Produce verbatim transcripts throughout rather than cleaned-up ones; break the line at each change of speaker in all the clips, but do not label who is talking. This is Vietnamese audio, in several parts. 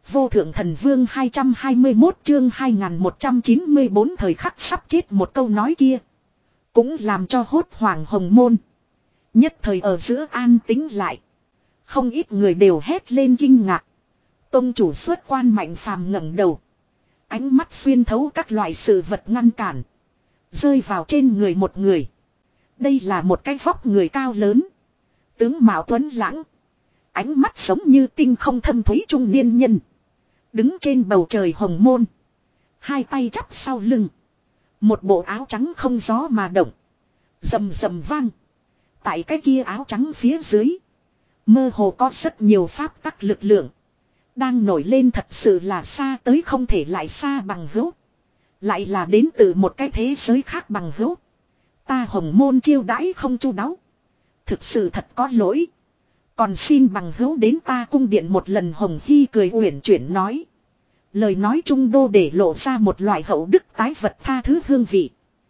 Vô thượng thần vương hai trăm hai mươi mốt chương hai nghìn một trăm chín mươi bốn thời khắc sắp chết một câu nói kia. Cũng làm cho hốt hoảng hồng môn. Nhất thời ở giữa an tĩnh lại. Không ít người đều hét lên kinh ngạc. Tông chủ xuất quan Mạnh Phàm ngẩng đầu. Ánh mắt xuyên thấu các loại sự vật ngăn cản. Rơi vào trên người một người. Đây là một cái vóc người cao lớn. Tướng mạo tuấn lãng. Ánh mắt giống như tinh không thâm thúy trung niên nhân. Đứng trên bầu trời hồng môn. Hai tay chắp sau lưng. Một bộ áo trắng không gió mà động. Rầm rầm vang. Tại cái kia áo trắng phía dưới. Mơ hồ có rất nhiều pháp tắc lực lượng. Đang nổi lên thật sự là xa tới không thể lại xa bằng hữu. Lại là đến từ một cái thế giới khác bằng hữu. Ta hồng môn chiêu đãi không chu đáo. Thực sự thật có lỗi. Còn xin bằng hữu đến ta cung điện một lần. Hồng Hy cười uyển chuyển nói. Lời nói trung đô để lộ ra một loại hậu đức tái vật tha thứ hương vị.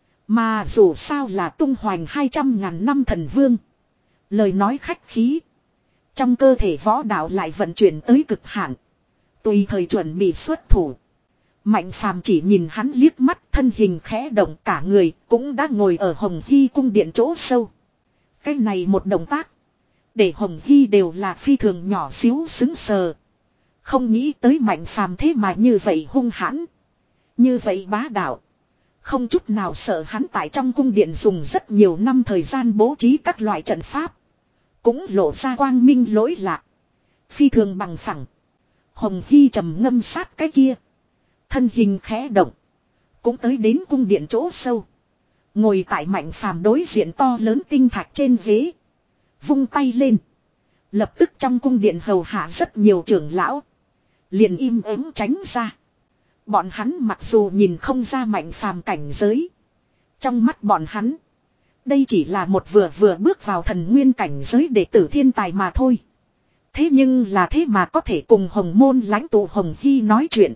Mà dù sao là tung hoành hai trăm ngàn năm thần vương. Lời nói khách khí. Trong cơ thể võ đạo lại vận chuyển tới cực hạn. Tùy thời chuẩn bị xuất thủ. Mạnh Phàm chỉ nhìn hắn liếc mắt, thân hình khẽ động, cả người cũng đã ngồi ở Hồng Hy cung điện chỗ sâu. Cái này một động tác. Để Hồng Hy đều là phi thường nhỏ xíu xứng sờ. Không nghĩ tới Mạnh Phàm thế mà như vậy hung hãn. Như vậy bá đạo. Không chút nào sợ hắn tại trong cung điện dùng rất nhiều năm thời gian bố trí các loại trận pháp. Cũng lộ ra quang minh lỗi lạc. Phi thường bằng phẳng. Hồng Hy trầm ngâm sát cái kia. Thân hình khẽ động. Cũng tới đến cung điện chỗ sâu. Ngồi tại Mạnh Phàm đối diện to lớn tinh thạch trên ghế. Vung tay lên. Lập tức trong cung điện hầu hạ rất nhiều trưởng lão. Liền im ắng tránh ra. Bọn hắn mặc dù nhìn không ra Mạnh Phàm cảnh giới. Trong mắt bọn hắn. Đây chỉ là một vừa vừa bước vào thần nguyên cảnh giới đệ tử thiên tài mà thôi. Thế nhưng là thế mà có thể cùng hồng môn lãnh tụ Hồng Hy nói chuyện.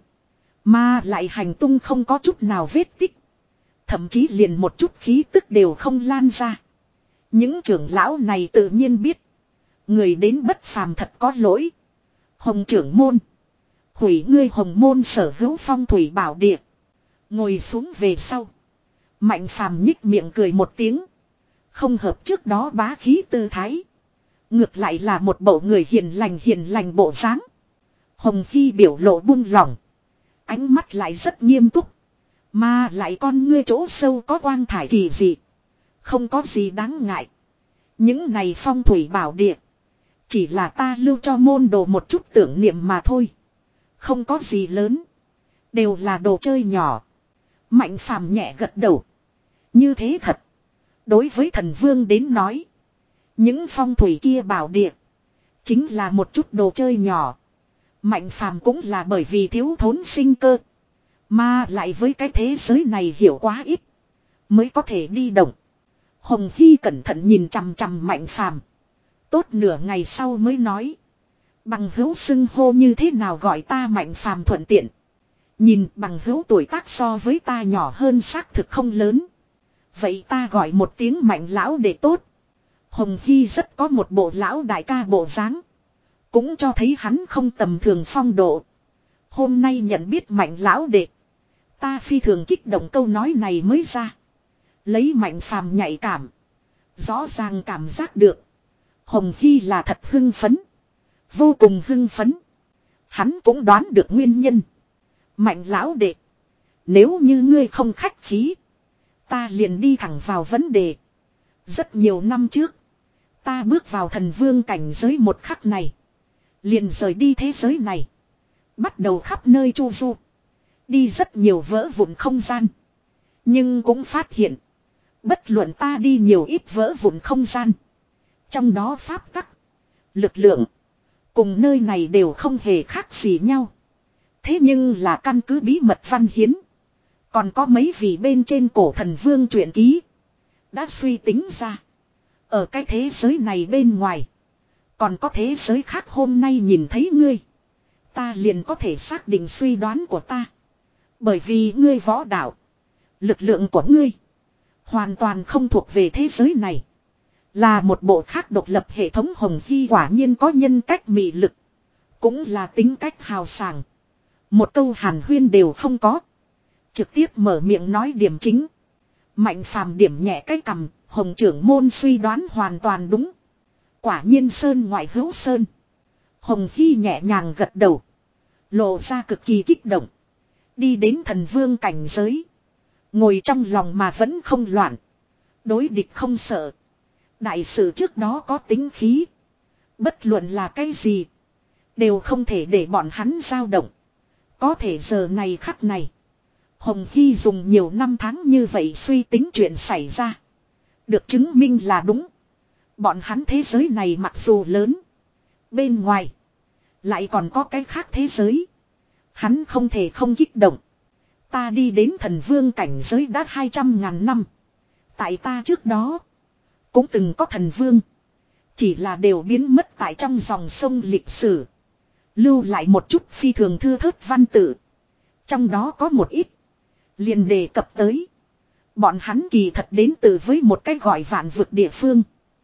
Mà lại hành tung không có chút nào vết tích. Thậm chí liền một chút khí tức đều không lan ra. Những trưởng lão này tự nhiên biết. Người đến bất phàm thật có lỗi. Hồng trưởng môn. Hủy ngươi hồng môn sở hữu phong thủy bảo địa. Ngồi xuống về sau. Mạnh Phàm nhích miệng cười một tiếng. Không hợp trước đó bá khí tư thái. Ngược lại là một bộ người hiền lành hiền lành bộ dáng. Hồng Hy biểu lộ buông lỏng. Ánh mắt lại rất nghiêm túc. Mà lại con ngươi chỗ sâu có quang thải kỳ dị. Không có gì đáng ngại. Những này phong thủy bảo địa. Chỉ là ta lưu cho môn đồ một chút tưởng niệm mà thôi. Không có gì lớn. Đều là đồ chơi nhỏ. Mạnh Phàm nhẹ gật đầu. Như thế thật. Đối với thần vương đến nói. Những phong thủy kia bảo địa. Chính là một chút đồ chơi nhỏ. Mạnh Phàm cũng là bởi vì thiếu thốn sinh cơ. Mà lại với cái thế giới này hiểu quá ít. Mới có thể đi động. Hồng Hy cẩn thận nhìn chằm chằm Mạnh Phàm. Tốt nửa ngày sau mới nói. Bằng hữu xưng hô như thế nào gọi ta Mạnh Phàm thuận tiện. Nhìn bằng hữu tuổi tác so với ta nhỏ hơn xác thực không lớn. Vậy ta gọi một tiếng Mạnh lão để tốt. Hồng Hy rất có một bộ lão đại ca bộ dáng. Cũng cho thấy hắn không tầm thường phong độ. Hôm nay nhận biết Mạnh lão đệ. Ta phi thường kích động câu nói này mới ra. Lấy Mạnh Phàm nhạy cảm. Rõ ràng cảm giác được. Hồng Hy là thật hưng phấn. Vô cùng hưng phấn. Hắn cũng đoán được nguyên nhân. Mạnh lão đệ. Nếu như ngươi không khách khí. Ta liền đi thẳng vào vấn đề. Rất nhiều năm trước. Ta bước vào thần vương cảnh giới một khắc này. Liền rời đi thế giới này. Bắt đầu khắp nơi chu du. Đi rất nhiều vỡ vụn không gian. Nhưng cũng phát hiện. Bất luận ta đi nhiều ít vỡ vụn không gian. Trong đó pháp tắc. Lực lượng. Cùng nơi này đều không hề khác gì nhau. Thế nhưng là căn cứ bí mật văn hiến. Còn có mấy vị bên trên cổ thần vương truyện ký. Đã suy tính ra. Ở cái thế giới này bên ngoài. Còn có thế giới khác hôm nay nhìn thấy ngươi. Ta liền có thể xác định suy đoán của ta. Bởi vì ngươi võ đạo. Lực lượng của ngươi. Hoàn toàn không thuộc về thế giới này. Là một bộ khác độc lập hệ thống. Hồng Hy quả nhiên có nhân cách mị lực. Cũng là tính cách hào sảng. Một câu hàn huyên đều không có. Trực tiếp mở miệng nói điểm chính. Mạnh phàm điểm nhẹ cái cằm, Hồng trưởng môn suy đoán hoàn toàn đúng. Quả nhiên sơn ngoại hữu sơn. Hồng Hy nhẹ nhàng gật đầu. Lộ ra cực kỳ kích động. Đi đến thần vương cảnh giới. Ngồi trong lòng mà vẫn không loạn. Đối địch không sợ. Đại sự trước đó có tính khí. Bất luận là cái gì. Đều không thể để bọn hắn dao động. Có thể giờ này khắc này. Hồng Hy dùng nhiều năm tháng như vậy suy tính chuyện xảy ra. Được chứng minh là đúng. Bọn hắn thế giới này mặc dù lớn. Bên ngoài. Lại còn có cái khác thế giới. Hắn không thể không kích động. Ta đi đến thần vương cảnh giới đã hai trăm ngàn năm. Tại ta trước đó. Cũng từng có thần vương. Chỉ là đều biến mất tại trong dòng sông lịch sử. Lưu lại một chút phi thường thưa thớt văn tự. Trong đó có một ít. Liền đề cập tới. Bọn hắn kỳ thật đến từ với một cái gọi vạn vực địa phương.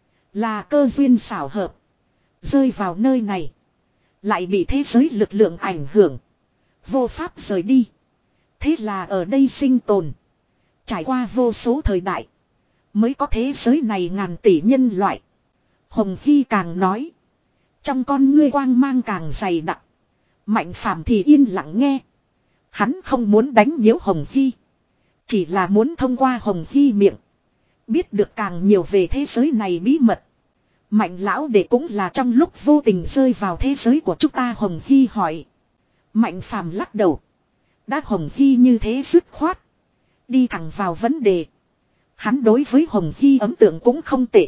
Là cơ duyên xảo hợp. Rơi vào nơi này. Lại bị thế giới lực lượng ảnh hưởng. Vô pháp rời đi. Thế là ở đây sinh tồn. Trải qua vô số thời đại. Mới có thế giới này ngàn tỷ nhân loại. Hồng Hy càng nói. Trong con ngươi quang mang càng dày đặc. Mạnh phàm thì yên lặng nghe. Hắn không muốn đánh nhiễu Hồng Hy. Chỉ là muốn thông qua Hồng Hy miệng. Biết được càng nhiều về thế giới này bí mật. Mạnh lão đệ cũng là trong lúc vô tình rơi vào thế giới của chúng ta. Hồng Hy hỏi. Mạnh phàm lắc đầu. Đã Hồng Hy như thế dứt khoát. Đi thẳng vào vấn đề. Hắn đối với Hồng Hy ấn tượng cũng không tệ.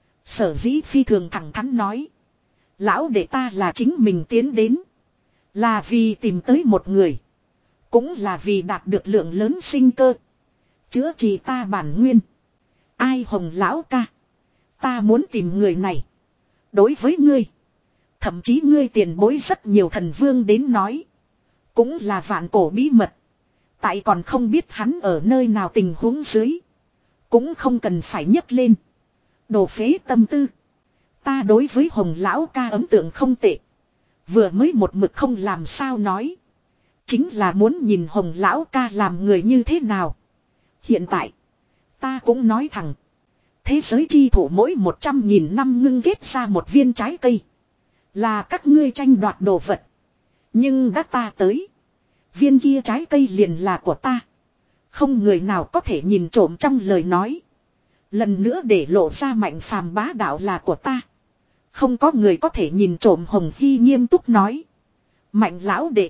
Sở dĩ phi thường thẳng thắn nói. Lão đệ ta là chính mình tiến đến. Là vì tìm tới một người. Cũng là vì đạt được lượng lớn sinh cơ. Chữa trị ta bản nguyên. Ai Hồng lão ca. Ta muốn tìm người này. Đối với ngươi. Thậm chí ngươi tiền bối rất nhiều thần vương đến nói. Cũng là vạn cổ bí mật. Tại còn không biết hắn ở nơi nào tình huống dưới. Cũng không cần phải nhấc lên. Đồ phế tâm tư. Ta đối với Hồng lão ca ấn tượng không tệ. Vừa mới một mực không làm sao nói. Chính là muốn nhìn Hồng lão ca làm người như thế nào. Hiện tại. Ta cũng nói thẳng. Thế giới chi thủ mỗi một trăm nghìn năm ngưng kết ra một viên trái cây. Là các ngươi tranh đoạt đồ vật. Nhưng đã ta tới. Viên kia trái cây liền là của ta. Không người nào có thể nhìn trộm trong lời nói. Lần nữa để lộ ra mạnh phàm bá đạo là của ta. Không có người có thể nhìn trộm. Hồng Hy nghiêm túc nói. Mạnh lão đệ.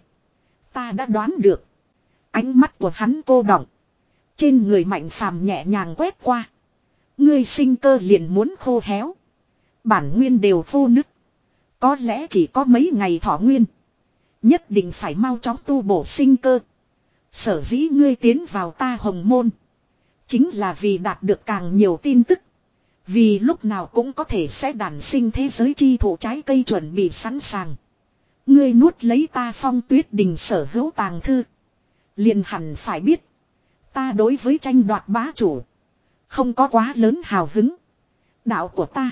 Ta đã đoán được. Ánh mắt của hắn cô đọng. Trên người mạnh phàm nhẹ nhàng quét qua. Ngươi sinh cơ liền muốn khô héo. Bản nguyên đều khô nứt. Có lẽ chỉ có mấy ngày thọ nguyên. Nhất định phải mau chóng tu bổ sinh cơ. Sở dĩ ngươi tiến vào ta Hồng môn. Chính là vì đạt được càng nhiều tin tức. Vì lúc nào cũng có thể sẽ đản sinh thế giới chi thủ trái cây chuẩn bị sẵn sàng. Ngươi nuốt lấy ta Phong Tuyết Đình sở hữu tàng thư. Liền hẳn phải biết. Ta đối với tranh đoạt bá chủ. Không có quá lớn hào hứng. Đạo của ta.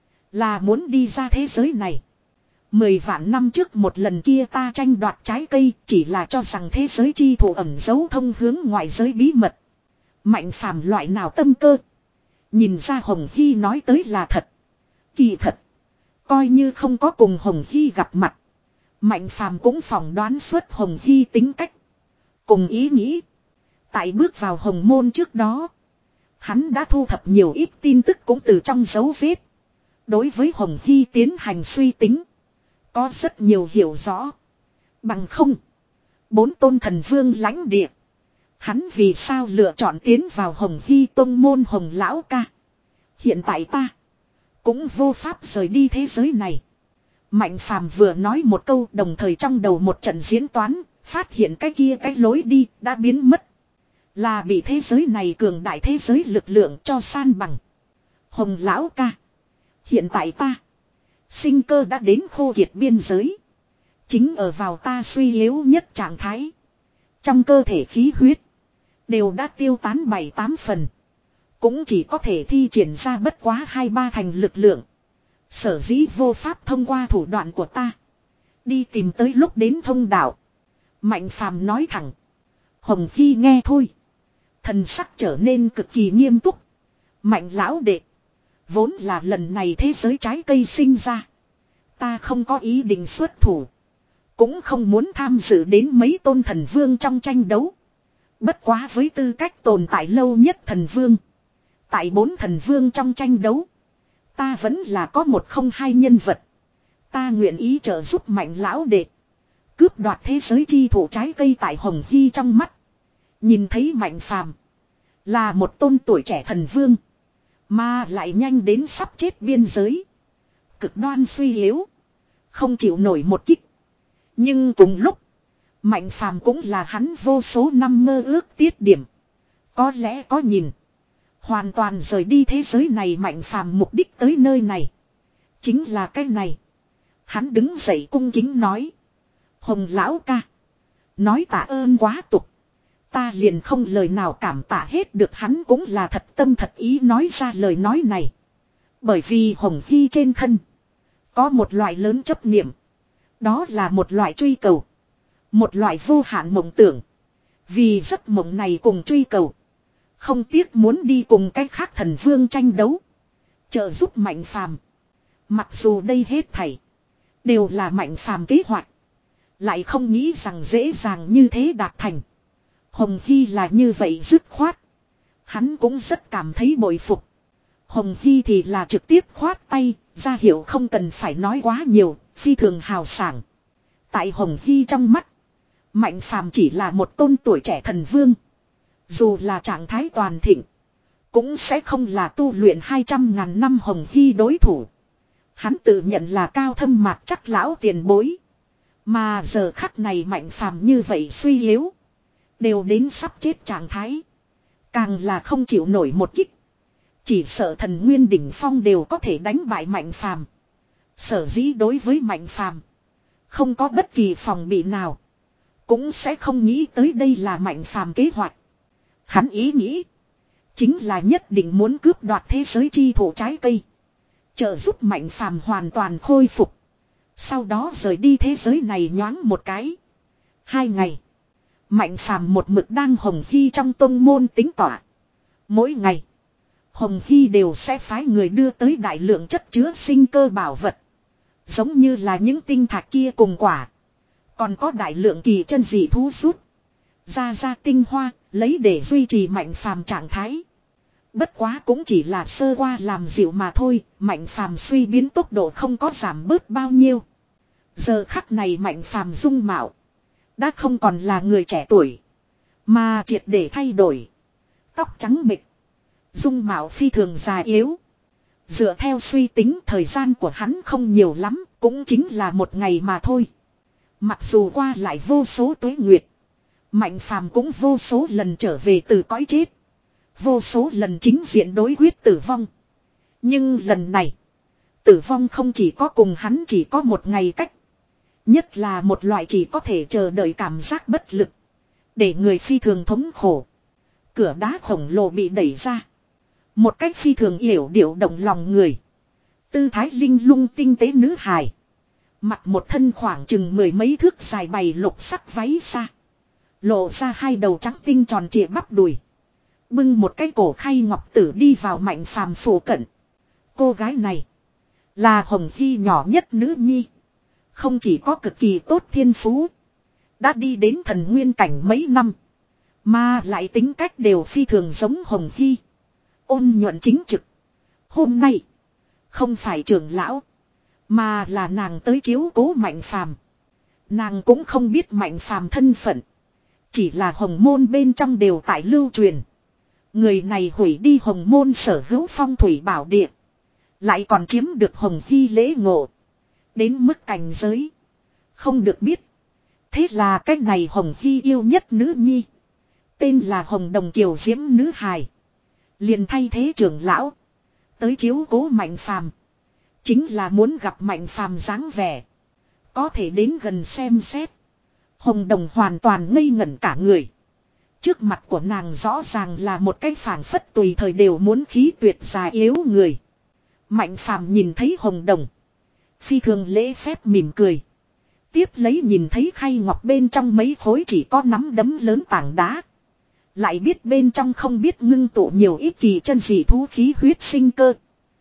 Là muốn đi ra thế giới này. Mười vạn năm trước một lần kia ta tranh đoạt trái cây. Chỉ là cho rằng thế giới chi thủ ẩn giấu thông hướng ngoại giới bí mật. Mạnh phàm loại nào tâm cơ. Nhìn ra Hồng Hy nói tới là thật. Kỳ thật. Coi như không có cùng Hồng Hy gặp mặt. Mạnh phàm cũng phỏng đoán suốt Hồng Hy tính cách. Cùng ý nghĩ. Tại bước vào Hồng môn trước đó. Hắn đã thu thập nhiều ít tin tức cũng từ trong dấu vết. Đối với Hồng Hy tiến hành suy tính. Có rất nhiều hiểu rõ. Bằng không. Bốn tôn thần vương lãnh địa. Hắn vì sao lựa chọn tiến vào Hồng Hy tông môn Hồng lão ca. Hiện tại ta. Cũng vô pháp rời đi thế giới này. Mạnh phàm vừa nói một câu đồng thời trong đầu một trận diễn toán. Phát hiện cái kia cái lối đi đã biến mất. Là bị thế giới này cường đại thế giới lực lượng cho san bằng. Hồng lão ca. Hiện tại ta. Sinh cơ đã đến khô kiệt biên giới. Chính ở vào ta suy yếu nhất trạng thái. Trong cơ thể khí huyết. Đều đã tiêu tán bảy tám phần. Cũng chỉ có thể thi triển ra bất quá hai ba thành lực lượng. Sở dĩ vô pháp thông qua thủ đoạn của ta. Đi tìm tới lúc đến thông đạo. Mạnh phàm nói thẳng. Hồng Hy nghe thôi. Thần sắc trở nên cực kỳ nghiêm túc. Mạnh lão đệ. Vốn là lần này thế giới trái cây sinh ra. Ta không có ý định xuất thủ. Cũng không muốn tham dự đến mấy tôn thần vương trong tranh đấu. Bất quá với tư cách tồn tại lâu nhất thần vương. Tại bốn thần vương trong tranh đấu. Ta vẫn là có một không hai nhân vật. Ta nguyện ý trợ giúp mạnh lão đệ. Cướp đoạt thế giới chi thủ trái cây tại Hồng Hy trong mắt. Nhìn thấy mạnh phàm. Là một tôn tuổi trẻ thần vương. Mà lại nhanh đến sắp chết biên giới. Cực đoan suy yếu. Không chịu nổi một kích. Nhưng cùng lúc. Mạnh phàm cũng là hắn vô số năm mơ ước tiết điểm. Có lẽ có nhìn. Hoàn toàn rời đi thế giới này mạnh phàm mục đích tới nơi này. Chính là cái này. Hắn đứng dậy cung kính nói. Hồng lão ca. Nói tạ ơn quá tục. Ta liền không lời nào cảm tạ hết được hắn cũng là thật tâm thật ý nói ra lời nói này. Bởi vì Hồng Hy trên thân. Có một loại lớn chấp niệm. Đó là một loại truy cầu. Một loại vô hạn mộng tưởng. Vì giấc mộng này cùng truy cầu. Không tiếc muốn đi cùng cái khác thần vương tranh đấu. Trợ giúp mạnh phàm. Mặc dù đây hết thảy. Đều là mạnh phàm kế hoạch. Lại không nghĩ rằng dễ dàng như thế đạt thành. Hồng Hy là như vậy dứt khoát. Hắn cũng rất cảm thấy bội phục. Hồng Hy thì là trực tiếp khoát tay. Ra hiệu không cần phải nói quá nhiều. Phi thường hào sảng. Tại Hồng Hy trong mắt. Mạnh phàm chỉ là một tôn tuổi trẻ thần vương. Dù là trạng thái toàn thịnh. Cũng sẽ không là tu luyện hai trăm ngàn năm Hồng Hy đối thủ. Hắn tự nhận là cao thâm mạc chắc lão tiền bối. Mà giờ khắc này mạnh phàm như vậy suy yếu. Đều đến sắp chết trạng thái. Càng là không chịu nổi một kích. Chỉ sợ thần nguyên đỉnh phong đều có thể đánh bại mạnh phàm. Sở dĩ đối với mạnh phàm. Không có bất kỳ phòng bị nào. Cũng sẽ không nghĩ tới đây là mạnh phàm kế hoạch. Hắn ý nghĩ. Chính là nhất định muốn cướp đoạt thế giới chi thủ trái cây. Trợ giúp mạnh phàm hoàn toàn khôi phục. Sau đó rời đi thế giới này nhoáng một cái. Hai ngày. Mạnh phàm một mực đang Hồng Hy trong tông môn tính tỏa. Mỗi ngày. Hồng Hy đều sẽ phái người đưa tới đại lượng chất chứa sinh cơ bảo vật. Giống như là những tinh thạch kia cùng quả. Còn có đại lượng kỳ chân dị thú rút. Ra ra tinh hoa. Lấy để duy trì mạnh phàm trạng thái. Bất quá cũng chỉ là sơ qua làm dịu mà thôi. Mạnh phàm suy biến tốc độ không có giảm bớt bao nhiêu. Giờ khắc này mạnh phàm dung mạo. Đã không còn là người trẻ tuổi. Mà triệt để thay đổi. Tóc trắng bệch. Dung mạo phi thường già yếu. Dựa theo suy tính thời gian của hắn không nhiều lắm. Cũng chính là một ngày mà thôi. Mặc dù qua lại vô số tuế nguyệt. Mạnh phàm cũng vô số lần trở về từ cõi chết. Vô số lần chính diện đối quyết tử vong. Nhưng lần này. Tử vong không chỉ có cùng hắn chỉ có một ngày cách. Nhất là một loại chỉ có thể chờ đợi cảm giác bất lực. Để người phi thường thống khổ. Cửa đá khổng lồ bị đẩy ra. Một cách phi thường yểu điệu động lòng người. Tư thái linh lung tinh tế nữ hài. Mặc một thân khoảng chừng mười mấy thước dài bày lục sắc váy xa. Lộ ra hai đầu trắng tinh tròn trịa bắp đùi. Bưng một cái cổ khay ngọc tử đi vào mạnh phàm phủ cận. Cô gái này. Là Hồng Hy nhỏ nhất nữ nhi. Không chỉ có cực kỳ tốt thiên phú. Đã đi đến thần nguyên cảnh mấy năm. Mà lại tính cách đều phi thường giống Hồng Hy. Ôn nhuận chính trực. Hôm nay. Không phải trưởng lão. Mà là nàng tới chiếu cố mạnh phàm. Nàng cũng không biết mạnh phàm thân phận. Chỉ là hồng môn bên trong đều tại lưu truyền. Người này hủy đi hồng môn sở hữu phong thủy bảo địa. Lại còn chiếm được Hồng Hy lễ ngộ. Đến mức cảnh giới. Không được biết. Thế là cách này Hồng Hy yêu nhất nữ nhi. Tên là Hồng Đồng Kiều Diễm nữ hài. Liền thay thế trưởng lão. Tới chiếu cố mạnh phàm. Chính là muốn gặp mạnh phàm dáng vẻ. Có thể đến gần xem xét. Hồng Đồng hoàn toàn ngây ngẩn cả người. Trước mặt của nàng rõ ràng là một cái phảng phất tùy thời đều muốn khí tuyệt già yếu người. Mạnh phàm nhìn thấy Hồng Đồng. Phi thường lễ phép mỉm cười. Tiếp lấy nhìn thấy khay ngọc bên trong mấy khối chỉ có nắm đấm lớn tảng đá. Lại biết bên trong không biết ngưng tụ nhiều ít kỳ chân dị thú khí huyết sinh cơ.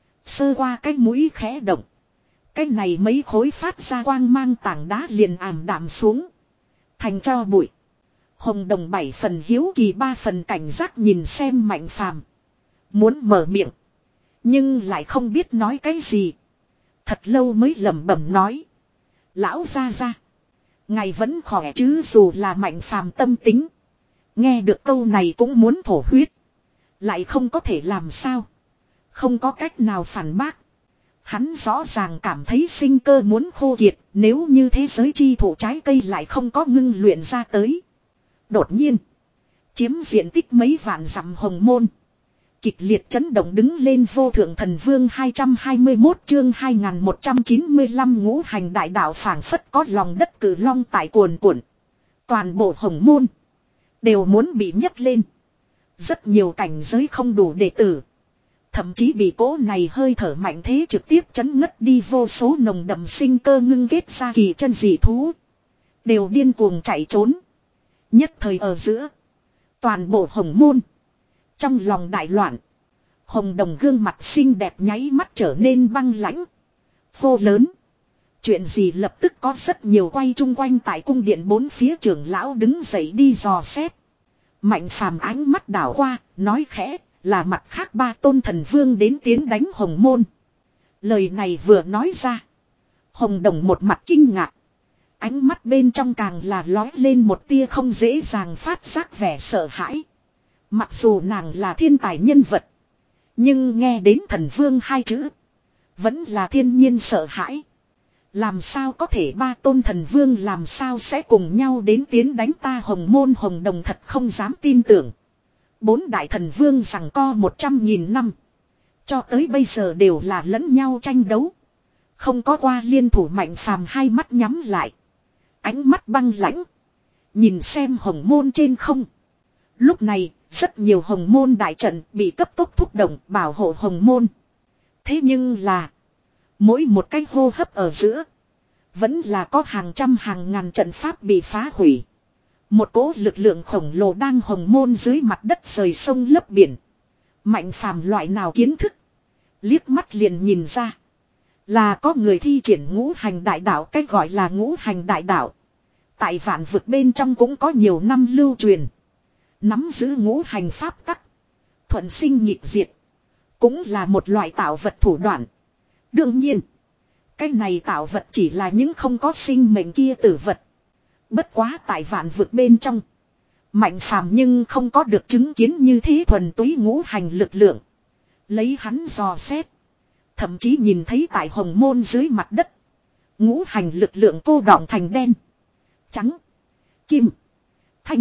Sơ qua cái mũi khẽ động. Cái này mấy khối phát ra quang mang tảng đá liền ảm đạm xuống. Thành cho bụi. Hồng Đồng bảy phần hiếu kỳ ba phần cảnh giác nhìn xem Mạnh Phàm. Muốn mở miệng. Nhưng lại không biết nói cái gì. Thật lâu mới lẩm bẩm nói. Lão gia gia. Ngài vẫn khỏe chứ, dù là Mạnh Phàm tâm tính. Nghe được câu này cũng muốn thổ huyết. Lại không có thể làm sao. Không có cách nào phản bác. Hắn rõ ràng cảm thấy sinh cơ muốn khô kiệt. Nếu như thế giới chi thụ trái cây lại không có ngưng luyện ra tới. Đột nhiên. Chiếm diện tích mấy vạn dặm hồng môn. Kịch liệt chấn động đứng lên. Vô thượng thần vương hai trăm hai mươi mốt chương hai nghìn một trăm chín mươi lăm ngũ hành đại đạo phảng phất có lòng đất cử long tại cuồn cuộn. Toàn bộ hồng môn. Đều muốn bị nhấc lên. Rất nhiều cảnh giới không đủ đệ tử. Thậm chí bị cỗ này hơi thở mạnh thế trực tiếp chấn ngất đi, vô số nồng đậm sinh cơ ngưng kết ra kỳ chân dị thú. Đều điên cuồng chạy trốn. Nhất thời ở giữa. Toàn bộ hồng môn. Trong lòng đại loạn. Hồng Đồng gương mặt xinh đẹp nháy mắt trở nên băng lãnh. Hô lớn. Chuyện gì lập tức có rất nhiều quay chung quanh tại cung điện bốn phía trưởng lão đứng dậy đi dò xét. Mạnh Phàm ánh mắt đảo qua, nói khẽ, là mặt khác ba tôn thần vương đến tiến đánh hồng môn. Lời này vừa nói ra. Hồng Đồng một mặt kinh ngạc. Ánh mắt bên trong càng là lói lên một tia không dễ dàng phát giác vẻ sợ hãi. Mặc dù nàng là thiên tài nhân vật. Nhưng nghe đến thần vương hai chữ. Vẫn là thiên nhiên sợ hãi. Làm sao có thể ba tôn thần vương làm sao sẽ cùng nhau đến tiến đánh ta hồng môn. Hồng Đồng thật không dám tin tưởng. Bốn đại thần vương giằng co một trăm nghìn năm. Cho tới bây giờ đều là lẫn nhau tranh đấu. Không có qua liên thủ. Mạnh Phàm hai mắt nhắm lại. Ánh mắt băng lãnh. Nhìn xem hồng môn trên không. Lúc này, rất nhiều hồng môn đại trận bị cấp tốc thúc động bảo hộ hồng môn. Thế nhưng là, mỗi một cái hô hấp ở giữa, vẫn là có hàng trăm hàng ngàn trận pháp bị phá hủy. Một cỗ lực lượng khổng lồ đang hồng môn dưới mặt đất rời sông lấp biển. Mạnh Phàm loại nào kiến thức. Liếc mắt liền nhìn ra. Là có người thi triển ngũ hành đại đạo. Cái gọi là ngũ hành đại đạo. Tại vạn vực bên trong cũng có nhiều năm lưu truyền. Nắm giữ ngũ hành pháp tắc. Thuận sinh nhịp diệt. Cũng là một loại tạo vật thủ đoạn. Đương nhiên. Cái này tạo vật chỉ là những không có sinh mệnh kia tử vật. Bất quá tại vạn vực bên trong. Mạnh Phàm nhưng không có được chứng kiến như thế thuần túy ngũ hành lực lượng. Lấy hắn dò xét. Thậm chí nhìn thấy tại hồng môn dưới mặt đất. Ngũ hành lực lượng cô đọng thành đen. Trắng. Kim. Thanh.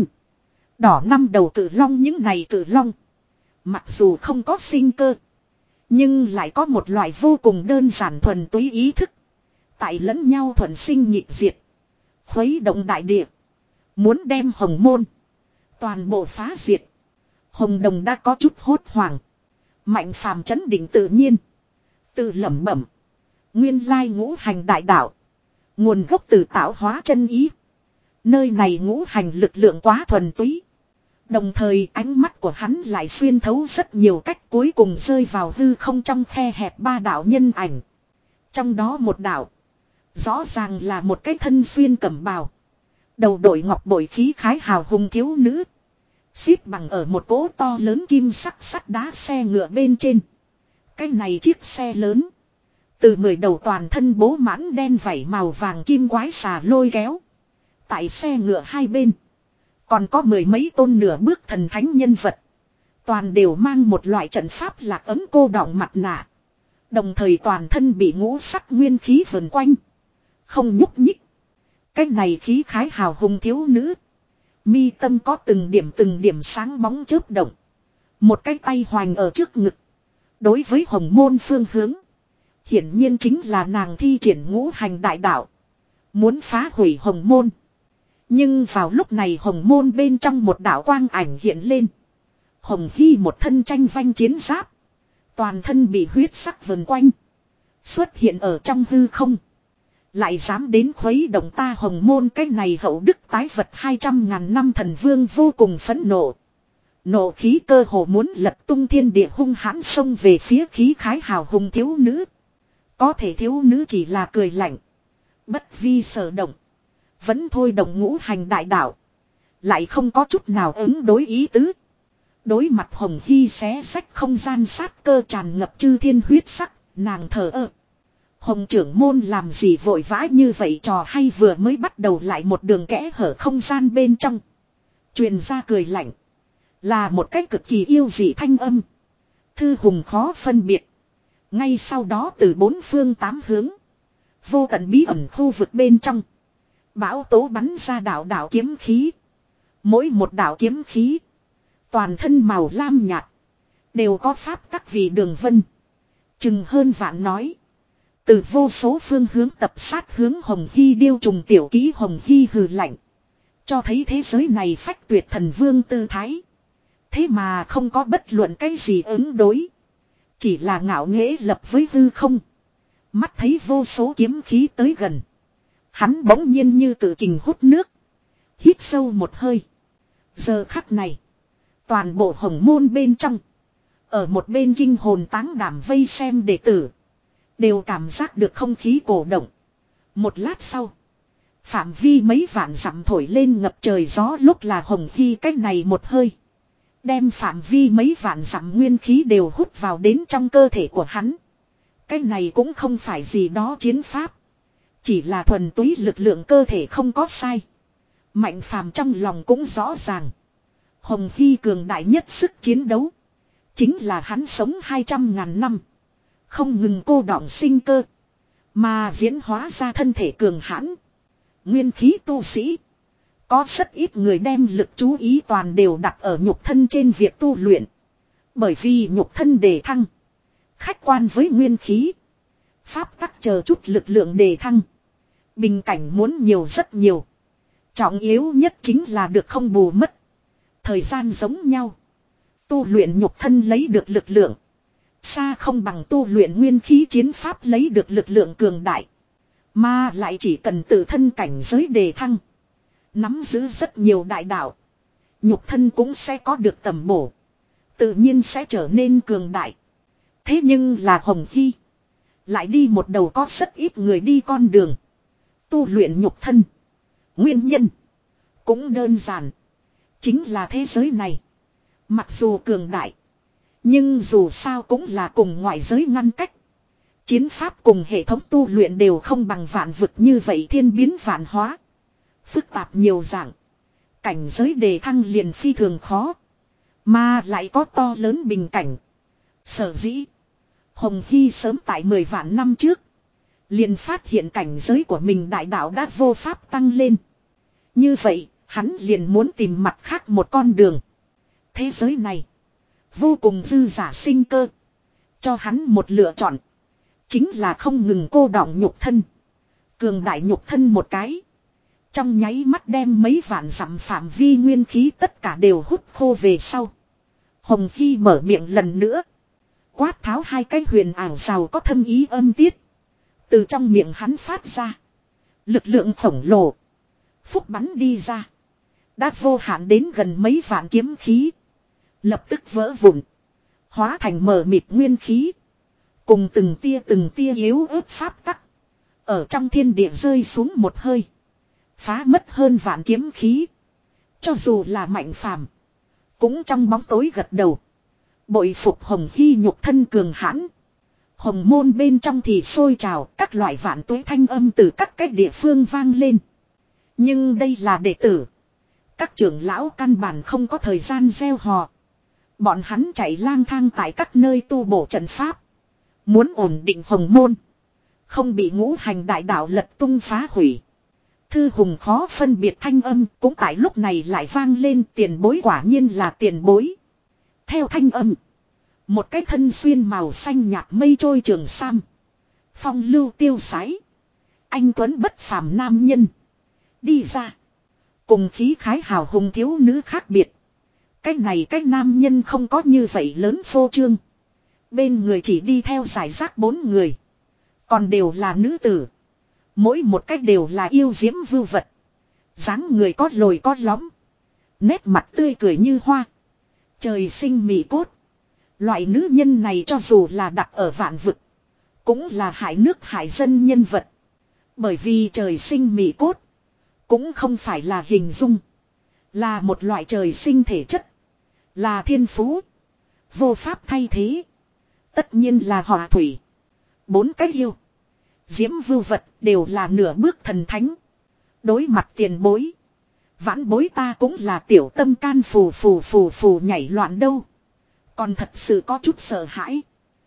Đỏ năm đầu cử long. Những này cử long. Mặc dù không có sinh cơ. Nhưng lại có một loại vô cùng đơn giản thuần túy ý thức. Tại lẫn nhau thuần sinh nhị diệt. Khuấy động đại địa. Muốn đem hồng môn. Toàn bộ phá diệt. Hồng Đồng đã có chút hốt hoảng. Mạnh Phàm chấn định tự nhiên. Tự lẩm bẩm. Nguyên lai ngũ hành đại đạo. Nguồn gốc từ tạo hóa chân ý. Nơi này ngũ hành lực lượng quá thuần túy. Đồng thời ánh mắt của hắn lại xuyên thấu rất nhiều cách, cuối cùng rơi vào hư không trong khe hẹp ba đạo nhân ảnh. Trong đó một đạo. Rõ ràng là một cái thân xuyên cẩm bào. Đầu đội ngọc bội khí khái hào hùng thiếu nữ. Xếp bằng ở một cỗ to lớn kim sắc sắt đá xe ngựa bên trên. Cái này chiếc xe lớn. Từ mười đầu toàn thân bố mãn đen vảy màu vàng kim quái xà lôi kéo. Tại xe ngựa hai bên. Còn có mười mấy tôn nửa bước thần thánh nhân vật. Toàn đều mang một loại trận pháp lạc ấm cô đọng mặt nạ. Đồng thời toàn thân bị ngũ sắc nguyên khí vần quanh. Không nhúc nhích. Cái này khí khái hào hùng thiếu nữ. Mi tâm có từng điểm từng điểm sáng bóng chớp động. Một cái tay hoành ở trước ngực. Đối với hồng môn phương hướng. Hiển nhiên chính là nàng thi triển ngũ hành đại đạo. Muốn phá hủy hồng môn. Nhưng vào lúc này hồng môn bên trong một đạo quang ảnh hiện lên. Hồng Hy một thân tranh vanh chiến giáp. Toàn thân bị huyết sắc vần quanh. Xuất hiện ở trong hư không. Lại dám đến khuấy động ta Hồng Môn, cái này hậu đức tái vật hai trăm ngàn năm thần vương vô cùng phẫn nộ. Nộ khí cơ hồ muốn lật tung thiên địa, hung hãn xông về phía khí khái hào hùng thiếu nữ. Có thể thiếu nữ chỉ là cười lạnh. Bất vi sở động. Vẫn thôi động ngũ hành đại đạo. Lại không có chút nào ứng đối ý tứ. Đối mặt Hồng Hy xé xách không gian sát cơ tràn ngập chư thiên huyết sắc, nàng thờ ơ. Hồng trưởng môn làm gì vội vã như vậy, trò hay vừa mới bắt đầu lại một đường kẽ hở không gian bên trong. Truyền ra cười lạnh. Là một cách cực kỳ yêu dị thanh âm. Thư hùng khó phân biệt. Ngay sau đó từ bốn phương tám hướng. Vô tận bí ẩn khu vực bên trong. Bão tố bắn ra đạo đạo kiếm khí. Mỗi một đạo kiếm khí. Toàn thân màu lam nhạt. Đều có pháp tắc vì đường vân. Chừng hơn vạn nói. Từ vô số phương hướng tập sát hướng Hồng Hy điêu trùng tiểu ký. Hồng Hy hừ lạnh. Cho thấy thế giới này phách tuyệt thần vương tư thái. Thế mà không có bất luận cái gì ứng đối. Chỉ là ngạo nghễ lập với hư không. Mắt thấy vô số kiếm khí tới gần. Hắn bỗng nhiên như tự kình hút nước. Hít sâu một hơi. Giờ khắc này. Toàn bộ Hồng Môn bên trong. Ở một bên kinh hồn táng đảm vây xem đệ tử. Đều cảm giác được không khí cổ động. Một lát sau. Phạm vi mấy vạn dặm thổi lên ngập trời gió, lúc là Hồng Hy cách này một hơi. Đem phạm vi mấy vạn dặm nguyên khí đều hút vào đến trong cơ thể của hắn. Cái này cũng không phải gì đó chiến pháp. Chỉ là thuần túy lực lượng cơ thể không có sai. Mạnh phàm trong lòng cũng rõ ràng. Hồng Hy cường đại nhất sức chiến đấu. Chính là hắn sống hai trăm ngàn năm. Không ngừng cô đọng sinh cơ. Mà diễn hóa ra thân thể cường hãn. Nguyên khí tu sĩ. Có rất ít người đem lực chú ý toàn đều đặt ở nhục thân trên việc tu luyện. Bởi vì nhục thân đề thăng. Khách quan với nguyên khí. Pháp tắc chờ chút lực lượng đề thăng. Bình cảnh muốn nhiều rất nhiều. Trọng yếu nhất chính là được không bù mất. Thời gian giống nhau. Tu luyện nhục thân lấy được lực lượng. Xa không bằng tu luyện nguyên khí chiến pháp lấy được lực lượng cường đại. Mà lại chỉ cần tự thân cảnh giới đề thăng. Nắm giữ rất nhiều đại đạo. Nhục thân cũng sẽ có được tầm bổ. Tự nhiên sẽ trở nên cường đại. Thế nhưng là Hồng Hy. Lại đi một đầu có rất ít người đi con đường. Tu luyện nhục thân. Nguyên nhân. Cũng đơn giản. Chính là thế giới này. Mặc dù cường đại. Nhưng dù sao cũng là cùng ngoại giới ngăn cách. Chiến pháp cùng hệ thống tu luyện đều không bằng vạn vực như vậy thiên biến vạn hóa. Phức tạp nhiều dạng. Cảnh giới đề thăng liền phi thường khó. Mà lại có to lớn bình cảnh. Sở dĩ. Hồng Hy sớm tại mười vạn năm trước. Liền phát hiện cảnh giới của mình đại đạo đã vô pháp tăng lên. Như vậy, hắn liền muốn tìm mặt khác một con đường. Thế giới này. Vô cùng dư giả sinh cơ. Cho hắn một lựa chọn. Chính là không ngừng cô đọng nhục thân. Cường đại nhục thân một cái. Trong nháy mắt đem mấy vạn dặm phạm vi nguyên khí tất cả đều hút khô về sau. Hồng Hy mở miệng lần nữa. Quát tháo hai cái huyền ảo giàu có thâm ý âm tiết. Từ trong miệng hắn phát ra. Lực lượng khổng lồ. Phúc bắn đi ra. Đã vô hạn đến gần mấy vạn kiếm khí. Lập tức vỡ vụn. Hóa thành mờ mịt nguyên khí. Cùng từng tia từng tia yếu ớt pháp tắc. Ở trong thiên địa rơi xuống một hơi. Phá mất hơn vạn kiếm khí. Cho dù là mạnh phàm. Cũng trong bóng tối gật đầu. Bội phục Hồng Hy nhục thân cường hãn. Hồng Môn bên trong thì sôi trào. Các loại vạn tuế thanh âm từ các cách địa phương vang lên. Nhưng đây là đệ tử. Các trưởng lão căn bản không có thời gian gieo hò. Bọn hắn chạy lang thang tại các nơi tu bổ trận pháp. Muốn ổn định Hồng Môn. Không bị ngũ hành đại đạo lật tung phá hủy. Thư hùng khó phân biệt thanh âm cũng tại lúc này lại vang lên, tiền bối quả nhiên là tiền bối. Theo thanh âm. Một cái thân xuyên màu xanh nhạt mây trôi trường sam. Phong lưu tiêu sái. Anh tuấn bất phàm nam nhân. Đi ra. Cùng khí khái hào hùng thiếu nữ khác biệt. Cái này cái nam nhân không có như vậy lớn phô trương. Bên người chỉ đi theo giải rác bốn người. Còn đều là nữ tử. Mỗi một cách đều là yêu diễm vưu vật. Dáng người có lồi có lõm. Nét mặt tươi cười như hoa. Trời sinh mị cốt. Loại nữ nhân này cho dù là đặt ở vạn vực. Cũng là hại nước hại dân nhân vật. Bởi vì trời sinh mị cốt. Cũng không phải là hình dung. Là một loại trời sinh thể chất. Là thiên phú. Vô pháp thay thế. Tất nhiên là hỏa thủy. Bốn cách yêu. Diễm vưu vật đều là nửa bước thần thánh. Đối mặt tiền bối. Vãn bối ta cũng là tiểu tâm can phù phù phù phù nhảy loạn đâu. Còn thật sự có chút sợ hãi.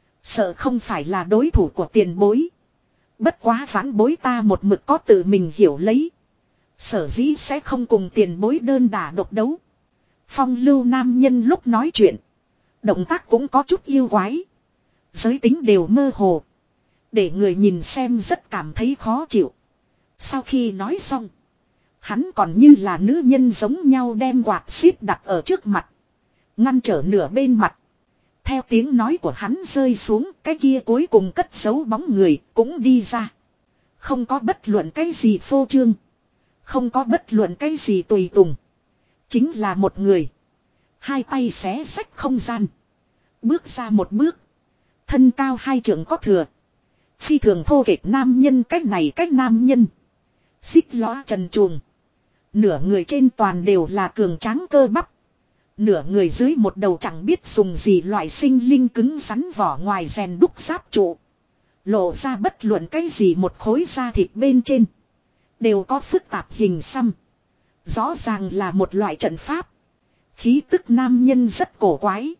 Sợ không phải là đối thủ của tiền bối. Bất quá vãn bối ta một mực có tự mình hiểu lấy. Sở dĩ sẽ không cùng tiền bối đơn đả độc đấu. Phong lưu nam nhân lúc nói chuyện. Động tác cũng có chút yêu quái. Giới tính đều mơ hồ. Để người nhìn xem rất cảm thấy khó chịu. Sau khi nói xong. Hắn còn như là nữ nhân giống nhau đem quạt xíp đặt ở trước mặt. Ngăn trở nửa bên mặt. Theo tiếng nói của hắn rơi xuống, cái kia cuối cùng cất giấu bóng người cũng đi ra. Không có bất luận cái gì phô trương. Không có bất luận cái gì tùy tùng. Chính là một người. Hai tay xé xách không gian. Bước ra một bước. Thân cao hai trượng có thừa. Phi thường thô kệch nam nhân cách này cách nam nhân. Xích lõa trần truồng. Nửa người trên toàn đều là cường tráng cơ bắp. Nửa người dưới một đầu chẳng biết dùng gì loại sinh linh cứng rắn vỏ ngoài rèn đúc giáp trụ. Lộ ra bất luận cái gì một khối da thịt bên trên. Đều có phức tạp hình xăm. Rõ ràng là một loại trận pháp. Khí tức nam nhân rất cổ quái.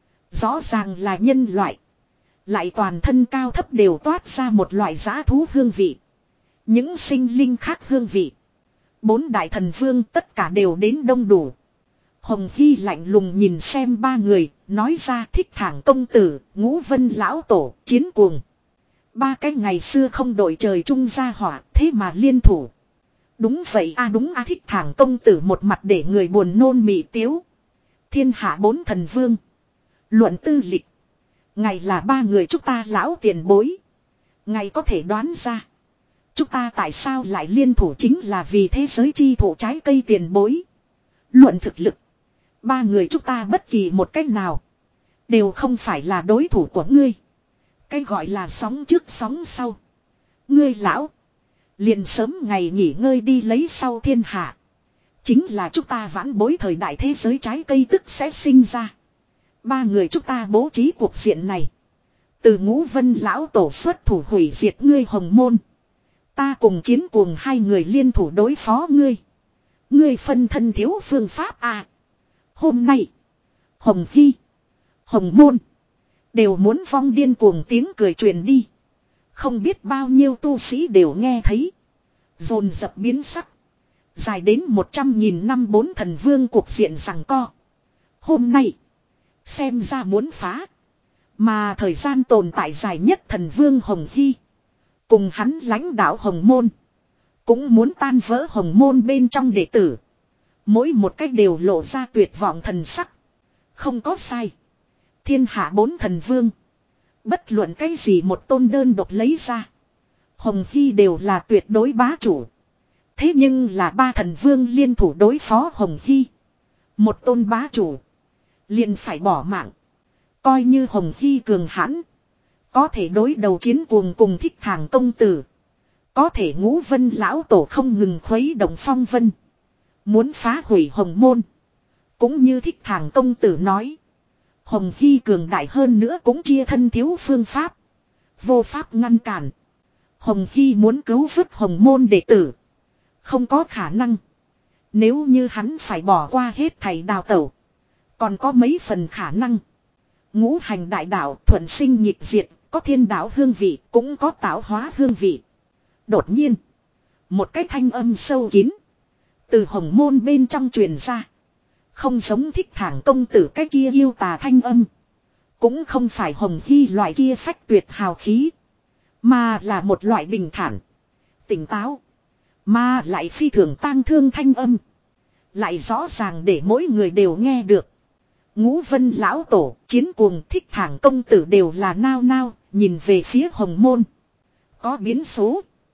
Rõ ràng là nhân loại. Lại toàn thân cao thấp đều toát ra một loại dã thú hương vị. Những sinh linh khác hương vị. Bốn đại thần vương tất cả đều đến đông đủ. Hồng Hy lạnh lùng nhìn xem ba người, nói ra Thích Thảng công tử, Ngũ Vân lão tổ, Chiến Cuồng. Ba cái ngày xưa không đội trời chung ra hỏa, thế mà liên thủ. Đúng vậy a à, đúng a à, Thích Thảng công tử một mặt để người buồn nôn mị tiếu. Thiên hạ bốn thần vương. Luận tư lịch. Ngày là ba người chúng ta lão tiền bối. Ngày có thể đoán ra. Chúng ta tại sao lại liên thủ chính là vì thế giới chi thụ trái cây tiền bối. Luận thực lực. Ba người chúng ta bất kỳ một cách nào. Đều không phải là đối thủ của ngươi. Cái gọi là sóng trước sóng sau. Ngươi lão. Liền sớm ngày nghỉ ngơi đi lấy sau thiên hạ. Chính là chúng ta vãn bối thời đại thế giới trái cây tức sẽ sinh ra. Ba người chúng ta bố trí cuộc diện này. Từ Ngũ Vân lão tổ xuất thủ hủy diệt ngươi Hồng Môn. Ta cùng Chiến Cuồng hai người liên thủ đối phó ngươi. Ngươi phân thân thiếu phương pháp à. Hôm nay. Hồng Hy. Hồng Môn. Đều muốn vong điên cuồng tiếng cười truyền đi. Không biết bao nhiêu tu sĩ đều nghe thấy. Dồn dập biến sắc. Dài đến một trăm nghìn năm bốn thần vương cuộc diện giằng co. Hôm nay. Xem ra muốn phá. Mà thời gian tồn tại dài nhất thần vương Hồng Hy. Cùng hắn lãnh đạo Hồng Môn. Cũng muốn tan vỡ Hồng Môn bên trong đệ tử. Mỗi một cách đều lộ ra tuyệt vọng thần sắc. Không có sai. Thiên hạ bốn thần vương. Bất luận cái gì một tôn đơn độc lấy ra. Hồng Hy đều là tuyệt đối bá chủ. Thế nhưng là ba thần vương liên thủ đối phó Hồng Hy. Một tôn bá chủ. Liền phải bỏ mạng. Coi như Hồng Hy cường hãn. Có thể đối đầu Chiến Cuồng cùng Thích Thảng công tử. Có thể Ngũ Vân lão tổ không ngừng khuấy động phong vân. Muốn phá hủy Hồng Môn. Cũng như Thích Thảng công tử nói. Hồng Hy cường đại hơn nữa cũng chia thân thiếu phương pháp. Vô pháp ngăn cản. Hồng Hy muốn cứu vớt Hồng Môn đệ tử. Không có khả năng. Nếu như hắn phải bỏ qua hết thảy đào tẩu. Còn có mấy phần khả năng. Ngũ hành đại đạo thuận sinh nhịp diệt. Có thiên đạo hương vị cũng có tạo hóa hương vị. Đột nhiên. Một cái thanh âm sâu kín. Từ Hồng Môn bên trong truyền ra. Không giống Thích Thảng công tử cái kia yêu tà thanh âm. Cũng không phải Hồng Hy loại kia phách tuyệt hào khí. Mà là một loại bình thản. Tỉnh táo. Mà lại phi thường tang thương thanh âm. Lại rõ ràng để mỗi người đều nghe được. Ngũ Vân lão tổ, Chiến Cuồng, Thích Thảng công tử đều là nao nao, nhìn về phía Hồng Môn. Có biến số.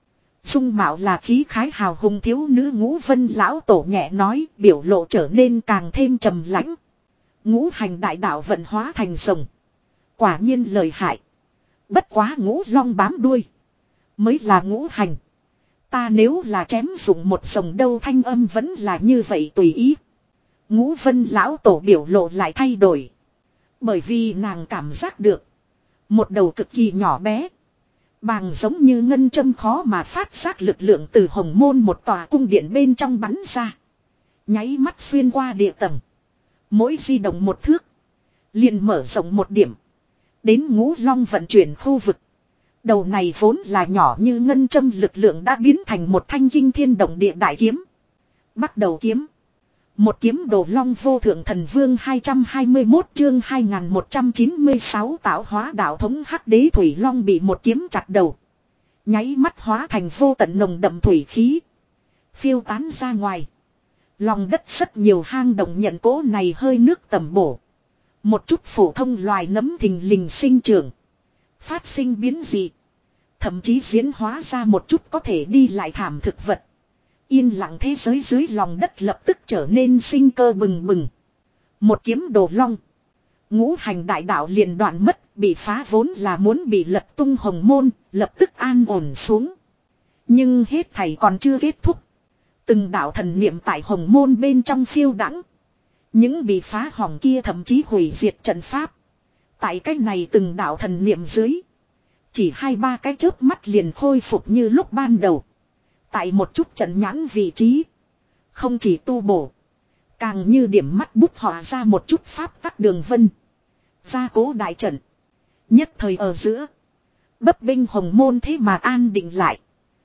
Dung mạo là khí khái hào hùng thiếu nữ Ngũ Vân lão tổ nhẹ nói, biểu lộ trở nên càng thêm trầm lãnh. Ngũ hành đại đạo vận hóa thành rồng. Quả nhiên lợi hại. Bất quá ngũ long bám đuôi. Mới là ngũ hành. Ta nếu là chém dụng một rồng đâu, thanh âm vẫn là như vậy tùy ý. Ngũ Vân lão tổ biểu lộ lại thay đổi. Bởi vì nàng cảm giác được. Một đầu cực kỳ nhỏ bé. Bàng giống như ngân châm khó mà phát giác lực lượng từ hồng môn một tòa cung điện bên trong bắn ra. Nháy mắt xuyên qua địa tầng. Mỗi di động một thước. Liền mở rộng một điểm. Đến ngũ long vận chuyển khu vực. Đầu này vốn là nhỏ như ngân châm lực lượng đã biến thành một thanh kinh thiên động địa đại kiếm. Bắt đầu kiếm. Một kiếm đồ long vô thượng thần vương hai trăm hai mươi mốt chương hai nghìn một trăm chín mươi sáu tạo hóa đạo thống hắc đế thủy long bị một kiếm chặt đầu. Nháy mắt hóa thành vô tận nồng đậm thủy khí. Phiêu tán ra ngoài. Lòng đất rất nhiều hang động nhận cố này hơi nước tầm bổ. Một chút phổ thông loài nấm thình lình sinh trưởng. Phát sinh biến dị. Thậm chí diễn hóa ra một chút có thể đi lại thảm thực vật. Yên lặng thế giới dưới lòng đất lập tức trở nên sinh cơ bừng bừng. Một kiếm đồ long. Ngũ hành đại đạo liền đoạn mất, bị phá vốn là muốn bị lật tung hồng môn, lập tức an ổn xuống. Nhưng hết thảy còn chưa kết thúc. Từng đạo thần niệm tại hồng môn bên trong phiêu đãng. Những bị phá hỏng kia thậm chí hủy diệt trận pháp. Tại cách này từng đạo thần niệm dưới. Chỉ hai ba cái chớp mắt liền khôi phục như lúc ban đầu. Tại một chút trận nhãn vị trí. Không chỉ tu bổ. Càng như điểm mắt bút họa ra một chút pháp tắc đường vân. Gia cố đại trận. Nhất thời ở giữa. Bấp bênh hồng môn thế mà an định lại.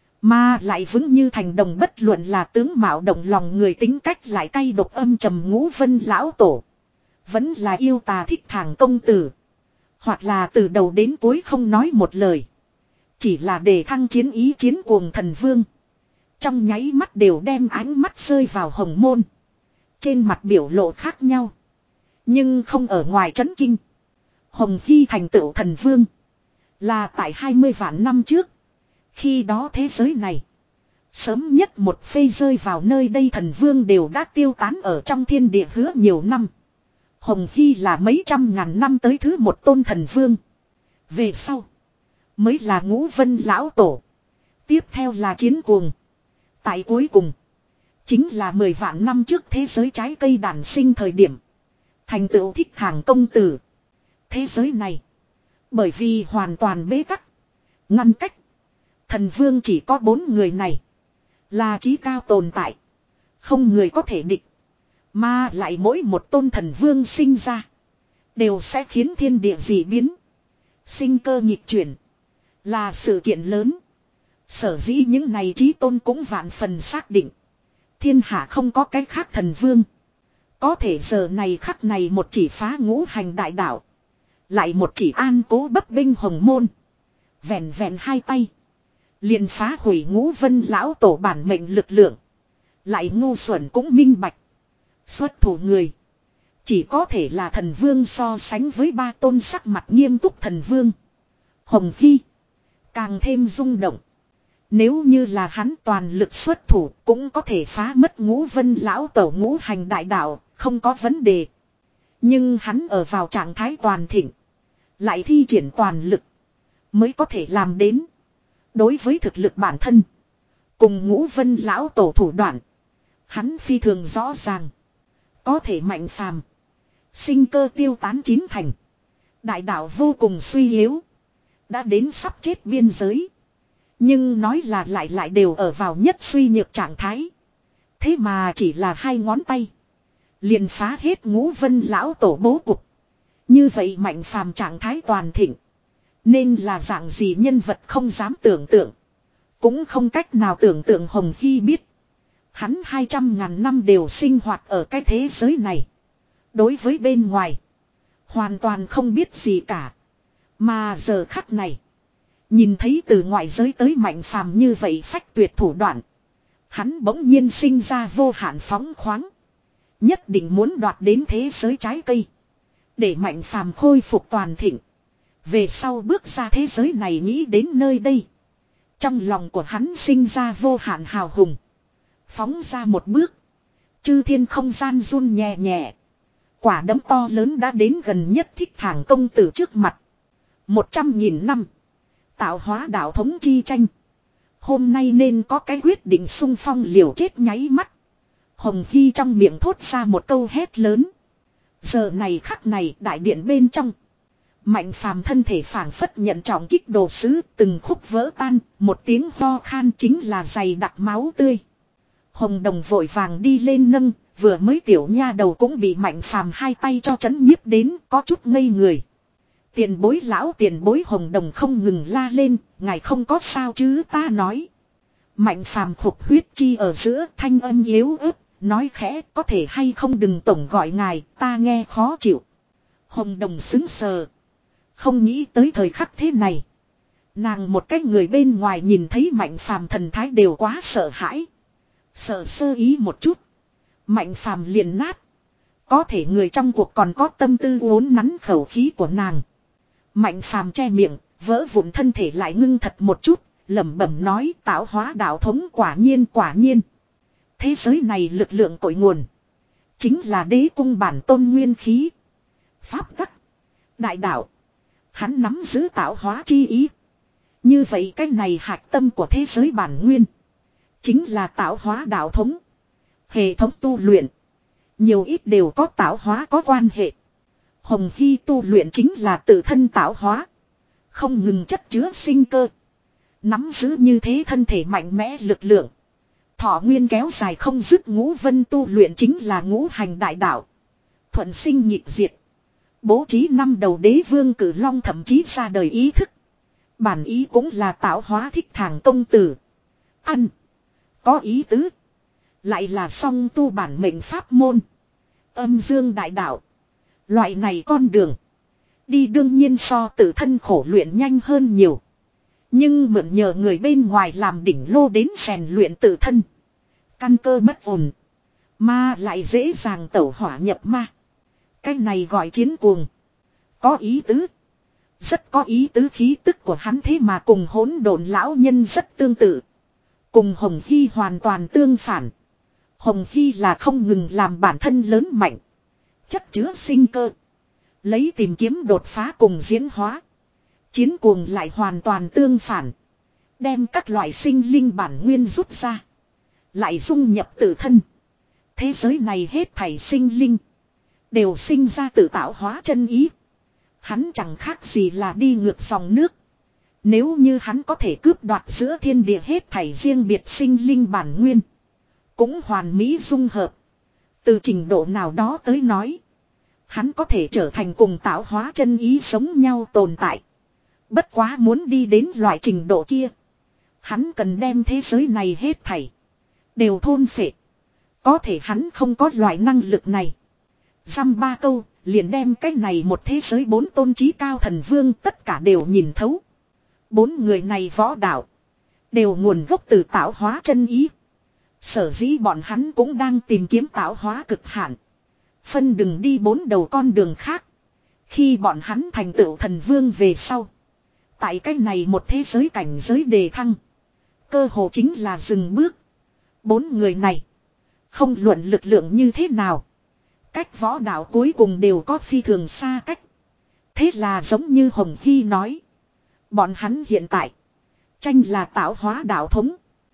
Mà lại vững như thành đồng, bất luận là tướng mạo động lòng người tính cách lại cay độc âm trầm Ngũ Vân lão tổ. Vẫn là yêu tà thích thàng công tử. Hoặc là từ đầu đến cuối không nói một lời. Chỉ là để thăng chiến ý chiến cuồng thần vương. Trong nháy mắt đều đem ánh mắt rơi vào hồng môn. Trên mặt biểu lộ khác nhau. Nhưng không ở ngoài chấn kinh. Hồng Hy thành tựu thần vương. Là tại hai mươi vạn năm trước. Khi đó thế giới này. Sớm nhất một phê rơi vào nơi đây thần vương đều đã tiêu tán ở trong thiên địa hứa nhiều năm. Hồng Hy là mấy trăm ngàn năm tới thứ một tôn thần vương. Về sau. Mới là Ngũ Vân lão tổ. Tiếp theo là chiến cuồng. Tại cuối cùng. Chính là mười vạn năm trước thế giới trái cây đản sinh thời điểm. Thành tựu thích thàng công tử. Thế giới này. Bởi vì hoàn toàn bế tắc. Ngăn cách. Thần vương chỉ có bốn người này. Là trí cao tồn tại. Không người có thể địch. Mà lại mỗi một tôn thần vương sinh ra. Đều sẽ khiến thiên địa dị biến. Sinh cơ nghịch chuyển. Là sự kiện lớn. Sở dĩ những này trí tôn cũng vạn phần xác định. Thiên hạ không có cái khác thần vương. Có thể giờ này khắc này một chỉ phá ngũ hành đại đạo. Lại một chỉ an cố bấp bênh hồng môn. Vẹn vẹn hai tay. Liền phá hủy Ngũ Vân lão tổ bản mệnh lực lượng. Lại ngu xuẩn cũng minh bạch. Xuất thủ người. Chỉ có thể là thần vương so sánh với ba tôn sắc mặt nghiêm túc thần vương. Hồng Hy. Càng thêm rung động. Nếu như là hắn toàn lực xuất thủ cũng có thể phá mất Ngũ Vân lão tổ ngũ hành đại đạo, không có vấn đề. Nhưng hắn ở vào trạng thái toàn thịnh. Lại thi triển toàn lực. Mới có thể làm đến. Đối với thực lực bản thân. Cùng Ngũ Vân lão tổ thủ đoạn. Hắn phi thường rõ ràng. Có thể mạnh phàm. Sinh cơ tiêu tán chín thành. Đại đạo vô cùng suy yếu. Đã đến sắp chết biên giới. Nhưng nói là lại lại đều ở vào nhất suy nhược trạng thái. Thế mà chỉ là hai ngón tay. Liền phá hết Ngũ Vân lão tổ bố cục. Như vậy mạnh phàm trạng thái toàn thịnh. Nên là dạng gì nhân vật không dám tưởng tượng. Cũng không cách nào tưởng tượng Hồng Hy biết. Hắn hai trăm ngàn năm đều sinh hoạt ở cái thế giới này. Đối với bên ngoài. Hoàn toàn không biết gì cả. Mà giờ khắc này. Nhìn thấy từ ngoại giới tới mạnh phàm như vậy phách tuyệt thủ đoạn. Hắn bỗng nhiên sinh ra vô hạn phóng khoáng. Nhất định muốn đoạt đến thế giới trái cây. Để mạnh phàm khôi phục toàn thịnh. Về sau bước ra thế giới này nghĩ đến nơi đây. Trong lòng của hắn sinh ra vô hạn hào hùng. Phóng ra một bước. Chư thiên không gian run nhẹ nhẹ. Quả đấm to lớn đã đến gần nhất Thích Thàng công tử trước mặt. Một trăm nghìn năm. Tạo hóa đạo thống chi tranh. Hôm nay nên có cái quyết định xung phong liều chết nháy mắt. Hồng Hy trong miệng thốt ra một câu hét lớn. Giờ này khắc này đại điện bên trong. Mạnh phàm thân thể phảng phất nhận trọng kích đồ sứ, từng khúc vỡ tan, một tiếng ho khan chính là dày đặc máu tươi. Hồng Đồng vội vàng đi lên nâng, vừa mới tiểu nha đầu cũng bị Mạnh phàm hai tay cho chấn nhiếp đến, có chút ngây người. Tiền bối lão tiền bối Hồng Đồng không ngừng la lên, ngài không có sao chứ ta nói. Mạnh phàm khục huyết chi ở giữa thanh âm yếu ớt, nói khẽ có thể hay không đừng tổng gọi ngài, ta nghe khó chịu. Hồng Đồng sững sờ. Không nghĩ tới thời khắc thế này. Nàng một cách người bên ngoài nhìn thấy Mạnh phàm thần thái đều quá sợ hãi. Sợ sơ ý một chút. Mạnh phàm liền nát. Có thể người trong cuộc còn có tâm tư uốn nắn khẩu khí của nàng. Mạnh phàm che miệng, vỡ vụn thân thể lại ngưng thật một chút, lẩm bẩm nói tạo hóa đạo thống quả nhiên quả nhiên. Thế giới này lực lượng cội nguồn. Chính là đế cung bản tôn nguyên khí. Pháp tắc. Đại đạo. Hắn nắm giữ tạo hóa chi ý. Như vậy cái này hạch tâm của thế giới bản nguyên. Chính là tạo hóa đạo thống. Hệ thống tu luyện. Nhiều ít đều có tạo hóa có quan hệ. Hồng Hy tu luyện chính là tự thân tạo hóa. Không ngừng chất chứa sinh cơ. Nắm giữ như thế thân thể mạnh mẽ lực lượng. Thọ nguyên kéo dài không dứt. Ngũ Vân tu luyện chính là ngũ hành đại đạo. Thuận sinh nhịp diệt. Bố trí năm đầu đế vương cử long thậm chí ra đời ý thức. Bản ý cũng là tạo hóa Thích Thàng công tử. Ăn. Có ý tứ. Lại là song tu bản mệnh pháp môn. Âm dương đại đạo. Loại này con đường. Đi đương nhiên so tự thân khổ luyện nhanh hơn nhiều. Nhưng mượn nhờ người bên ngoài làm đỉnh lô đến rèn luyện tự thân. Căn cơ bất ổn. Mà lại dễ dàng tẩu hỏa nhập ma. Cái này gọi chiến cuồng. Có ý tứ. Rất có ý tứ khí tức của hắn thế mà cùng hỗn độn lão nhân rất tương tự. Cùng Hồng Hy hoàn toàn tương phản. Hồng Hy là không ngừng làm bản thân lớn mạnh. Chất chứa sinh cơ. Lấy tìm kiếm đột phá cùng diễn hóa. Chiến cuồng lại hoàn toàn tương phản. Đem các loại sinh linh bản nguyên rút ra. Lại dung nhập tự thân. Thế giới này hết thảy sinh linh. Đều sinh ra tự tạo hóa chân ý. Hắn chẳng khác gì là đi ngược dòng nước. Nếu như hắn có thể cướp đoạt giữa thiên địa hết thảy riêng biệt sinh linh bản nguyên. Cũng hoàn mỹ dung hợp. Từ trình độ nào đó tới nói. Hắn có thể trở thành cùng tạo hóa chân ý giống nhau tồn tại. Bất quá muốn đi đến loại trình độ kia. Hắn cần đem thế giới này hết thảy. Đều thôn phệ. Có thể hắn không có loại năng lực này. Dăm ba câu liền đem cái này một thế giới bốn tôn trí cao thần vương tất cả đều nhìn thấu. Bốn người này võ đạo. Đều nguồn gốc từ tạo hóa chân ý. Sở dĩ bọn hắn cũng đang tìm kiếm tạo hóa cực hạn. Phân đừng đi bốn đầu con đường khác. Khi bọn hắn thành tựu thần vương về sau. Tại cái này một thế giới cảnh giới đề thăng. Cơ hồ chính là dừng bước. Bốn người này. Không luận lực lượng như thế nào. Cách võ đạo cuối cùng đều có phi thường xa cách. Thế là giống như Hồng Hy nói. Bọn hắn hiện tại. Tranh là tạo hóa đạo thống.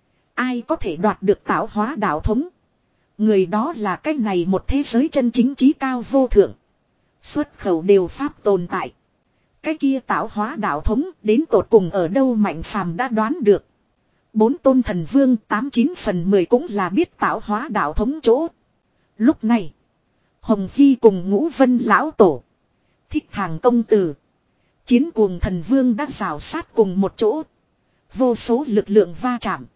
Ai có thể đoạt được tạo hóa đạo thống. Người đó là cái này một thế giới chân chính trí cao vô thượng. Xuất khẩu đều pháp tồn tại. Cái kia tạo hóa đạo thống đến tột cùng ở đâu Mạnh phàm đã đoán được. Bốn tôn thần vương tám chín phần mười cũng là biết tạo hóa đạo thống chỗ. Lúc này. Hồng Hy cùng Ngũ Vân lão tổ. Thích Thàng công tử. Chiến cuồng thần vương đã rào sát cùng một chỗ. Vô số lực lượng va chạm.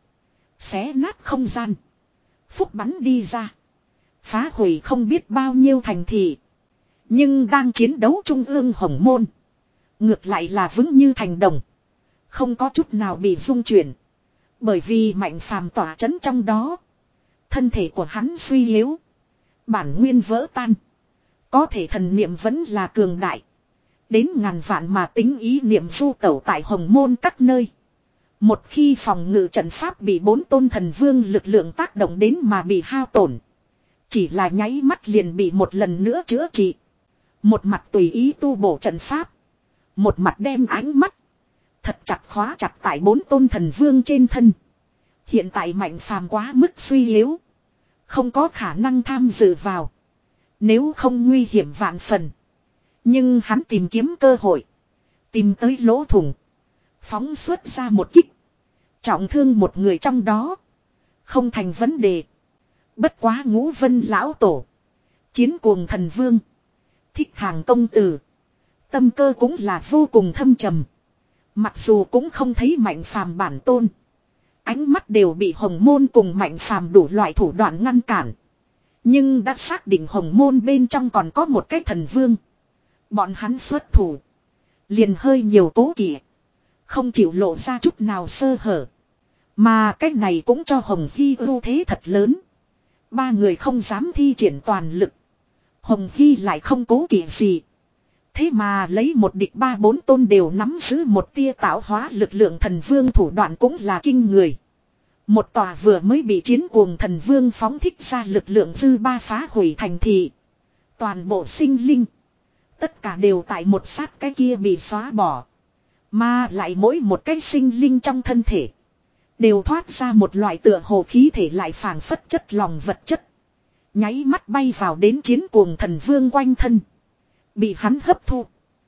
Xé nát không gian. Phúc bắn đi ra. Phá hủy không biết bao nhiêu thành thị. Nhưng đang chiến đấu trung ương hồng môn. Ngược lại là vững như thành đồng. Không có chút nào bị rung chuyển. Bởi vì Mạnh phàm tỏa chấn trong đó. Thân thể của hắn suy yếu. Bản nguyên vỡ tan. Có thể thần niệm vẫn là cường đại. Đến ngàn vạn mà tính ý niệm du tẩu tại hồng môn các nơi. Một khi phòng ngự trận pháp bị bốn tôn thần vương lực lượng tác động đến mà bị hao tổn. Chỉ là nháy mắt liền bị một lần nữa chữa trị. Một mặt tùy ý tu bổ trận pháp. Một mặt đem ánh mắt. Thật chặt khóa chặt tại bốn tôn thần vương trên thân. Hiện tại Mạnh Phàm quá mức suy yếu. Không có khả năng tham dự vào. Nếu không nguy hiểm vạn phần. Nhưng hắn tìm kiếm cơ hội. Tìm tới lỗ thủng. Phóng xuất ra một kích. Trọng thương một người trong đó. Không thành vấn đề. Bất quá Ngũ Vân lão tổ. Chiến cuồng thần vương. Thích Thàng công tử. Tâm cơ cũng là vô cùng thâm trầm. Mặc dù cũng không thấy Mạnh Phàm bản tôn. Ánh mắt đều bị Hồng Môn cùng Mạnh Phàm đủ loại thủ đoạn ngăn cản. Nhưng đã xác định Hồng Môn bên trong còn có một cái thần vương. Bọn hắn xuất thủ. Liền hơi nhiều cố kỵ. Không chịu lộ ra chút nào sơ hở. Mà cái này cũng cho Hồng Hy ưu thế thật lớn. Ba người không dám thi triển toàn lực. Hồng Hy lại không cố kỵ gì. Thế mà lấy một địch ba bốn tôn đều nắm giữ một tia tạo hóa lực lượng thần vương thủ đoạn cũng là kinh người. Một tòa vừa mới bị chiến cuồng thần vương phóng thích ra lực lượng dư ba phá hủy thành thị. Toàn bộ sinh linh. Tất cả đều tại một sát cái kia bị xóa bỏ. Mà lại mỗi một cái sinh linh trong thân thể. Đều thoát ra một loại tựa hồ khí thể lại phảng phất chất lòng vật chất. Nháy mắt bay vào đến chiến cuồng thần vương quanh thân. Bị hắn hấp thu.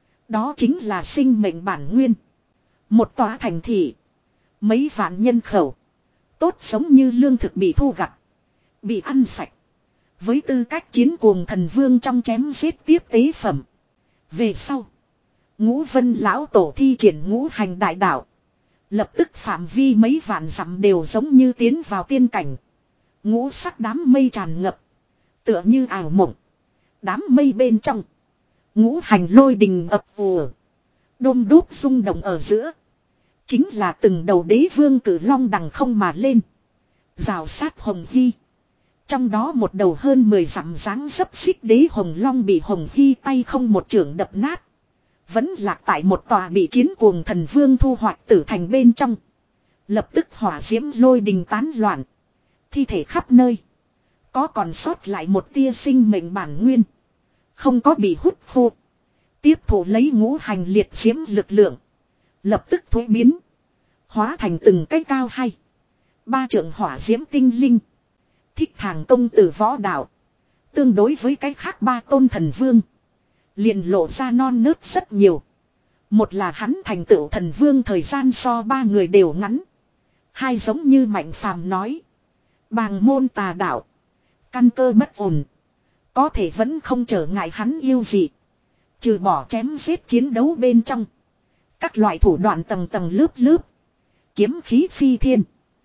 Đó chính là sinh mệnh bản nguyên. Một tòa thành thị. Mấy vạn nhân khẩu. Tốt sống như lương thực bị thu gặt. Bị ăn sạch. Với tư cách chiến cuồng thần vương trong chém giết tiếp tế phẩm. Về sau. Ngũ Vân lão tổ thi triển ngũ hành đại đạo. Lập tức phạm vi mấy vạn dặm đều giống như tiến vào tiên cảnh. Ngũ sắc đám mây tràn ngập. Tựa như ảo mộng. Đám mây bên trong. Ngũ hành lôi đình ập vùa. Đôm đốp rung động ở giữa. Chính là từng đầu đế vương cử long đằng không mà lên. Rào sát Hồng Hy. Trong đó một đầu hơn mười dặm dáng dấp xích đế hồng long bị Hồng Hy tay không một chưởng đập nát. Vẫn lạc tại một tòa bị chiến cuồng thần vương thu hoạch tử thành bên trong. Lập tức hỏa diễm lôi đình tán loạn. Thi thể khắp nơi. Có còn sót lại một tia sinh mệnh bản nguyên. Không có bị hút khô. Tiếp thụ lấy ngũ hành liệt diễm lực lượng. Lập tức thuế biến. Hóa thành từng cái cao hay. Ba trượng hỏa diễm tinh linh. Thích Thàng công tử võ đạo. Tương đối với cái khác ba tôn thần vương. Liền lộ ra non nớt rất nhiều. Một là hắn thành tựu thần vương thời gian so ba người đều ngắn. Hai giống như Mạnh Phàm nói. Bàng môn tà đạo. Căn cơ bất ổn. Có thể vẫn không trở ngại hắn yêu gì. Trừ bỏ chém giết chiến đấu bên trong. Các loại thủ đoạn tầng tầng lớp lớp. Kiếm khí phi thiên.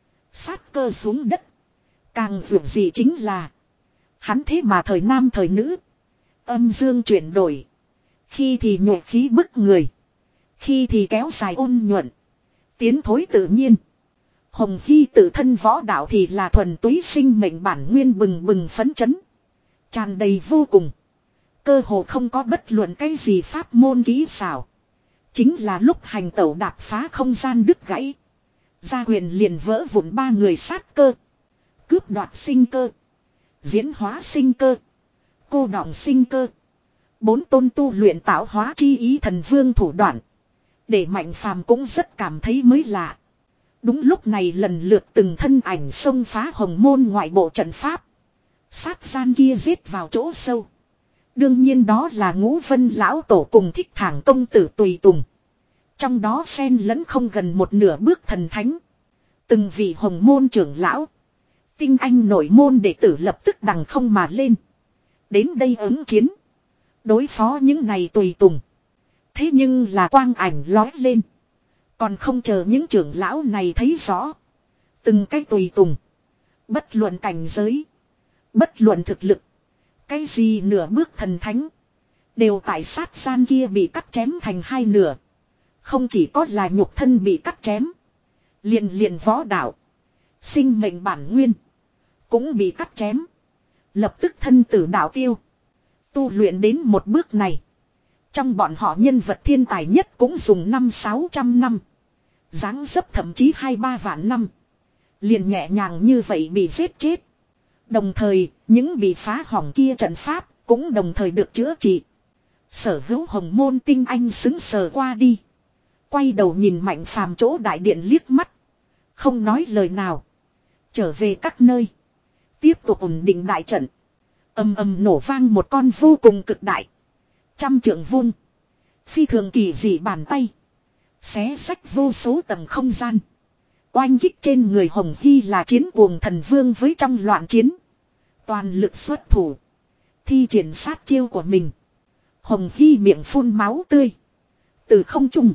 Sát cơ xuống đất. Càng vượt gì chính là. Hắn thế mà thời nam thời nữ. Âm dương chuyển đổi. Khi thì nhuệ khí bức người. Khi thì kéo dài ôn nhuận. Tiến thối tự nhiên. Hồng Hy tự thân võ đạo thì là thuần túy sinh mệnh bản nguyên bừng bừng phấn chấn. Tràn đầy vô cùng. Cơ hồ không có bất luận cái gì pháp môn kỹ xảo. Chính là lúc hành tẩu đạp phá không gian đứt gãy. Gia quyền liền vỡ vụn ba người sát cơ. Cướp đoạt sinh cơ. Diễn hóa sinh cơ. Cô đọng sinh cơ. Bốn tôn tu luyện tạo hóa chi ý thần vương thủ đoạn. Để Mạnh Phàm cũng rất cảm thấy mới lạ. Đúng lúc này lần lượt từng thân ảnh xông phá Hồng Môn ngoại bộ trận pháp. Sát gian kia giết vào chỗ sâu. Đương nhiên đó là Ngũ Vân lão tổ cùng Thích Thàng công tử tùy tùng. Trong đó xen lẫn không gần một nửa bước thần thánh. Từng vị Hồng Môn trưởng lão. Tinh anh nội môn đệ tử lập tức đằng không mà lên. Đến đây ứng chiến. Đối phó những này tùy tùng. Thế nhưng là quang ảnh lói lên. Còn không chờ những trưởng lão này thấy rõ. Từng cái tùy tùng. Bất luận cảnh giới. Bất luận thực lực. Cái gì nửa bước thần thánh. Đều tại sát gian kia bị cắt chém thành hai nửa. Không chỉ có là nhục thân bị cắt chém. Liền liền võ đạo. Sinh mệnh bản nguyên. Cũng bị cắt chém. Lập tức thân tử đạo tiêu. Tu luyện đến một bước này. Trong bọn họ nhân vật thiên tài nhất cũng dùng năm sáu trăm năm. Dáng dấp thậm chí hai ba vạn năm. Liền nhẹ nhàng như vậy bị giết chết. Đồng thời, những bị phá hỏng kia trận pháp cũng đồng thời được chữa trị. Sở hữu hồng môn tinh anh xứng sờ qua đi. Quay đầu nhìn Mạnh Phàm chỗ đại điện liếc mắt. Không nói lời nào. Trở về các nơi. Tiếp tục ổn định đại trận. Ầm ầm nổ vang một con vô cùng cực đại. Trăm trượng vuông. Phi thường kỳ dị bàn tay. Xé sách vô số tầng không gian. Oanh kích trên người Hồng Hy là chiến cuồng thần vương với trong loạn chiến. Toàn lực xuất thủ. Thi triển sát chiêu của mình. Hồng Hy miệng phun máu tươi. Từ không trung.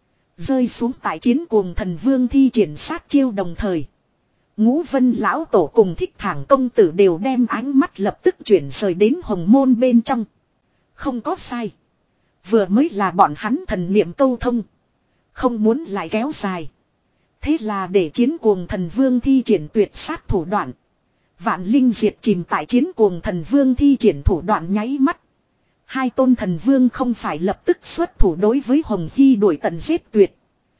Rơi xuống tại chiến cuồng thần vương thi triển sát chiêu đồng thời. Ngũ Vân lão tổ cùng Thích Thảng công tử đều đem ánh mắt lập tức chuyển rời đến hồng môn bên trong. Không có sai. Vừa mới là bọn hắn thần niệm câu thông. Không muốn lại kéo dài. Thế là để chiến cuồng thần vương thi triển tuyệt sát thủ đoạn. Vạn linh diệt chìm tại chiến cuồng thần vương thi triển thủ đoạn nháy mắt. Hai tôn thần vương không phải lập tức xuất thủ đối với Hồng Hy đuổi tận giết tuyệt.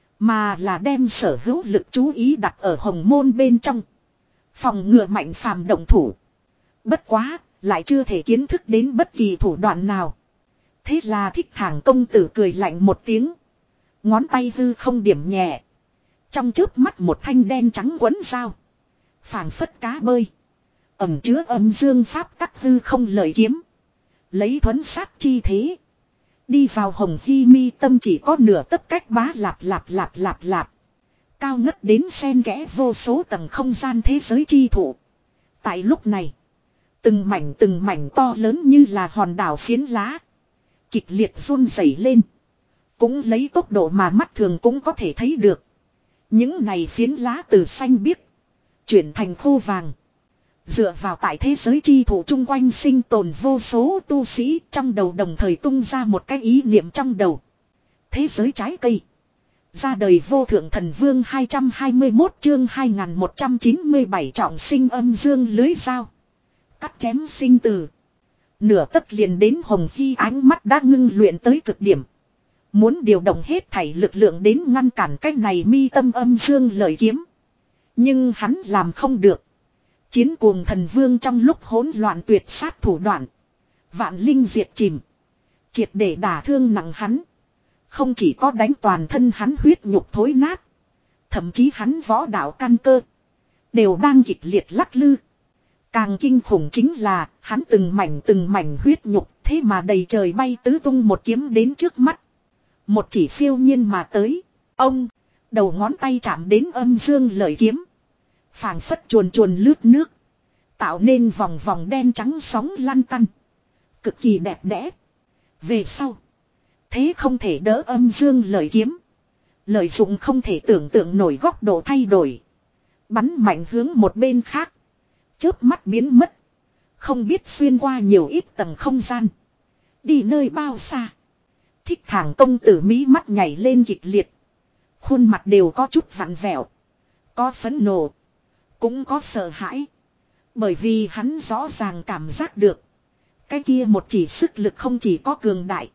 Mà là đem sở hữu lực chú ý đặt ở hồng môn bên trong. Phòng ngừa Mạnh Phàm động thủ. Bất quá, lại chưa thể kiến thức đến bất kỳ thủ đoạn nào. Thế là Thích Thảng công tử cười lạnh một tiếng. Ngón tay hư không điểm nhẹ. Trong chớp mắt một thanh đen trắng quấn dao. Phảng phất cá bơi. Ẩm chứa âm dương pháp tắc hư không lợi kiếm. Lấy thuấn sát chi thế. Đi vào Hồng Hy mi tâm chỉ có nửa tấc cách bá lạp lạp lạp lạp lạp. Cao ngất đến xen kẽ vô số tầng không gian thế giới chi thụ. Tại lúc này. Từng mảnh từng mảnh to lớn như là hòn đảo phiến lá. Kịch liệt run rẩy lên. Cũng lấy tốc độ mà mắt thường cũng có thể thấy được. Những này phiến lá từ xanh biếc. Chuyển thành khô vàng. Dựa vào tại thế giới chi thủ chung quanh sinh tồn vô số tu sĩ trong đầu đồng thời tung ra một cái ý niệm trong đầu. Thế giới trái cây. Ra đời vô thượng thần vương hai trăm hai mươi mốt chương hai nghìn một trăm chín mươi bảy trọng sinh âm dương lưới dao. Cắt chém sinh tử. Nửa tất liền đến Hồng Hy ánh mắt đã ngưng luyện tới cực điểm. Muốn điều động hết thảy lực lượng đến ngăn cản cái này mi tâm âm dương lợi kiếm. Nhưng hắn làm không được. Chiến cuồng thần vương trong lúc hỗn loạn tuyệt sát thủ đoạn. Vạn linh diệt chìm. Triệt để đả thương nặng hắn. Không chỉ có đánh toàn thân hắn huyết nhục thối nát. Thậm chí hắn võ đạo căn cơ. Đều đang kịch liệt lắc lư. Càng kinh khủng chính là hắn từng mảnh từng mảnh huyết nhục. Thế mà đầy trời bay tứ tung một kiếm đến trước mắt. Một chỉ phiêu nhiên mà tới. Ông. Đầu ngón tay chạm đến âm dương lợi kiếm. Phảng phất chuồn chuồn lướt nước. Tạo nên vòng vòng đen trắng sóng lăn tăn. Cực kỳ đẹp đẽ. Về sau. Thế không thể đỡ âm dương lợi kiếm. Lợi dụng không thể tưởng tượng nổi góc độ thay đổi. Bắn mạnh hướng một bên khác. Chớp mắt biến mất. Không biết xuyên qua nhiều ít tầng không gian. Đi nơi bao xa. Thích Thảng công tử mí mắt nhảy lên kịch liệt. Khuôn mặt đều có chút vặn vẹo. Có phẫn nộ. Cũng có sợ hãi. Bởi vì hắn rõ ràng cảm giác được. Cái kia một chỉ sức lực không chỉ có cường đại.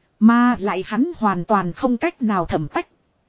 Mà lại hắn hoàn toàn không cách nào thẩm tách.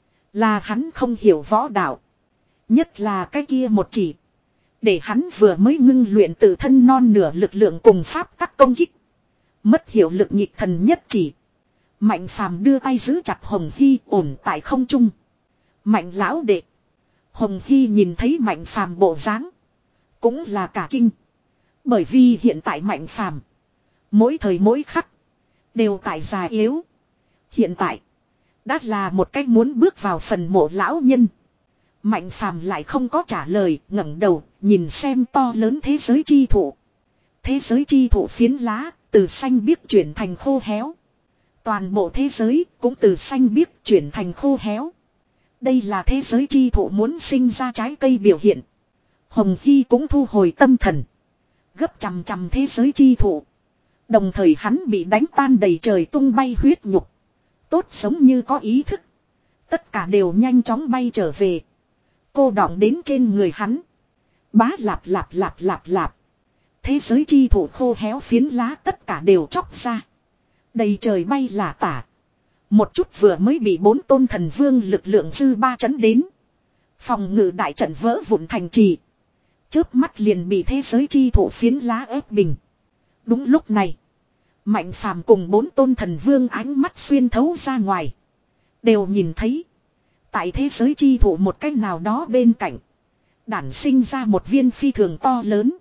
Là hắn không hiểu võ đạo. Nhất là cái kia một chỉ. Để hắn vừa mới ngưng luyện tự thân non nửa lực lượng cùng pháp tắc công kích. Mất hiệu lực nhịp thần nhất chỉ. Mạnh Phàm đưa tay giữ chặt Hồng Hy ổn tại không trung. Mạnh lão đệ. Hồng Hy nhìn thấy Mạnh Phàm bộ dáng. Cũng là cả kinh. Bởi vì hiện tại Mạnh Phàm mỗi thời mỗi khắc. Đều tại già yếu. Hiện tại. Đã là một cách muốn bước vào phần mộ lão nhân. Mạnh Phàm lại không có trả lời. Ngẩng đầu nhìn xem to lớn thế giới chi thụ. Thế giới chi thụ phiến lá. Từ xanh biếc chuyển thành khô héo. Toàn bộ thế giới cũng từ xanh biếc chuyển thành khô héo. Đây là thế giới chi thụ muốn sinh ra trái cây biểu hiện. Hồng Hy cũng thu hồi tâm thần. Gấp chằm chằm thế giới chi thụ. Đồng thời hắn bị đánh tan đầy trời tung bay huyết nhục. Tốt giống như có ý thức. Tất cả đều nhanh chóng bay trở về. Cô đọng đến trên người hắn. Bá lạp lạp lạp lạp lạp. Thế giới chi thụ khô héo phiến lá tất cả đều chóc ra. Đầy trời bay là tả. Một chút vừa mới bị bốn tôn thần vương lực lượng dư ba chấn đến. Phòng ngự đại trận vỡ vụn thành trì. Chớp mắt liền bị thế giới chi thổ phiến lá ép bình. Đúng lúc này. Mạnh phàm cùng bốn tôn thần vương ánh mắt xuyên thấu ra ngoài. Đều nhìn thấy. Tại thế giới chi thổ một cách nào đó bên cạnh. Đản sinh ra một viên phi thường to lớn.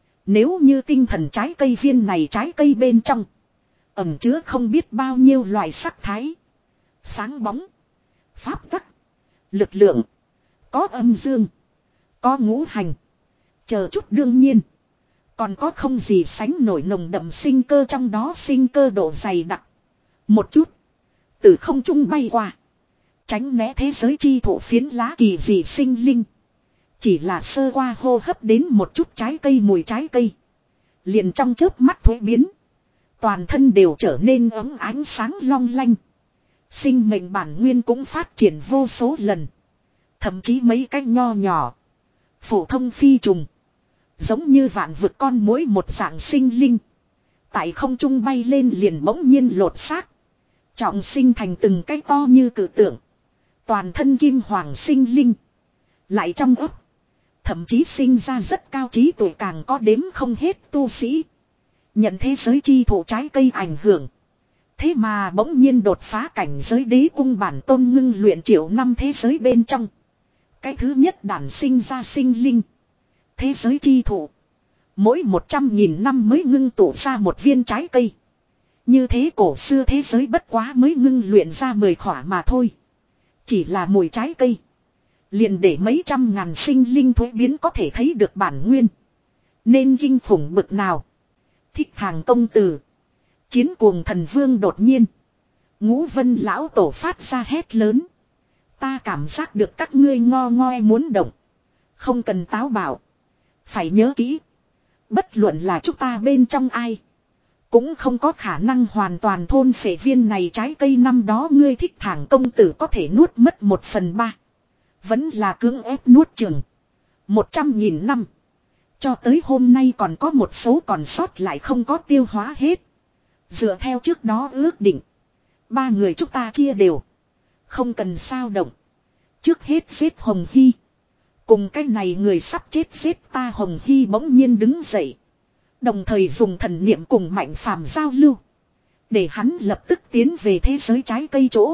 Nếu như tinh thần trái cây viên này trái cây bên trong. Ẩn chứa không biết bao nhiêu loại sắc thái. Sáng bóng. Pháp tắc. Lực lượng. Có âm dương. Có ngũ hành. Chờ chút đương nhiên. Còn có không gì sánh nổi nồng đậm sinh cơ trong đó sinh cơ độ dày đặc. Một chút. Từ không trung bay qua. Tránh né thế giới chi thổ phiến lá kỳ dị sinh linh. Chỉ là sơ qua hô hấp đến một chút trái cây mùi trái cây. Liền trong chớp mắt thuế biến. Toàn thân đều trở nên ấm ánh sáng long lanh. Sinh mệnh bản nguyên cũng phát triển vô số lần. Thậm chí mấy cái nho nhỏ. Phổ thông phi trùng. Giống như vạn vực con muỗi một dạng sinh linh. Tại không trung bay lên liền bỗng nhiên lột xác. Trọng sinh thành từng cái to như cự tượng. Toàn thân kim hoàng sinh linh. Lại trong ấp. Thậm chí sinh ra rất cao trí tuệ càng có đếm không hết tu sĩ. Nhận thế giới chi thổ trái cây ảnh hưởng. Thế mà bỗng nhiên đột phá cảnh giới đế cung bản tôn ngưng luyện triệu năm thế giới bên trong. Cái thứ nhất đản sinh ra sinh linh. Thế giới chi thổ. Mỗi một trăm nghìn năm mới ngưng tụ ra một viên trái cây. Như thế cổ xưa thế giới bất quá mới ngưng luyện ra mười khỏa mà thôi. Chỉ là mùi trái cây. Liền để mấy trăm ngàn sinh linh thuế biến có thể thấy được bản nguyên. Nên kinh khủng bực nào. Thích thàng công tử. Chiến cuồng thần vương đột nhiên. Ngũ vân lão tổ phát ra hét lớn. Ta cảm giác được các ngươi ngo ngoe muốn động. Không cần táo bạo. Phải nhớ kỹ. Bất luận là chúng ta bên trong ai. Cũng không có khả năng hoàn toàn thôn phệ viên này trái cây năm đó ngươi thích thàng công tử có thể nuốt mất một phần ba. Vẫn là cưỡng ép nuốt chừng. Một trăm nghìn năm. Cho tới hôm nay còn có một số còn sót lại không có tiêu hóa hết. Dựa theo trước đó ước định. Ba người chúng ta chia đều. Không cần sao động. Trước hết giết Hồng Hy. Cùng cái này người sắp chết giết ta Hồng Hy bỗng nhiên đứng dậy. Đồng thời dùng thần niệm cùng Mạnh Phàm giao lưu. Để hắn lập tức tiến về thế giới trái cây chỗ.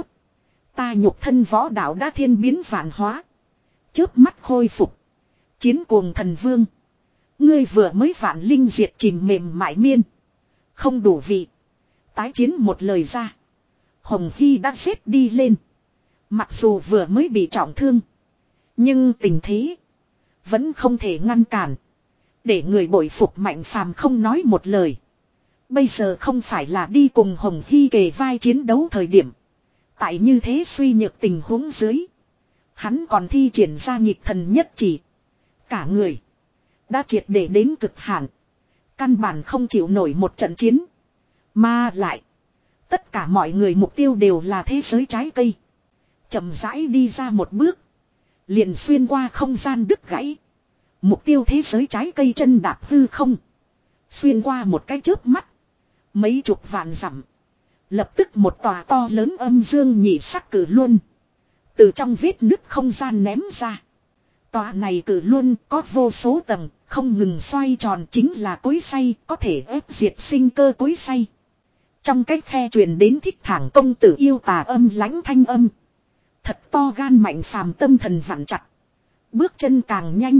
Ta nhục thân võ đạo đã thiên biến vạn hóa. Chớp mắt khôi phục. Chiến cuồng thần vương. Ngươi vừa mới vạn linh diệt chìm mềm mại miên. Không đủ vị. Tái chiến một lời ra. Hồng Hy đã xếp đi lên. Mặc dù vừa mới bị trọng thương. Nhưng tình thế. Vẫn không thể ngăn cản. Để người bội phục Mạnh Phàm không nói một lời. Bây giờ không phải là đi cùng Hồng Hy kề vai chiến đấu thời điểm. Tại như thế suy nhược tình huống dưới. Hắn còn thi triển ra nhịp thần nhất chỉ. Cả người. Đã triệt để đến cực hạn. Căn bản không chịu nổi một trận chiến. Mà lại. Tất cả mọi người mục tiêu đều là thế giới trái cây. Chậm rãi đi ra một bước. Liền xuyên qua không gian đứt gãy. Mục tiêu thế giới trái cây chân đạp hư không. Xuyên qua một cái chớp mắt. Mấy chục vạn dặm. Lập tức một tòa to lớn âm dương nhị sắc cử luân. Từ trong vết nứt không gian ném ra. Tòa này cử luân có vô số tầng. Không ngừng xoay tròn chính là cối xay. Có thể ép diệt sinh cơ cối xay. Trong cái khe truyền đến thích thẳng công tử yêu tà âm lãnh thanh âm. Thật to gan Mạnh Phàm tâm thần vặn chặt. Bước chân càng nhanh.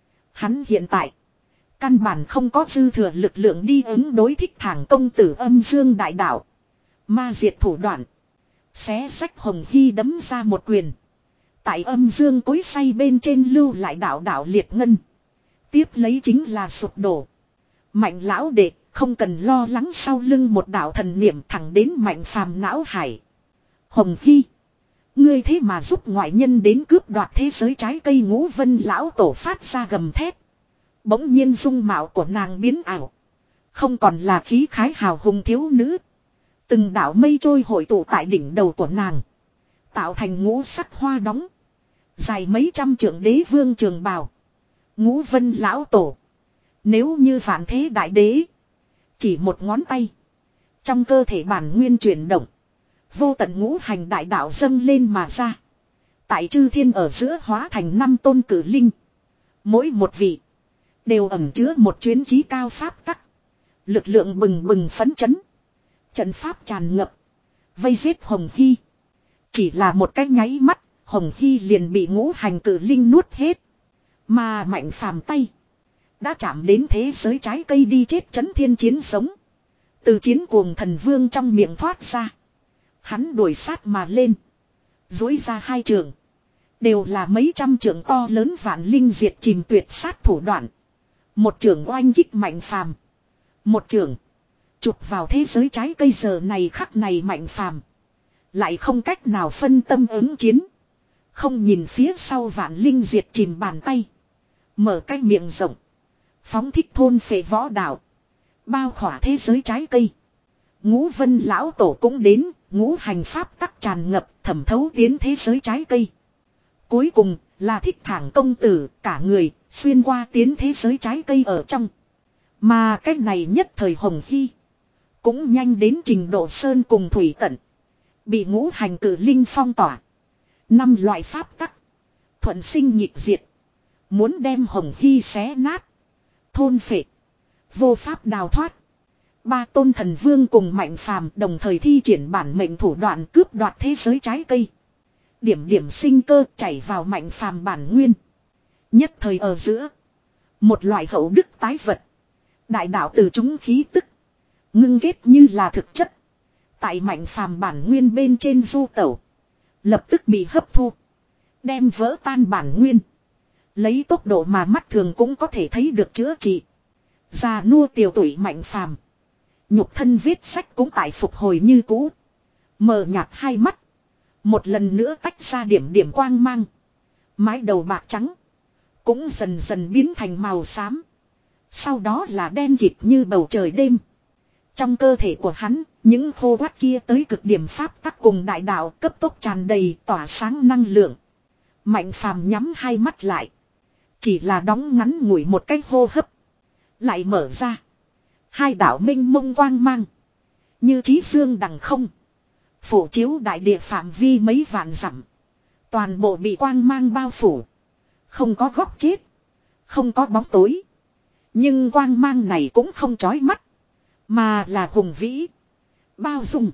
Hắn hiện tại. Căn bản không có dư thừa lực lượng đi ứng đối thích thẳng công tử âm dương đại đạo. Ma diệt thủ đoạn. Xé sách Hồng Hy đấm ra một quyền. Tại âm dương cối xay bên trên lưu lại đạo đạo liệt ngân. Tiếp lấy chính là sụp đổ. Mạnh lão đệ không cần lo lắng sau lưng một đạo thần niệm thẳng đến Mạnh Phàm não hải. Hồng Hy. Ngươi thế mà giúp ngoại nhân đến cướp đoạt thế giới trái cây ngũ vân lão tổ phát ra gầm thét. Bỗng nhiên dung mạo của nàng biến ảo. Không còn là khí khái hào hùng thiếu nữ. Từng đạo mây trôi hội tụ tại đỉnh đầu của nàng. Tạo thành ngũ sắc hoa đóng. Dài mấy trăm trượng đế vương trường bào. Ngũ vân lão tổ. Nếu như vạn thế đại đế. Chỉ một ngón tay. Trong cơ thể bản nguyên chuyển động. Vô tận ngũ hành đại đạo dâng lên mà ra. Tại chư thiên ở giữa hóa thành năm tôn cử linh. Mỗi một vị đều ẩn chứa một chuyến chí cao pháp tắc. Lực lượng bừng bừng phấn chấn. Trận pháp tràn ngập. Vây giết Hồng Hy. Chỉ là một cái nháy mắt, Hồng Hy liền bị ngũ hành cử linh nuốt hết. Mà Mạnh Phàm tay đã chạm đến thế giới trái cây đi chết chấn thiên chiến sống. Từ chiến cuồng thần vương trong miệng thoát ra. Hắn đuổi sát mà lên. Dối ra hai trường. Đều là mấy trăm trường to lớn vạn linh diệt chìm tuyệt sát thủ đoạn. Một trường oanh kích Mạnh Phàm. Một trường chụp vào thế giới trái cây giờ này khắc này Mạnh Phàm. Lại không cách nào phân tâm ứng chiến. Không nhìn phía sau vạn linh diệt chìm bàn tay. Mở cái miệng rộng. Phóng thích thôn phệ võ đạo. Bao khỏa thế giới trái cây. Ngũ vân lão tổ cũng đến. Ngũ hành pháp tắc tràn ngập thẩm thấu tiến thế giới trái cây. Cuối cùng là Thích Thản công tử cả người xuyên qua tiến thế giới trái cây ở trong. Mà cái này nhất thời Hồng Hy. Cũng nhanh đến trình độ sơn cùng thủy tận. Bị ngũ hành cử linh phong tỏa. Năm loại pháp tắc. Thuận sinh nhịp diệt. Muốn đem Hồng Hy xé nát. Thôn phệ. Vô pháp đào thoát. Ba tôn thần vương cùng Mạnh Phàm đồng thời thi triển bản mệnh thủ đoạn cướp đoạt thế giới trái cây. Điểm điểm sinh cơ chảy vào Mạnh Phàm bản nguyên. Nhất thời ở giữa. Một loại hậu đức tái vật. Đại đạo từ chúng khí tức. Ngưng kết như là thực chất. Tại Mạnh Phàm bản nguyên bên trên du tẩu. Lập tức bị hấp thu. Đem vỡ tan bản nguyên. Lấy tốc độ mà mắt thường cũng có thể thấy được chữa trị. Già nua tiều tuổi Mạnh Phàm. Nhục thân vết sách cũng tại phục hồi như cũ. Mờ nhạt hai mắt. Một lần nữa tách ra điểm điểm quang mang. Mái đầu bạc trắng. Cũng dần dần biến thành màu xám. Sau đó là đen kịt như bầu trời đêm. Trong cơ thể của hắn, những khô quắt kia tới cực điểm pháp tắc cùng đại đạo cấp tốc tràn đầy tỏa sáng năng lượng. Mạnh Phàm nhắm hai mắt lại. Chỉ là đóng ngắn ngủi một cái hô hấp. Lại mở ra. Hai đạo minh mông quang mang. Như chí dương đằng không. Phủ chiếu đại địa phạm vi mấy vạn dặm. Toàn bộ bị quang mang bao phủ. Không có góc chết. Không có bóng tối. Nhưng quang mang này cũng không chói mắt. Mà là hùng vĩ. Bao dung.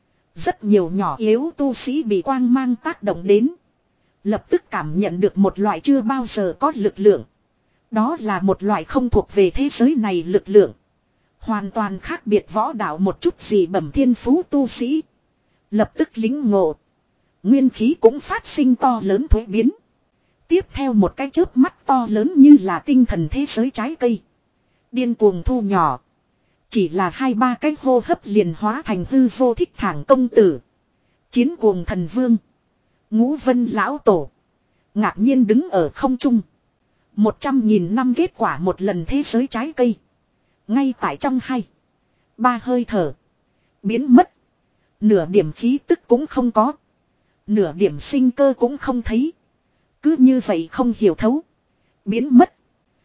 Rất nhiều nhỏ yếu tu sĩ bị quang mang tác động đến. Lập tức cảm nhận được một loại chưa bao giờ có lực lượng. Đó là một loại không thuộc về thế giới này lực lượng. Hoàn toàn khác biệt võ đạo một chút gì bẩm thiên phú tu sĩ. Lập tức lính ngộ. Nguyên khí cũng phát sinh to lớn thuế biến. Tiếp theo một cái chớp mắt to lớn như là tinh thần thế giới trái cây. Điên cuồng thu nhỏ. Chỉ là hai ba cái hô hấp liền hóa thành hư vô Thích Thản công tử. Chiến cuồng thần vương. Ngũ vân lão tổ. Ngạc nhiên đứng ở không trung. Một trăm nghìn năm kết quả một lần thế giới trái cây. Ngay tại trong hai. Ba hơi thở. Biến mất. Nửa điểm khí tức cũng không có. Nửa điểm sinh cơ cũng không thấy. Cứ như vậy không hiểu thấu. Biến mất.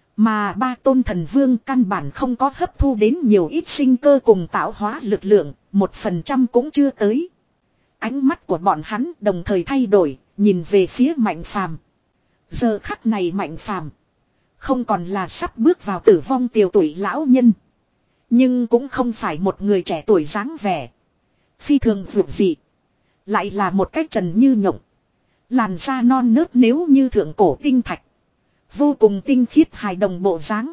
Mà ba tôn thần vương căn bản không có hấp thu đến nhiều ít sinh cơ cùng tạo hóa lực lượng. Một phần trăm cũng chưa tới. Ánh mắt của bọn hắn đồng thời thay đổi. Nhìn về phía Mạnh Phàm. Giờ khắc này Mạnh Phàm không còn là sắp bước vào tử vong tiều tuổi lão nhân. Nhưng cũng không phải một người trẻ tuổi dáng vẻ. Phi thường vượt dị. Lại là một cách trần như nhộng. Làn da non nớt nếu như thượng cổ tinh thạch. Vô cùng tinh khiết hài đồng bộ dáng.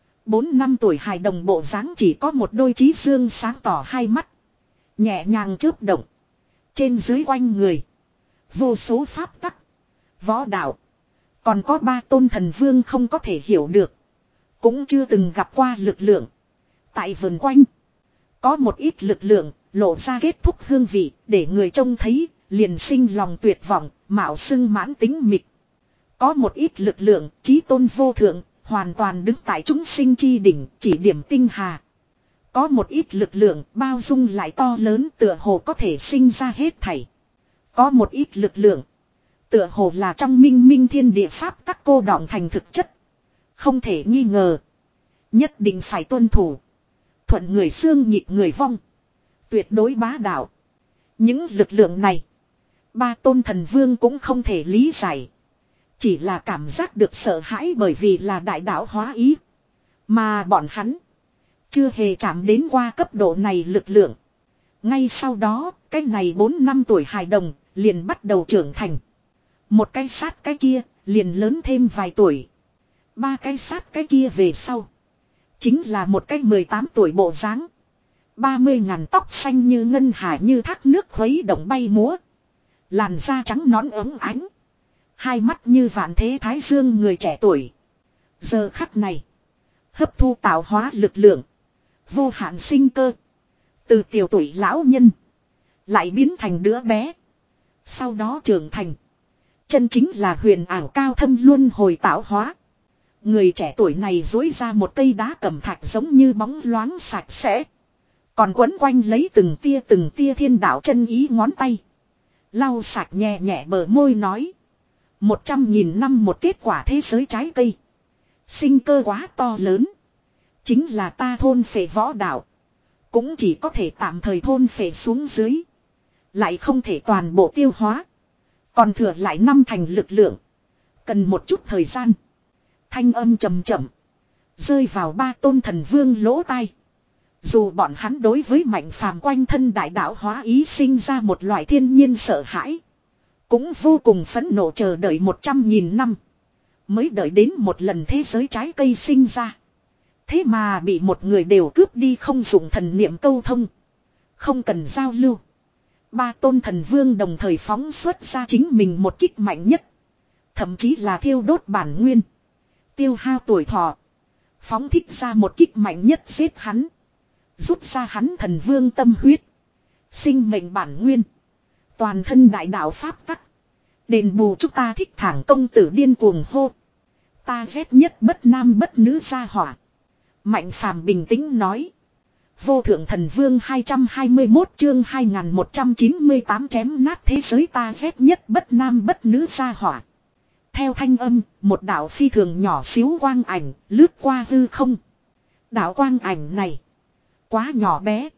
Bốn năm tuổi hài đồng bộ dáng chỉ có một đôi trí dương sáng tỏ hai mắt. Nhẹ nhàng chớp động. Trên dưới quanh người. Vô số pháp tắc. Võ đạo. Còn có ba tôn thần vương không có thể hiểu được. Cũng chưa từng gặp qua lực lượng. Tại vườn quanh. Có một ít lực lượng. Lộ ra kết thúc hương vị. Để người trông thấy. Liền sinh lòng tuyệt vọng. Mạo xưng mãn tính mịch. Có một ít lực lượng. Chí tôn vô thượng. Hoàn toàn đứng tại chúng sinh chi đỉnh. Chỉ điểm tinh hà. Có một ít lực lượng. Bao dung lại to lớn. Tựa hồ có thể sinh ra hết thảy. Có một ít lực lượng. Tựa hồ là trong minh minh thiên địa pháp các cô đọng thành thực chất. Không thể nghi ngờ. Nhất định phải tuân thủ. Thuận người xương nhịp người vong. Tuyệt đối bá đạo. Những lực lượng này, ba tôn thần vương cũng không thể lý giải. Chỉ là cảm giác được sợ hãi bởi vì là đại đạo hóa ý. Mà bọn hắn chưa hề chạm đến qua cấp độ này lực lượng. Ngay sau đó, cái này bốn năm tuổi hài đồng liền bắt đầu trưởng thành. Một cái sát cái kia liền lớn thêm vài tuổi. Ba cái sát cái kia về sau chính là một cái mười tám tuổi bộ dáng. Ba mươi ngàn tóc xanh như ngân hà như thác nước khuấy động bay múa. Làn da trắng nõn ấm ánh. Hai mắt như vạn thế thái dương người trẻ tuổi. Giờ khắc này, hấp thu tạo hóa lực lượng, vô hạn sinh cơ. Từ tiểu tuổi lão nhân lại biến thành đứa bé. Sau đó trưởng thành. Chân chính là huyền ảo cao thâm luân hồi tạo hóa. Người trẻ tuổi này dối ra một cây đá cẩm thạch giống như bóng loáng sạch sẽ. Còn quấn quanh lấy từng tia từng tia thiên đạo chân ý ngón tay. Lau sạch nhẹ nhẹ bờ môi nói. Một trăm nghìn năm một kết quả thế giới trái cây. Sinh cơ quá to lớn. Chính là ta thôn phệ võ đạo. Cũng chỉ có thể tạm thời thôn phệ xuống dưới. Lại không thể toàn bộ tiêu hóa. Còn thừa lại năm thành lực lượng. Cần một chút thời gian. Thanh âm trầm chậm. Rơi vào ba tôn thần vương lỗ tai. Dù bọn hắn đối với mạnh phàm quanh thân đại đạo hóa ý sinh ra một loại thiên nhiên sợ hãi. Cũng vô cùng phẫn nộ chờ đợi một trăm nghìn năm. Mới đợi đến một lần thế giới trái cây sinh ra. Thế mà bị một người đều cướp đi không dùng thần niệm câu thông. Không cần giao lưu. Ba tôn thần vương đồng thời phóng xuất ra chính mình một kích mạnh nhất. Thậm chí là thiêu đốt bản nguyên. Tiêu hao tuổi thọ. Phóng thích ra một kích mạnh nhất giết hắn. Rút ra hắn thần vương tâm huyết. Sinh mệnh bản nguyên. Toàn thân đại đạo pháp tắc. Đền bù chúng ta thích thẳng công tử điên cuồng hô. Ta ghét nhất bất nam bất nữ gia hỏa. Mạnh phàm bình tĩnh nói. Vô thượng thần vương hai trăm hai mươi mốt chương hai nghìn một trăm chín mươi tám chém nát thế giới ta ghét nhất bất nam bất nữ gia hỏa. Theo thanh âm, một đạo phi thường nhỏ xíu quang ảnh lướt qua hư không. Đạo quang ảnh này quá nhỏ bé.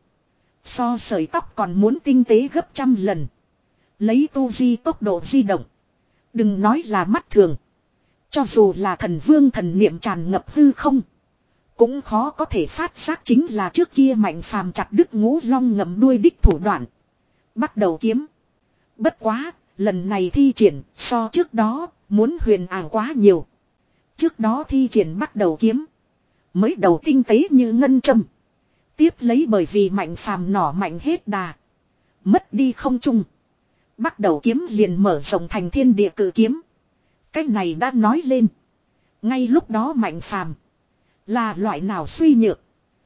So sợi tóc còn muốn tinh tế gấp trăm lần. Lấy tu di tốc độ di động. Đừng nói là mắt thường. Cho dù là thần vương thần niệm tràn ngập hư không. Cũng khó có thể phát giác chính là trước kia mạnh phàm chặt đứt ngũ long ngậm đuôi đích thủ đoạn. Bắt đầu kiếm. Bất quá, lần này thi triển so trước đó muốn huyền ảo quá nhiều. Trước đó thi triển bắt đầu kiếm. Mới đầu tinh tế như ngân châm. Tiếp lấy bởi vì mạnh phàm nỏ mạnh hết đà. Mất đi không trung. Bắt đầu kiếm liền mở rộng thành thiên địa cử kiếm. Cái này đã nói lên. Ngay lúc đó mạnh phàm. Là loại nào suy nhược.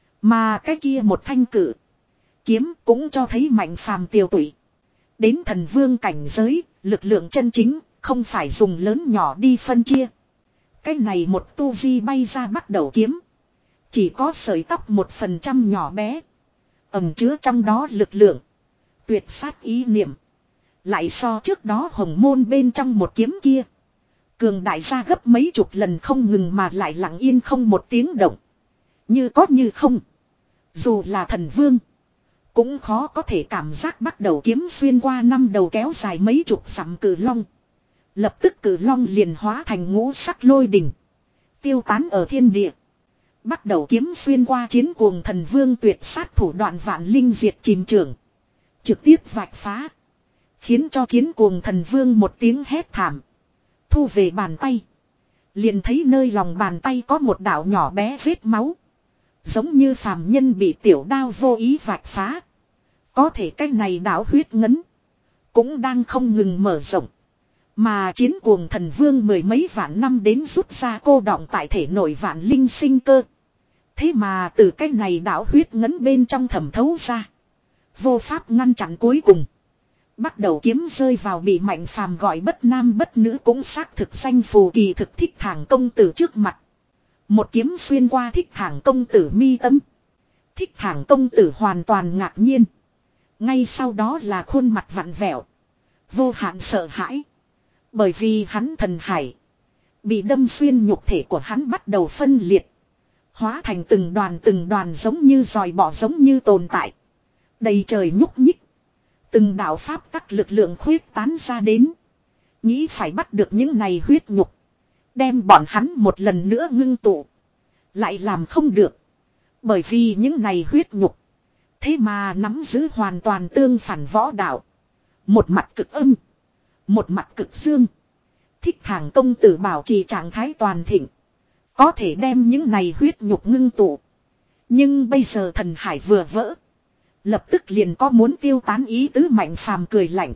Mà cái kia một thanh cử. Kiếm cũng cho thấy mạnh phàm tiêu tụy. Đến thần vương cảnh giới. Lực lượng chân chính. Không phải dùng lớn nhỏ đi phân chia. Cái này một tu vi bay ra bắt đầu kiếm. Chỉ có sợi tóc một phần trăm nhỏ bé. Ẩm chứa trong đó lực lượng. Tuyệt sát ý niệm. Lại so trước đó hồng môn bên trong một kiếm kia. Cường đại ra gấp mấy chục lần không ngừng mà lại lặng yên không một tiếng động. Như có như không. Dù là thần vương. Cũng khó có thể cảm giác bắt đầu kiếm xuyên qua năm đầu kéo dài mấy chục dặm cử long. Lập tức cử long liền hóa thành ngũ sắc lôi đỉnh. Tiêu tán ở thiên địa. Bắt đầu kiếm xuyên qua chiến cuồng thần vương tuyệt sát thủ đoạn vạn linh diệt chìm trưởng. Trực tiếp vạch phá. Khiến cho chiến cuồng thần vương một tiếng hét thảm. Thu về bàn tay. Liền thấy nơi lòng bàn tay có một đạo nhỏ bé vết máu. Giống như phàm nhân bị tiểu đao vô ý vạch phá. Có thể cái này đạo huyết ngấn. Cũng đang không ngừng mở rộng. Mà chiến cuồng thần vương mười mấy vạn năm đến rút ra cô đọng tại thể nội vạn linh sinh cơ. Thế mà từ cái này đạo huyết ngấn bên trong thẩm thấu ra. Vô pháp ngăn chặn cuối cùng. Bắt đầu kiếm rơi vào bị mạnh phàm gọi bất nam bất nữ cũng xác thực danh phù kỳ thực thích thẳng công tử trước mặt. Một kiếm xuyên qua thích thẳng công tử mi tâm. Thích thẳng công tử hoàn toàn ngạc nhiên. Ngay sau đó là khuôn mặt vặn vẹo. Vô hạn sợ hãi. Bởi vì hắn thần hải. Bị đâm xuyên nhục thể của hắn bắt đầu phân liệt. Hóa thành từng đoàn từng đoàn giống như dòi bỏ giống như tồn tại. Đầy trời nhúc nhích. Từng đạo pháp tắc lực lượng khuyết tán ra đến. Nghĩ phải bắt được những này huyết nhục. Đem bọn hắn một lần nữa ngưng tụ. Lại làm không được. Bởi vì những này huyết nhục. Thế mà nắm giữ hoàn toàn tương phản võ đạo. Một mặt cực âm. Một mặt cực dương. Thích Thàng công tử bảo trì trạng thái toàn thịnh. Có thể đem những này huyết nhục ngưng tụ. Nhưng bây giờ thần hải vừa vỡ. Lập tức liền có muốn tiêu tán ý tứ. Mạnh Phàm cười lạnh.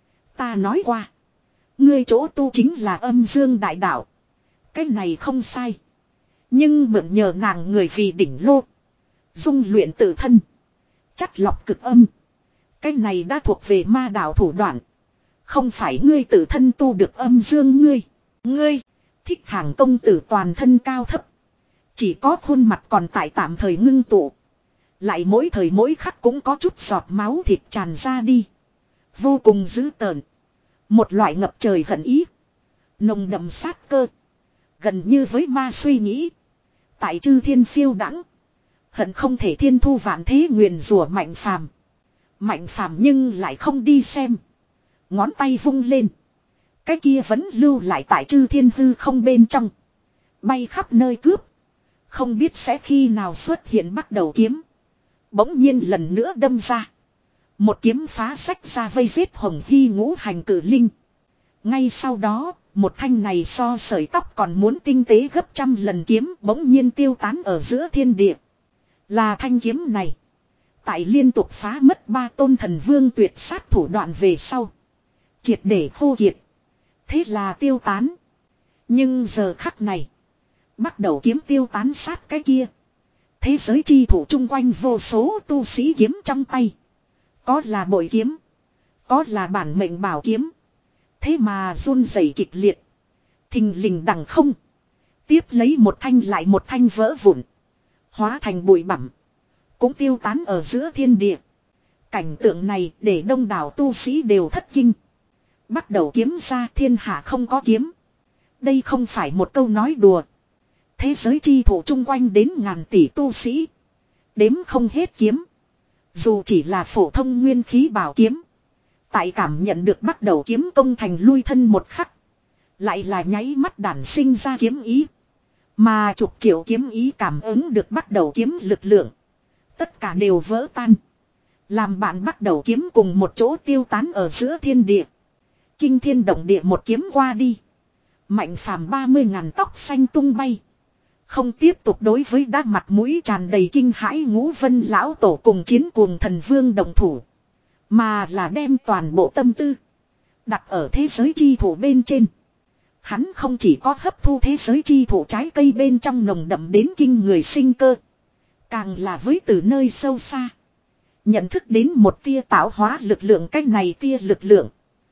Ta nói qua. Ngươi chỗ tu chính là âm dương đại đạo. Cái này không sai. Nhưng mượn nhờ nàng người vì đỉnh lô. Dung luyện tự thân. Chắt lọc cực âm. Cái này đã thuộc về ma đạo thủ đoạn. Không phải ngươi tự thân tu được âm dương ngươi. Ngươi. Thích Thàng công tử toàn thân cao thấp. Chỉ có khuôn mặt còn tại tạm thời ngưng tụ. Lại mỗi thời mỗi khắc cũng có chút giọt máu thịt tràn ra đi. Vô cùng dữ tợn. Một loại ngập trời hận ý. Nồng đậm sát cơ. Gần như với ma suy nghĩ. Tại chư thiên phiêu đãng. Hận không thể thiên thu vạn thế nguyền rủa Mạnh Phàm. Mạnh Phàm nhưng lại không đi xem. Ngón tay vung lên. Cái kia vẫn lưu lại tại chư thiên hư không bên trong. Bay khắp nơi cướp. Không biết sẽ khi nào xuất hiện bắt đầu kiếm. Bỗng nhiên lần nữa đâm ra. Một kiếm phá sách ra vây giết Hồng Hy ngũ hành cử linh. Ngay sau đó, một thanh này so sợi tóc còn muốn tinh tế gấp trăm lần kiếm bỗng nhiên tiêu tán ở giữa thiên địa. Là thanh kiếm này. Tại liên tục phá mất ba tôn thần vương tuyệt sát thủ đoạn về sau. Triệt để khô kiệt. Thế là tiêu tán. Nhưng giờ khắc này. Bắt đầu kiếm tiêu tán sát cái kia. Thế giới chi thủ chung quanh vô số tu sĩ kiếm trong tay. Có là bội kiếm. Có là bản mệnh bảo kiếm. Thế mà run rẩy kịch liệt. Thình lình đằng không. Tiếp lấy một thanh lại một thanh vỡ vụn. Hóa thành bụi bặm. Cũng tiêu tán ở giữa thiên địa. Cảnh tượng này để đông đảo tu sĩ đều thất kinh. Bắt đầu kiếm ra thiên hạ không có kiếm. Đây không phải một câu nói đùa. Thế giới chi thủ chung quanh đến ngàn tỷ tu sĩ. Đếm không hết kiếm. Dù chỉ là phổ thông nguyên khí bảo kiếm. Tại cảm nhận được bắt đầu kiếm công thành lui thân một khắc. Lại là nháy mắt đản sinh ra kiếm ý. Mà chục triệu kiếm ý cảm ứng được bắt đầu kiếm lực lượng. Tất cả đều vỡ tan. Làm bạn bắt đầu kiếm cùng một chỗ tiêu tán ở giữa thiên địa. Kinh thiên động địa một kiếm qua đi. Mạnh Phàm ba mươi ngàn tóc xanh tung bay. Không tiếp tục đối với đá mặt mũi tràn đầy kinh hãi Ngũ Vân lão tổ cùng chiến cuồng thần vương đồng thủ. Mà là đem toàn bộ tâm tư. Đặt ở thế giới chi thủ bên trên. Hắn không chỉ có hấp thu thế giới chi thủ trái cây bên trong nồng đậm đến kinh người sinh cơ. Càng là với từ nơi sâu xa. Nhận thức đến một tia tạo hóa lực lượng cách này tia lực lượng.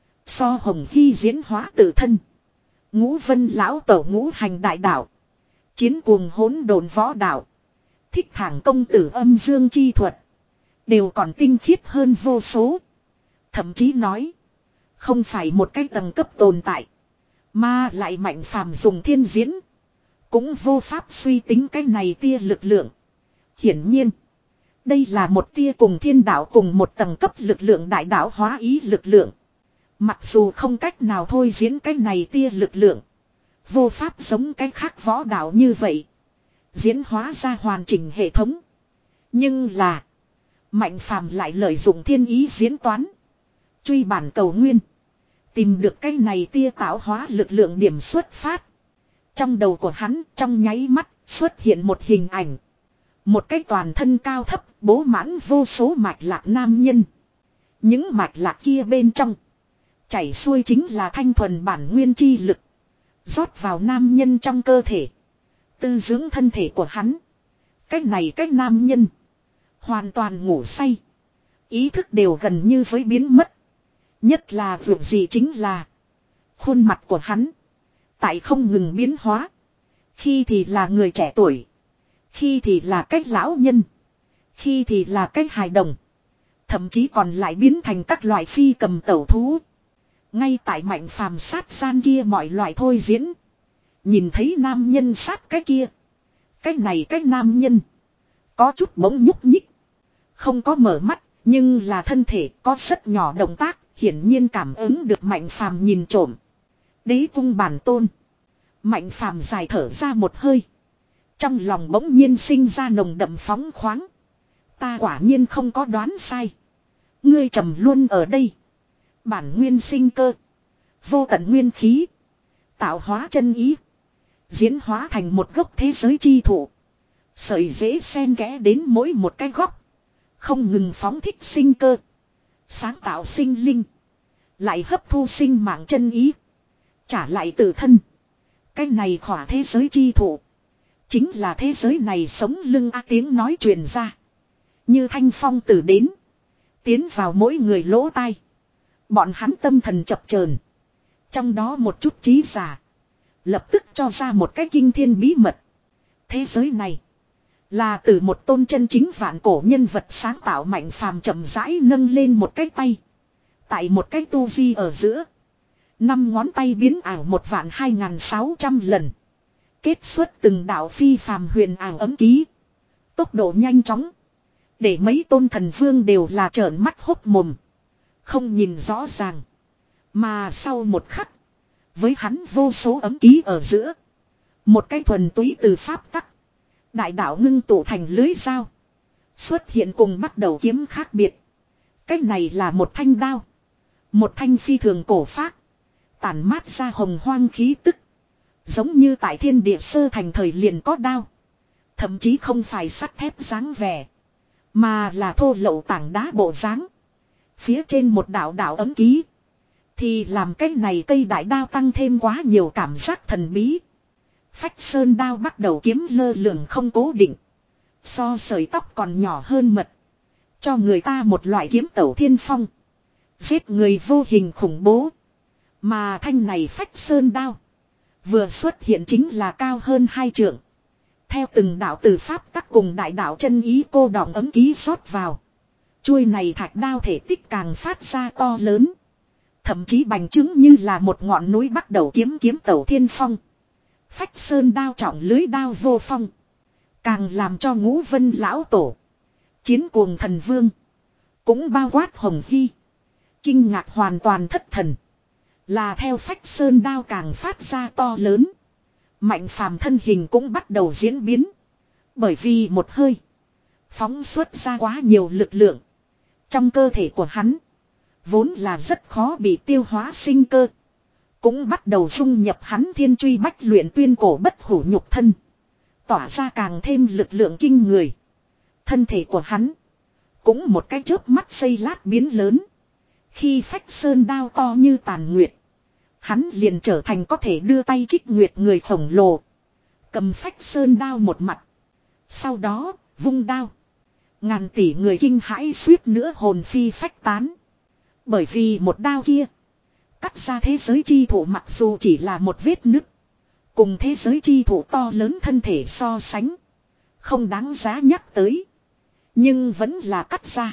So Hồng Hy diễn hóa tự thân. Ngũ Vân lão tổ ngũ hành đại đạo. Chiến cuồng hỗn độn võ đạo. Thích Thàng công tử âm dương chi thuật. Đều còn tinh khiết hơn vô số. Thậm chí nói. Không phải một cái tầng cấp tồn tại. Mà lại Mạnh Phàm dùng thiên diễn. Cũng vô pháp suy tính cái này tia lực lượng. Hiển nhiên. Đây là một tia cùng thiên đạo cùng một tầng cấp lực lượng đại đạo hóa ý lực lượng. Mặc dù không cách nào thôi diễn cái này tia lực lượng. Vô pháp giống cái khác võ đạo như vậy. Diễn hóa ra hoàn chỉnh hệ thống. Nhưng là. Mạnh Phàm lại lợi dụng thiên ý diễn toán. Truy bản cầu nguyên. Tìm được cái này tia tạo hóa lực lượng điểm xuất phát. Trong đầu của hắn trong nháy mắt xuất hiện một hình ảnh. Một cái toàn thân cao thấp bố mãn vô số mạch lạc nam nhân. Những mạch lạc kia bên trong. Chảy xuôi chính là thanh thuần bản nguyên chi lực. Rót vào nam nhân trong cơ thể. Tư dưỡng thân thể của hắn. Cái này cái nam nhân. Hoàn toàn ngủ say. Ý thức đều gần như với biến mất. Nhất là việc gì chính là. Khuôn mặt của hắn. Tại không ngừng biến hóa. Khi thì là người trẻ tuổi. Khi thì là cách lão nhân. Khi thì là cách hài đồng. Thậm chí còn lại biến thành các loại phi cầm tẩu thú. Ngay tại Mạnh Phàm sát gian kia mọi loại thôi diễn. Nhìn thấy nam nhân sát cái kia. Cái này cái nam nhân. Có chút bỗng nhúc nhích. Không có mở mắt. Nhưng là thân thể có rất nhỏ động tác, hiển nhiên cảm ứng được Mạnh Phàm nhìn trộm. Đế cung bản tôn. Mạnh Phàm dài thở ra một hơi. Trong lòng bỗng nhiên sinh ra nồng đậm phóng khoáng. Ta quả nhiên không có đoán sai. Ngươi trầm luôn ở đây. Bản nguyên sinh cơ. Vô tận nguyên khí. Tạo hóa chân ý. Diễn hóa thành một gốc thế giới chi thụ. Sợi dễ xen kẽ đến mỗi một cái góc. Không ngừng phóng thích sinh cơ. Sáng tạo sinh linh. Lại hấp thu sinh mạng chân ý. Trả lại tự thân. Cái này khỏa thế giới chi thụ. Chính là thế giới này sống lưng a tiếng nói truyền ra. Như thanh phong từ đến. Tiến vào mỗi người lỗ tai. Bọn hắn tâm thần chập chờn. Trong đó một chút trí giả. Lập tức cho ra một cái kinh thiên bí mật. Thế giới này. Là từ một tôn chân chính vạn cổ nhân vật sáng tạo. Mạnh Phàm chậm rãi nâng lên một cái tay. Tại một cái tu vi ở giữa. Năm ngón tay biến ảo một vạn hai ngàn sáu trăm lần. Kết xuất từng đạo phi phàm huyền ảo ấm ký. Tốc độ nhanh chóng. Để mấy tôn thần vương đều là trợn mắt hốc mồm. Không nhìn rõ ràng. Mà sau một khắc. Với hắn vô số ấm ký ở giữa. Một cái thuần túy từ pháp tắc. Đại đạo ngưng tụ thành lưới dao. Xuất hiện cùng bắt đầu kiếm khác biệt. Cái này là một thanh đao. Một thanh phi thường cổ phác. Tản mát ra hồng hoang khí tức. Giống như tại thiên địa sơ thành thời liền có đao. Thậm chí không phải sắt thép dáng vẻ. Mà là thô lậu tảng đá bộ dáng. Phía trên một đạo đạo ấm ký. Thì làm cái này cây đại đao tăng thêm quá nhiều cảm giác thần bí. Phách sơn đao bắt đầu kiếm lơ lửng không cố định. So sợi tóc còn nhỏ hơn mật. Cho người ta một loại kiếm tẩu thiên phong. Giết người vô hình khủng bố. Mà thanh này phách sơn đao. Vừa xuất hiện chính là cao hơn hai trượng. Theo từng đạo từ pháp tắc cùng đại đạo chân ý cô đọng ấm ký rót vào. Chuôi này thạch đao thể tích càng phát ra to lớn. Thậm chí bành trướng như là một ngọn núi bắt đầu kiếm kiếm tẩu thiên phong. Phách sơn đao trọng lưới đao vô phong. Càng làm cho ngũ vân lão tổ. Chiến cuồng thần vương. Cũng bao quát hồng hy. Kinh ngạc hoàn toàn thất thần. Là theo phách sơn đao càng phát ra to lớn. Mạnh Phàm thân hình cũng bắt đầu diễn biến. Bởi vì một hơi. Phóng xuất ra quá nhiều lực lượng. Trong cơ thể của hắn. Vốn là rất khó bị tiêu hóa sinh cơ. Cũng bắt đầu dung nhập hắn thiên truy bách luyện tuyên cổ bất hủ nhục thân. Tỏa ra càng thêm lực lượng kinh người. Thân thể của hắn. Cũng một cái chớp mắt xây lát biến lớn. Khi phách sơn đao to như tàn nguyệt. Hắn liền trở thành có thể đưa tay trích nguyệt người khổng lồ. Cầm phách sơn đao một mặt. Sau đó, vung đao. Ngàn tỷ người kinh hãi suýt nữa hồn phi phách tán. Bởi vì một đao kia. Cắt ra thế giới chi thụ mặc dù chỉ là một vết nứt. Cùng thế giới chi thụ to lớn thân thể so sánh. Không đáng giá nhắc tới. Nhưng vẫn là cắt ra.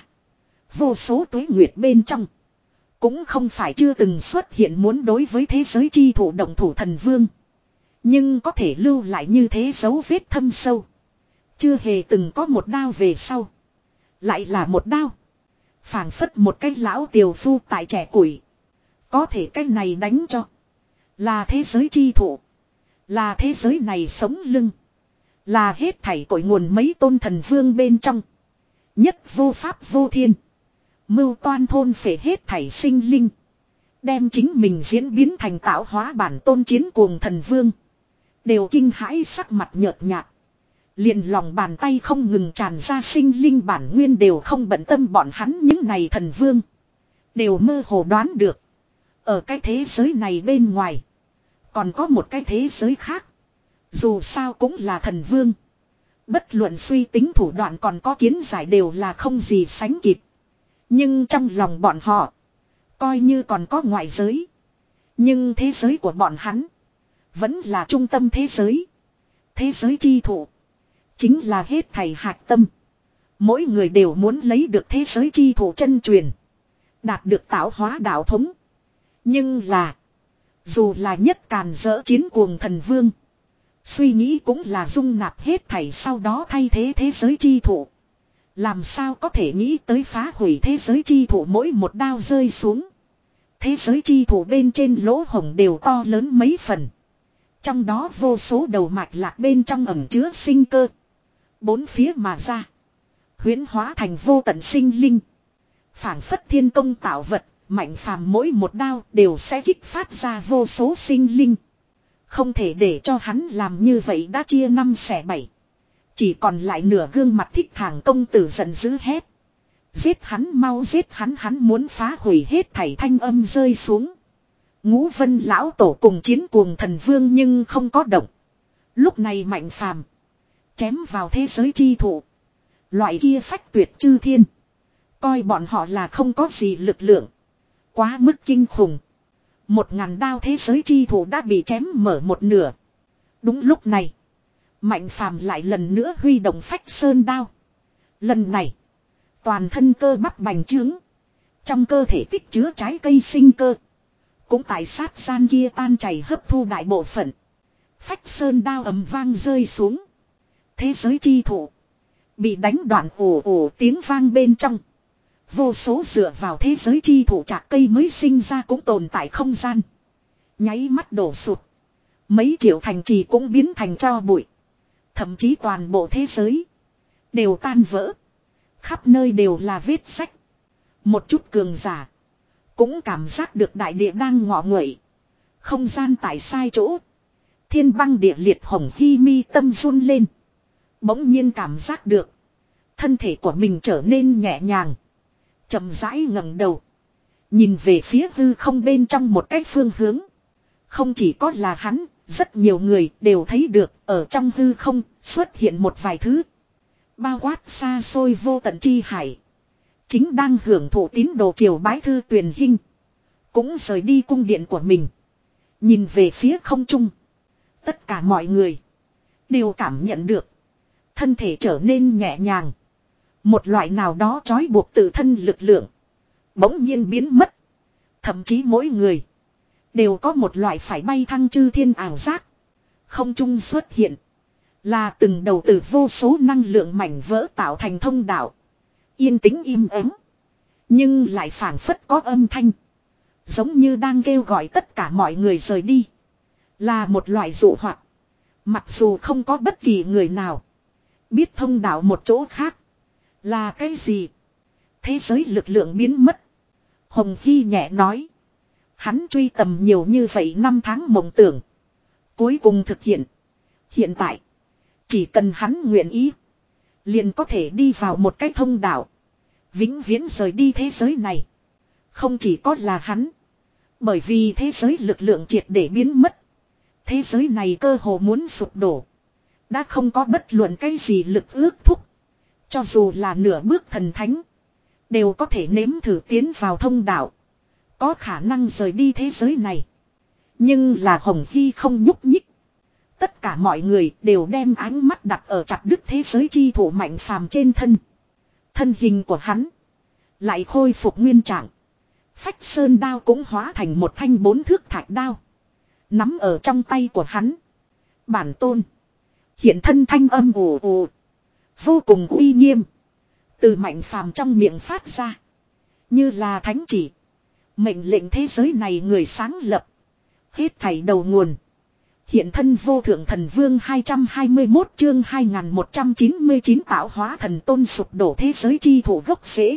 Vô số tuế nguyệt bên trong. Cũng không phải chưa từng xuất hiện muốn đối với thế giới chi thụ động thủ thần vương. Nhưng có thể lưu lại như thế dấu vết thâm sâu. Chưa hề từng có một đao về sau. Lại là một đao. Phảng phất một cái lão tiều phu tại trẻ củi. Có thể cái này đánh cho. Là thế giới chi thụ. Là thế giới này sống lưng. Là hết thảy cội nguồn mấy tôn thần vương bên trong. Nhất vô pháp vô thiên. Mưu toan thôn phệ hết thảy sinh linh. Đem chính mình diễn biến thành tạo hóa bản tôn chiến cuồng thần vương. Đều kinh hãi sắc mặt nhợt nhạt. Liền lòng bàn tay không ngừng tràn ra sinh linh bản nguyên đều không bận tâm bọn hắn những này thần vương. Đều mơ hồ đoán được. Ở cái thế giới này bên ngoài. Còn có một cái thế giới khác. Dù sao cũng là thần vương. Bất luận suy tính thủ đoạn còn có kiến giải đều là không gì sánh kịp. Nhưng trong lòng bọn họ. Coi như còn có ngoại giới. Nhưng thế giới của bọn hắn. Vẫn là trung tâm thế giới. Thế giới chi thụ. Chính là hết thầy hạt tâm. Mỗi người đều muốn lấy được thế giới chi thụ chân truyền. Đạt được tạo hóa đạo thống. Nhưng là. Dù là nhất càn dỡ chiến cuồng thần vương. Suy nghĩ cũng là dung nạp hết thảy sau đó thay thế thế giới chi thụ. Làm sao có thể nghĩ tới phá hủy thế giới chi thủ mỗi một đao rơi xuống. Thế giới chi thủ bên trên lỗ hổng đều to lớn mấy phần. Trong đó vô số đầu mạch lạc bên trong ẩm chứa sinh cơ. Bốn phía mà ra. Huyễn hóa thành vô tận sinh linh. Phảng phất thiên công tạo vật, Mạnh Phàm mỗi một đao đều sẽ kích phát ra vô số sinh linh. Không thể để cho hắn làm như vậy, đã chia năm xẻ bảy. Chỉ còn lại nửa gương mặt thích thẳng công tử giận dữ hét. Giết hắn, mau giết hắn, hắn muốn phá hủy hết thảy, thanh âm rơi xuống. Ngũ Vân lão tổ cùng chiến cuồng thần vương nhưng không có động. Lúc này Mạnh Phàm chém vào thế giới chi thụ. Loại kia phách tuyệt chư thiên. Coi bọn họ là không có gì lực lượng. Quá mức kinh khủng. Một ngàn đao thế giới chi thụ đã bị chém mở một nửa. Đúng lúc này, Mạnh Phàm lại lần nữa huy động phách sơn đao. Lần này, toàn thân cơ bắp bành trướng. Trong cơ thể tích chứa trái cây sinh cơ. Cũng tại sát gian kia tan chảy hấp thu đại bộ phận. Phách sơn đao ầm vang rơi xuống. Thế giới chi thụ bị đánh đoạn ồ ồ tiếng vang bên trong. Vô số dựa vào thế giới chi thụ chạc cây mới sinh ra cũng tồn tại không gian. Nháy mắt đổ sụt. Mấy triệu thành trì cũng biến thành tro bụi. Thậm chí toàn bộ thế giới đều tan vỡ. Khắp nơi đều là vết sách. Một chút cường giả cũng cảm giác được đại địa đang ngọ nguậy. Không gian tại sai chỗ. Thiên băng địa liệt, Hồng Hy mi tâm run lên. Bỗng nhiên cảm giác được thân thể của mình trở nên nhẹ nhàng. Chậm rãi ngẩng đầu, nhìn về phía hư không bên trong một cái phương hướng. Không chỉ có là hắn, rất nhiều người đều thấy được ở trong hư không xuất hiện một vài thứ. Bao quát xa xôi vô tận chi hải. Chính đang hưởng thụ tín đồ triều bái Thư Tuyền Hinh cũng rời đi cung điện của mình, nhìn về phía không trung. Tất cả mọi người đều cảm nhận được thân thể trở nên nhẹ nhàng. Một loại nào đó trói buộc tự thân lực lượng bỗng nhiên biến mất. Thậm chí mỗi người đều có một loại phải bay thăng chư thiên ảo giác. Không trung xuất hiện là từng đầu từ vô số năng lượng mảnh vỡ tạo thành thông đạo. Yên tĩnh im ắng, nhưng lại phảng phất có âm thanh, giống như đang kêu gọi tất cả mọi người rời đi. Là một loại dụ hoặc. Mặc dù không có bất kỳ người nào biết thông đạo một chỗ khác là cái gì. Thế giới lực lượng biến mất. Hồng Hy nhẹ nói. Hắn truy tầm nhiều như vậy năm tháng mộng tưởng, cuối cùng thực hiện. Hiện tại chỉ cần hắn nguyện ý, liền có thể đi vào một cái thông đạo, vĩnh viễn rời đi thế giới này. Không chỉ có là hắn, bởi vì thế giới lực lượng triệt để biến mất, thế giới này cơ hồ muốn sụp đổ. Đã không có bất luận cái gì lực ước thúc. Cho dù là nửa bước thần thánh đều có thể nếm thử tiến vào thông đạo, có khả năng rời đi thế giới này. Nhưng là Hồng Hy không nhúc nhích. Tất cả mọi người đều đem ánh mắt đặt ở chặt đứt thế giới chi thủ Mạnh Phàm trên thân. Thân hình của hắn lại khôi phục nguyên trạng. Phách sơn đao cũng hóa thành một thanh bốn thước thạch đao, nắm ở trong tay của hắn. Bản tôn. Hiện thân thanh âm ồ ồ, vô cùng uy nghiêm, từ Mạnh Phàm trong miệng phát ra, như là thánh chỉ, mệnh lệnh thế giới này người sáng lập. Hết thảy đầu nguồn. Hiện thân vô thượng thần vương. Hai trăm hai mươi mốt chương hai nghìn một trăm chín mươi chín tạo hóa thần tôn sụp đổ thế giới chi thủ gốc rễ.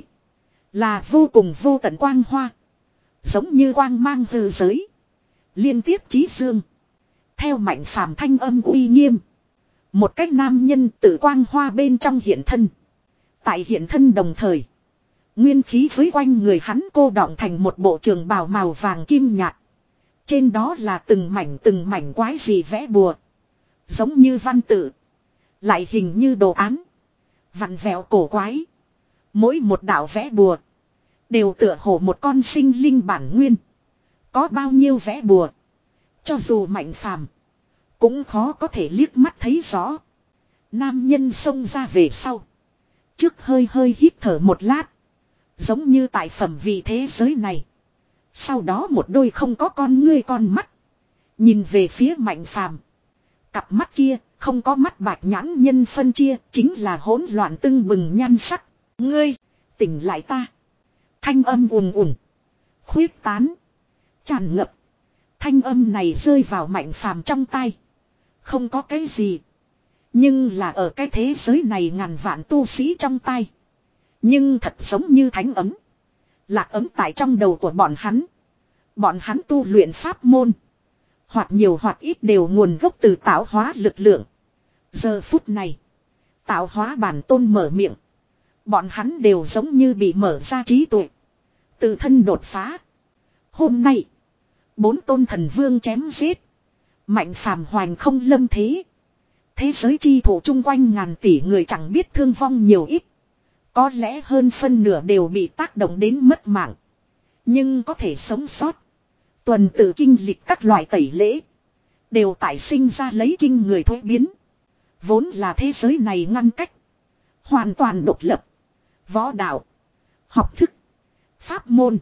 Là vô cùng vô tận quang hoa, giống như quang mang hư giới, liên tiếp chí dương. Theo Mạnh Phàm thanh âm uy nghiêm, một cách nam nhân tự quang hoa bên trong hiện thân. Tại hiện thân đồng thời, nguyên khí với quanh người hắn cô đọng thành một bộ trường bào màu vàng kim nhạt. Trên đó là từng mảnh từng mảnh quái gì vẽ bùa, giống như văn tự, lại hình như đồ án, vặn vẹo cổ quái. Mỗi một đạo vẽ bùa đều tựa hồ một con sinh linh bản nguyên. Có bao nhiêu vẽ bùa, cho dù Mạnh Phàm cũng khó có thể liếc mắt thấy rõ. Nam nhân xông ra về sau, trước hơi hơi hít thở một lát, giống như tại phẩm vị thế giới này. Sau đó một đôi không có con ngươi con mắt nhìn về phía Mạnh Phàm. Cặp mắt kia không có mắt bạch nhãn nhân phân chia, chính là hỗn loạn tưng bừng nhan sắc. Ngươi, tỉnh lại ta. Thanh âm ùn ùn. Khuyết tán. Tràn ngập. Thanh âm này rơi vào Mạnh Phàm trong tai. Không có cái gì. Nhưng là ở cái thế giới này ngàn vạn tu sĩ trong tai. Nhưng thật giống như thánh ấm. Lạc ấm tại trong đầu của bọn hắn. Bọn hắn tu luyện pháp môn. Hoặc nhiều hoặc ít đều nguồn gốc từ tạo hóa lực lượng. Giờ phút này. Tạo hóa bản tôn mở miệng. Bọn hắn đều giống như bị mở ra trí tuệ. Tự thân đột phá. Hôm nay. Bốn tôn thần vương chém giết. Mạnh phàm hoành không lâm thế. Thế giới chi thủ chung quanh ngàn tỷ người chẳng biết thương vong nhiều ít. Có lẽ hơn phân nửa đều bị tác động đến mất mạng. Nhưng có thể sống sót. Tuần tự kinh lịch các loại tẩy lễ. Đều tại sinh ra lấy kinh người thối biến. Vốn là thế giới này ngăn cách. Hoàn toàn độc lập. Võ đạo. Học thức. Pháp môn.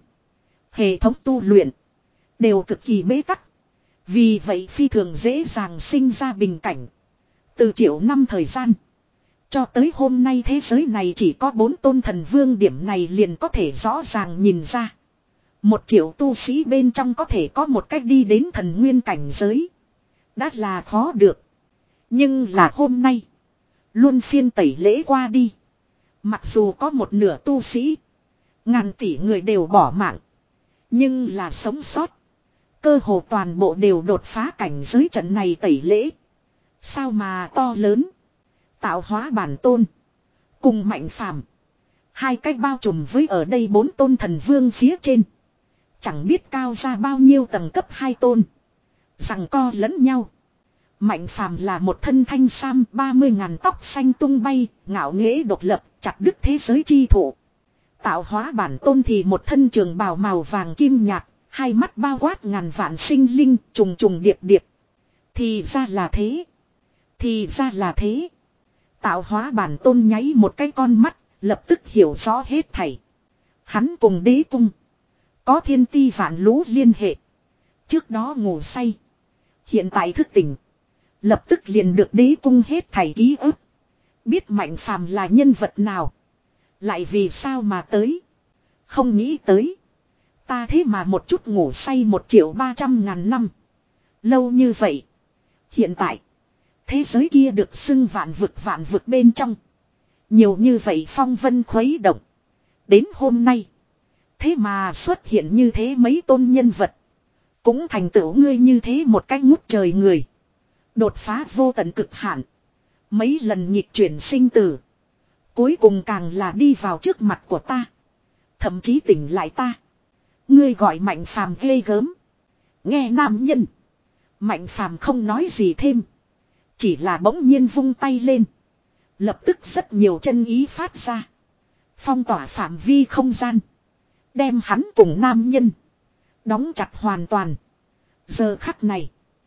Hệ thống tu luyện. Đều cực kỳ bế tắc. Vì vậy phi thường dễ dàng sinh ra bình cảnh. Từ triệu năm thời gian. Cho tới hôm nay thế giới này chỉ có bốn tôn thần vương, điểm này liền có thể rõ ràng nhìn ra. Một triệu tu sĩ bên trong có thể có một cách đi đến thần nguyên cảnh giới. Đã là khó được. Nhưng là hôm nay. Luân phiên tẩy lễ qua đi. Mặc dù có một nửa tu sĩ. Ngàn tỷ người đều bỏ mạng. Nhưng là sống sót. Cơ hồ toàn bộ đều đột phá cảnh giới, trận này tẩy lễ. Sao mà to lớn. Tạo hóa bản tôn. Cùng Mạnh Phàm. Hai cách bao trùm với ở đây bốn tôn thần vương phía trên. Chẳng biết cao ra bao nhiêu tầng cấp hai tôn. Rằng co lẫn nhau. Mạnh Phàm là một thân thanh sam, ba mươi ngàn tóc xanh tung bay, ngạo nghễ độc lập, chặt đứt thế giới chi thụ. Tạo hóa bản tôn thì một thân trường bào màu vàng kim nhạt, hai mắt bao quát ngàn vạn sinh linh, trùng trùng điệp điệp. Thì ra là thế. Thì ra là thế. Tạo hóa bản tôn nháy một cái con mắt, lập tức hiểu rõ hết thảy. Hắn cùng đế cung. Có thiên ti vạn lũ liên hệ. Trước đó ngủ say. Hiện tại thức tỉnh. Lập tức liền được đế cung hết thảy ký ức. Biết Mạnh Phàm là nhân vật nào. Lại vì sao mà tới. Không nghĩ tới. Ta thế mà một chút ngủ say một triệu ba trăm ngàn năm. Lâu như vậy. Hiện tại. Thế giới kia được xưng vạn vực vạn vực bên trong. Nhiều như vậy phong vân khuấy động. Đến hôm nay. Thế mà xuất hiện như thế mấy tôn nhân vật. Cũng thành tựu ngươi như thế một cách ngút trời người. Đột phá vô tận cực hạn. Mấy lần nhịp chuyển sinh tử. Cuối cùng càng là đi vào trước mặt của ta. Thậm chí tỉnh lại ta. Ngươi gọi Mạnh Phàm ghê gớm. Nghe nam nhân. Mạnh Phàm không nói gì thêm. Chỉ là bỗng nhiên vung tay lên. Lập tức rất nhiều chân ý phát ra. Phong tỏa phạm vi không gian. Đem hắn cùng nam nhân. Đóng chặt hoàn toàn. Giờ khắc này.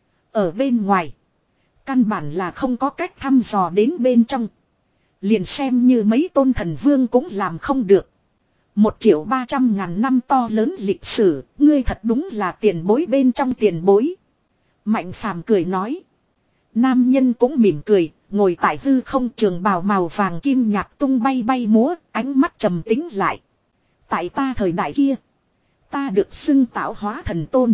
Ở bên ngoài. Căn bản là không có cách thăm dò đến bên trong. Liền xem như mấy tôn thần vương cũng làm không được. Một triệu ba trăm ngàn năm to lớn lịch sử. Ngươi thật đúng là tiền bối bên trong tiền bối. Mạnh Phàm cười nói. Nam nhân cũng mỉm cười. Ngồi tại hư không, trường bào màu vàng kim nhạt tung bay bay múa. Ánh mắt trầm tính lại. Tại ta thời đại kia. Ta được xưng tạo hóa thần tôn.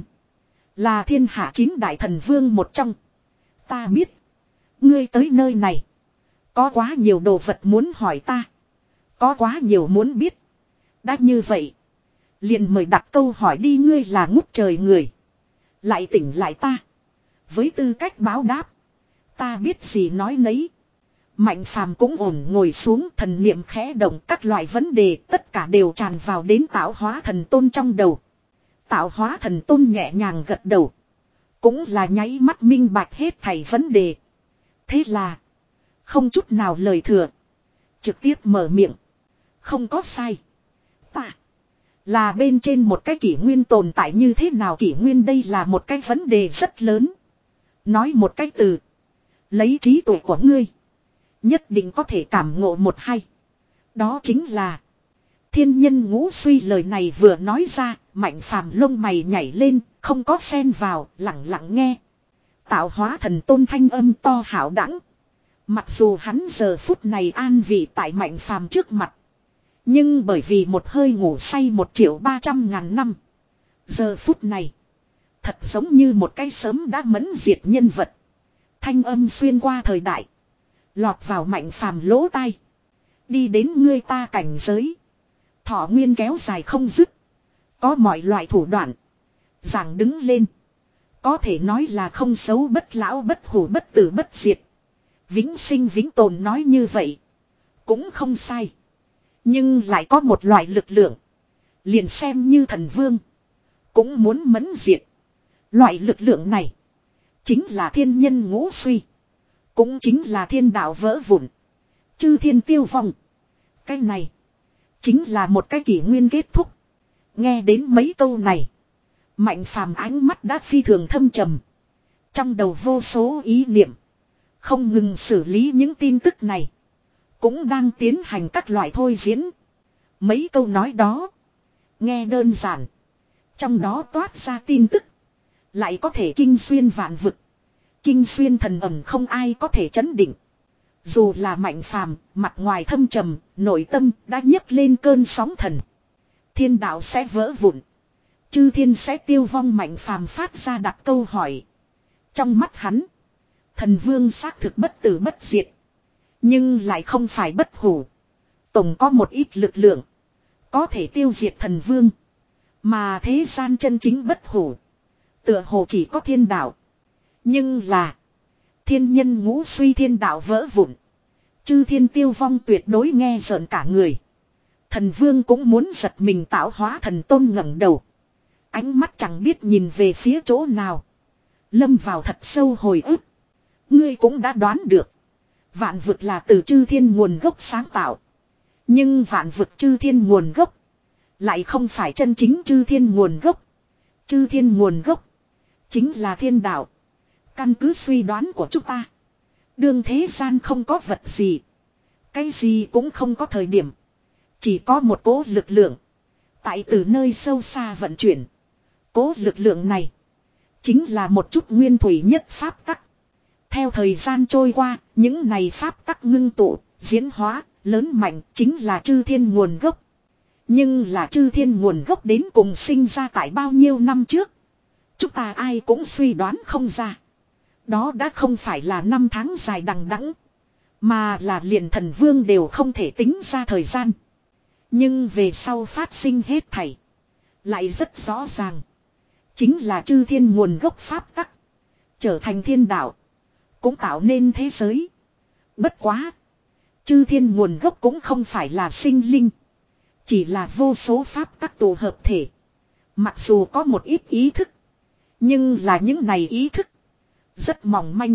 Là thiên hạ chín đại thần vương một trong. Ta biết. Ngươi tới nơi này. Có quá nhiều đồ vật muốn hỏi ta. Có quá nhiều muốn biết. Đã như vậy. Liền mời đặt câu hỏi đi, ngươi là ngút trời người. Lại tỉnh lại ta. Với tư cách báo đáp. Ta biết gì nói nấy. Mạnh Phàm cũng ổn ngồi xuống, thần niệm khẽ động, các loại vấn đề tất cả đều tràn vào đến tạo hóa thần tôn trong đầu. Tạo hóa thần tôn nhẹ nhàng gật đầu. Cũng là nháy mắt minh bạch hết thảy vấn đề. Thế là. Không chút nào lời thừa. Trực tiếp mở miệng. Không có sai. Ta. Là bên trên một cái kỷ nguyên tồn tại như thế nào kỷ nguyên, đây là một cái vấn đề rất lớn. Nói một cái từ. Lấy trí tuệ của ngươi. Nhất định có thể cảm ngộ một hay. Đó chính là. Thiên nhân ngũ suy, lời này vừa nói ra. Mạnh Phàm lông mày nhảy lên. Không có xen vào, lặng lặng nghe. Tạo hóa thần tôn thanh âm to hảo đẳng. Mặc dù hắn giờ phút này an vị tại Mạnh Phàm trước mặt. Nhưng bởi vì một hơi ngủ say một triệu ba trăm ngàn năm. Giờ phút này. Thật giống như một cái sớm đã mẫn diệt nhân vật. Thanh âm xuyên qua thời đại. Lọt vào Mạnh Phàm lỗ tai. Đi đến ngươi ta cảnh giới. Thọ nguyên kéo dài không dứt. Có mọi loại thủ đoạn. Giảng đứng lên. Có thể nói là không xấu bất lão bất hủ bất tử bất diệt. Vĩnh sinh vĩnh tồn nói như vậy. Cũng không sai. Nhưng lại có một loại lực lượng. Liền xem như thần vương. Cũng muốn mẫn diệt. Loại lực lượng này. Chính là thiên nhân ngũ suy. Cũng chính là thiên đạo vỡ vụn. Chư thiên tiêu vong. Cái này. Chính là một cái kỷ nguyên kết thúc. Nghe đến mấy câu này. Mạnh Phàm ánh mắt đã phi thường thâm trầm. Trong đầu vô số ý niệm. Không ngừng xử lý những tin tức này. Cũng đang tiến hành các loại thôi diễn. Mấy câu nói đó. Nghe đơn giản. Trong đó toát ra tin tức. Lại có thể kinh xuyên vạn vực. Kinh xuyên thần ẩm không ai có thể chấn định. Dù là Mạnh Phàm, mặt ngoài thâm trầm, nội tâm đã nhấc lên cơn sóng thần. Thiên đạo sẽ vỡ vụn. Chư thiên sẽ tiêu vong. Mạnh Phàm phát ra đặt câu hỏi. Trong mắt hắn, thần vương xác thực bất tử bất diệt. Nhưng lại không phải bất hủ. Tổng có một ít lực lượng. Có thể tiêu diệt thần vương. Mà thế gian chân chính bất hủ. Tựa hồ chỉ có thiên đạo. Nhưng là. Thiên nhân ngũ suy thiên đạo vỡ vụn. Chư thiên tiêu vong tuyệt đối nghe rợn cả người. Thần vương cũng muốn giật mình tạo hóa thần tôn ngẩng đầu. Ánh mắt chẳng biết nhìn về phía chỗ nào. Lâm vào thật sâu hồi ức. Ngươi cũng đã đoán được. Vạn vực là từ chư thiên nguồn gốc sáng tạo. Nhưng vạn vực chư thiên nguồn gốc. Lại không phải chân chính chư thiên nguồn gốc. Chư thiên nguồn gốc. Chính là thiên đạo. Căn cứ suy đoán của chúng ta. Đương thế gian không có vật gì. Cái gì cũng không có thời điểm. Chỉ có một cố lực lượng. Tại từ nơi sâu xa vận chuyển. Cố lực lượng này. Chính là một chút nguyên thủy nhất pháp tắc. Theo thời gian trôi qua. Những này pháp tắc ngưng tụ. Diễn hóa. Lớn mạnh. Chính là chư thiên nguồn gốc. Nhưng là chư thiên nguồn gốc đến cùng sinh ra tại bao nhiêu năm trước. Chúng ta ai cũng suy đoán không ra. Đó đã không phải là năm tháng dài đằng đẵng, mà là liền thần vương đều không thể tính ra thời gian. Nhưng về sau phát sinh hết thảy. Lại rất rõ ràng. Chính là chư thiên nguồn gốc pháp tắc. Trở thành thiên đạo. Cũng tạo nên thế giới. Bất quá. Chư thiên nguồn gốc cũng không phải là sinh linh. Chỉ là vô số pháp tắc tụ hợp thể. Mặc dù có một ít ý thức. Nhưng là những này ý thức. Rất mỏng manh.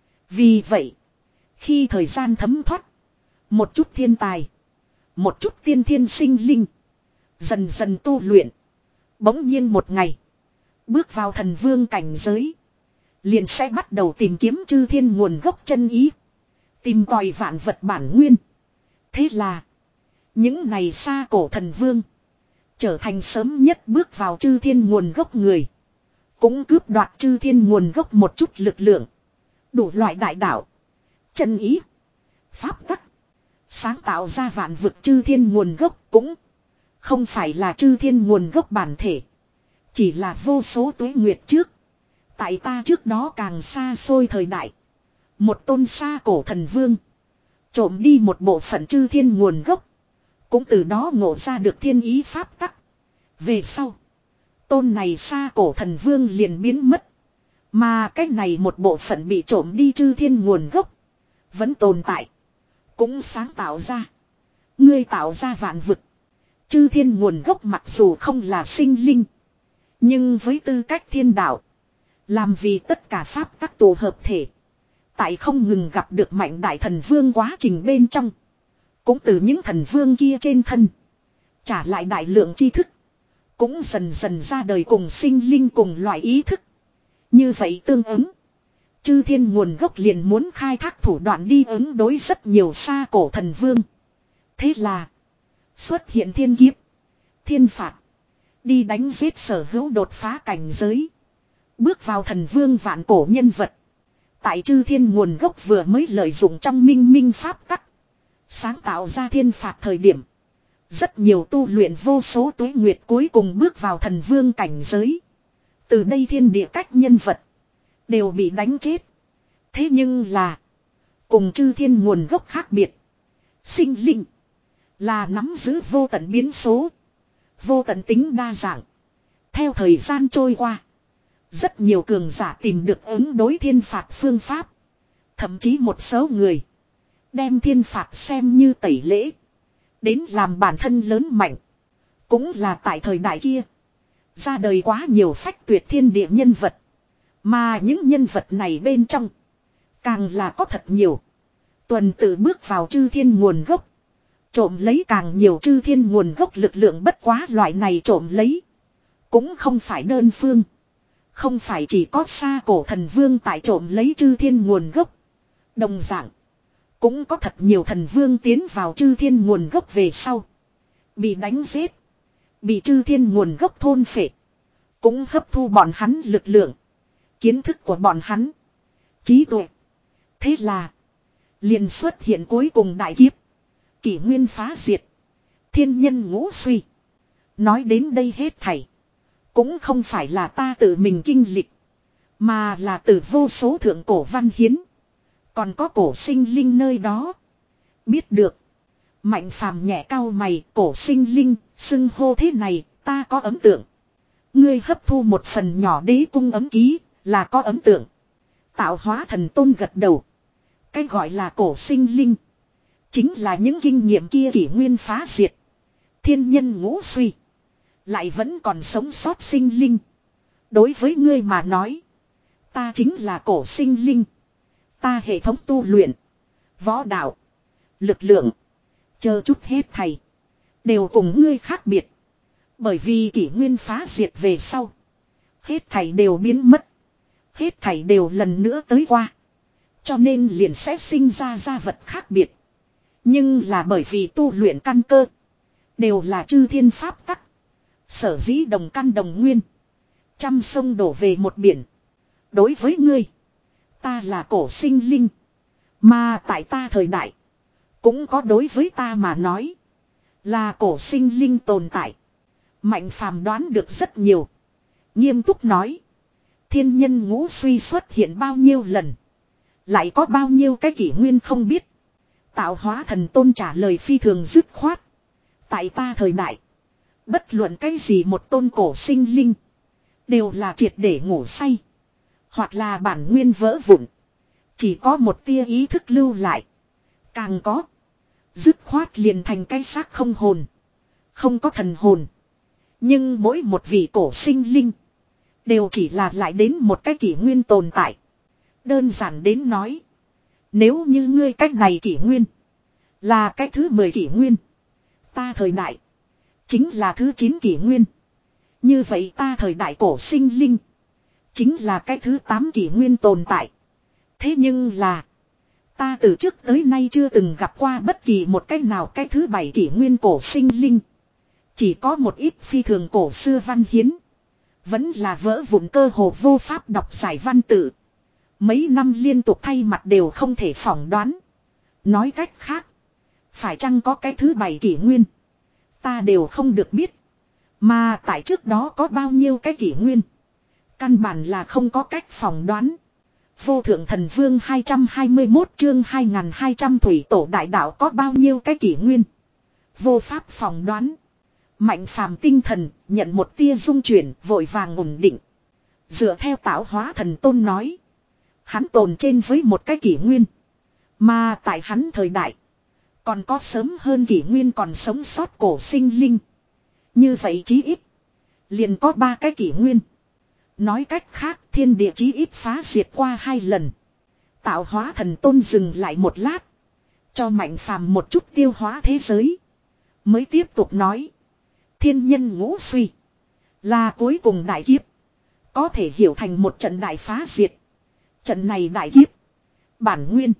Vì vậy. Khi thời gian thấm thoát. Một chút thiên tài. Một chút tiên thiên sinh linh. Dần dần tu luyện. Bỗng nhiên một ngày. Bước vào thần vương cảnh giới. Liền sẽ bắt đầu tìm kiếm chư thiên nguồn gốc chân ý. Tìm tòi vạn vật bản nguyên. Thế là. Những này xa cổ thần vương. Trở thành sớm nhất bước vào chư thiên nguồn gốc người. Cũng cướp đoạt chư thiên nguồn gốc một chút lực lượng. Đủ loại đại đạo. Chân ý. Pháp tắc. Sáng tạo ra vạn vực chư thiên nguồn gốc cũng. Không phải là chư thiên nguồn gốc bản thể. Chỉ là vô số tuế nguyệt trước. Tại ta trước đó càng xa xôi thời đại. Một tôn xa cổ thần vương. Trộm đi một bộ phận chư thiên nguồn gốc. Cũng từ đó ngộ ra được thiên ý pháp tắc. Về sau. Tôn này xa cổ thần vương liền biến mất. Mà cái này một bộ phận bị trộm đi chư thiên nguồn gốc. Vẫn tồn tại. Cũng sáng tạo ra. Ngươi tạo ra vạn vực. Chư thiên nguồn gốc mặc dù không là sinh linh. Nhưng với tư cách thiên đạo. Làm vì tất cả pháp tắc tổ hợp thể. Tại không ngừng gặp được mạnh đại thần vương quá trình bên trong. Cũng từ những thần vương kia trên thân. Trả lại đại lượng tri thức. Cũng dần dần ra đời cùng sinh linh cùng loại ý thức. Như vậy tương ứng. Chư thiên nguồn gốc liền muốn khai thác thủ đoạn đi ứng đối rất nhiều xa cổ thần vương. Thế là. Xuất hiện thiên kiếp. Thiên phạt. Đi đánh giết sở hữu đột phá cảnh giới. Bước vào thần vương vạn cổ nhân vật. Tại chư thiên nguồn gốc vừa mới lợi dụng trong minh minh pháp tắc. Sáng tạo ra thiên phạt thời điểm. Rất nhiều tu luyện vô số tuế nguyệt cuối cùng bước vào thần vương cảnh giới. Từ đây thiên địa cách nhân vật. Đều bị đánh chết. Thế nhưng là. Cùng chư thiên nguồn gốc khác biệt. Sinh linh. Là nắm giữ vô tận biến số. Vô tận tính đa dạng. Theo thời gian trôi qua. Rất nhiều cường giả tìm được ứng đối thiên phạt phương pháp. Thậm chí một số người. Đem thiên phạt xem như tẩy lễ. Đến làm bản thân lớn mạnh. Cũng là tại thời đại kia. Ra đời quá nhiều phách tuyệt thiên địa nhân vật. Mà những nhân vật này bên trong. Càng là có thật nhiều. Tuần tự bước vào chư thiên nguồn gốc. Trộm lấy càng nhiều chư thiên nguồn gốc lực lượng, bất quá loại này trộm lấy. Cũng không phải đơn phương. Không phải chỉ có xa cổ thần vương tại trộm lấy chư thiên nguồn gốc. Đồng dạng. Cũng có thật nhiều thần vương tiến vào chư thiên nguồn gốc về sau. Bị đánh giết. Bị chư thiên nguồn gốc thôn phệ. Cũng hấp thu bọn hắn lực lượng. Kiến thức của bọn hắn. Trí tuệ. Thế là. Liền xuất hiện cuối cùng đại kiếp. Kỷ nguyên phá diệt. Thiên nhân ngũ suy. Nói đến đây hết thảy. Cũng không phải là ta tự mình kinh lịch. Mà là từ vô số thượng cổ văn hiến. Còn có cổ sinh linh nơi đó. Biết được. Mạnh phàm nhẹ cao mày, cổ sinh linh, xưng hô thế này, ta có ấn tượng. Ngươi hấp thu một phần nhỏ đế cung ấm ký, là có ấn tượng. Tạo hóa thần tôn gật đầu. Cái gọi là cổ sinh linh. Chính là những kinh nghiệm kia kỷ nguyên phá diệt. Thiên nhân ngũ suy. Lại vẫn còn sống sót sinh linh. Đối với ngươi mà nói. Ta chính là cổ sinh linh. Ta hệ thống tu luyện. Võ đạo. Lực lượng. Chờ chút hết thầy. Đều cùng ngươi khác biệt. Bởi vì kỷ nguyên phá diệt về sau. Hết thầy đều biến mất. Hết thầy đều lần nữa tới qua. Cho nên liền sẽ sinh ra gia vật khác biệt. Nhưng là bởi vì tu luyện căn cơ. Đều là chư thiên pháp tắc. Sở dĩ đồng căn đồng nguyên. Trăm sông đổ về một biển. Đối với ngươi. Ta là cổ sinh linh. Mà tại ta thời đại. Cũng có đối với ta mà nói. Là cổ sinh linh tồn tại. Mạnh phàm đoán được rất nhiều. Nghiêm túc nói. Thiên nhân ngũ suy xuất hiện bao nhiêu lần. Lại có bao nhiêu cái kỷ nguyên không biết. Tạo hóa thần tôn trả lời phi thường dứt khoát. Tại ta thời đại. Bất luận cái gì một tôn cổ sinh linh. Đều là triệt để ngủ say. Hoặc là bản nguyên vỡ vụn. Chỉ có một tia ý thức lưu lại. Càng có. Dứt khoát liền thành cái xác không hồn. Không có thần hồn. Nhưng mỗi một vị cổ sinh linh. Đều chỉ là lại đến một cái kỷ nguyên tồn tại. Đơn giản đến nói. Nếu như ngươi cách này kỷ nguyên. Là cái thứ mười kỷ nguyên. Ta thời đại. Chính là thứ chín kỷ nguyên. Như vậy ta thời đại cổ sinh linh. Chính là cái thứ tám kỷ nguyên tồn tại. Thế nhưng là. Ta từ trước tới nay chưa từng gặp qua bất kỳ một cách nào cái thứ bảy kỷ nguyên cổ sinh linh. Chỉ có một ít phi thường cổ xưa văn hiến. Vẫn là vỡ vụn cơ hồ vô pháp đọc giải văn tự. Mấy năm liên tục thay mặt đều không thể phỏng đoán. Nói cách khác. Phải chăng có cái thứ bảy kỷ nguyên. Ta đều không được biết. Mà tại trước đó có bao nhiêu cái kỷ nguyên. Căn bản là không có cách phỏng đoán. Vô thượng thần vương hai trăm hai mươi mốt chương hai nghìn hai trăm thủy tổ đại đạo có bao nhiêu cái kỷ nguyên. Vô pháp phỏng đoán. Mạnh phàm tinh thần nhận một tia rung chuyển vội vàng ổn định. Dựa theo tạo hóa thần tôn nói. Hắn tồn trên với một cái kỷ nguyên. Mà tại hắn thời đại. Còn có sớm hơn kỷ nguyên còn sống sót cổ sinh linh. Như vậy chí ít. Liền có ba cái kỷ nguyên. Nói cách khác thiên địa chí ít phá diệt qua hai lần. Tạo hóa thần tôn dừng lại một lát. Cho mạnh phàm một chút tiêu hóa thế giới. Mới tiếp tục nói. Thiên nhân ngũ suy. Là cuối cùng đại kiếp. Có thể hiểu thành một trận đại phá diệt. Trận này đại kiếp. Bản nguyên.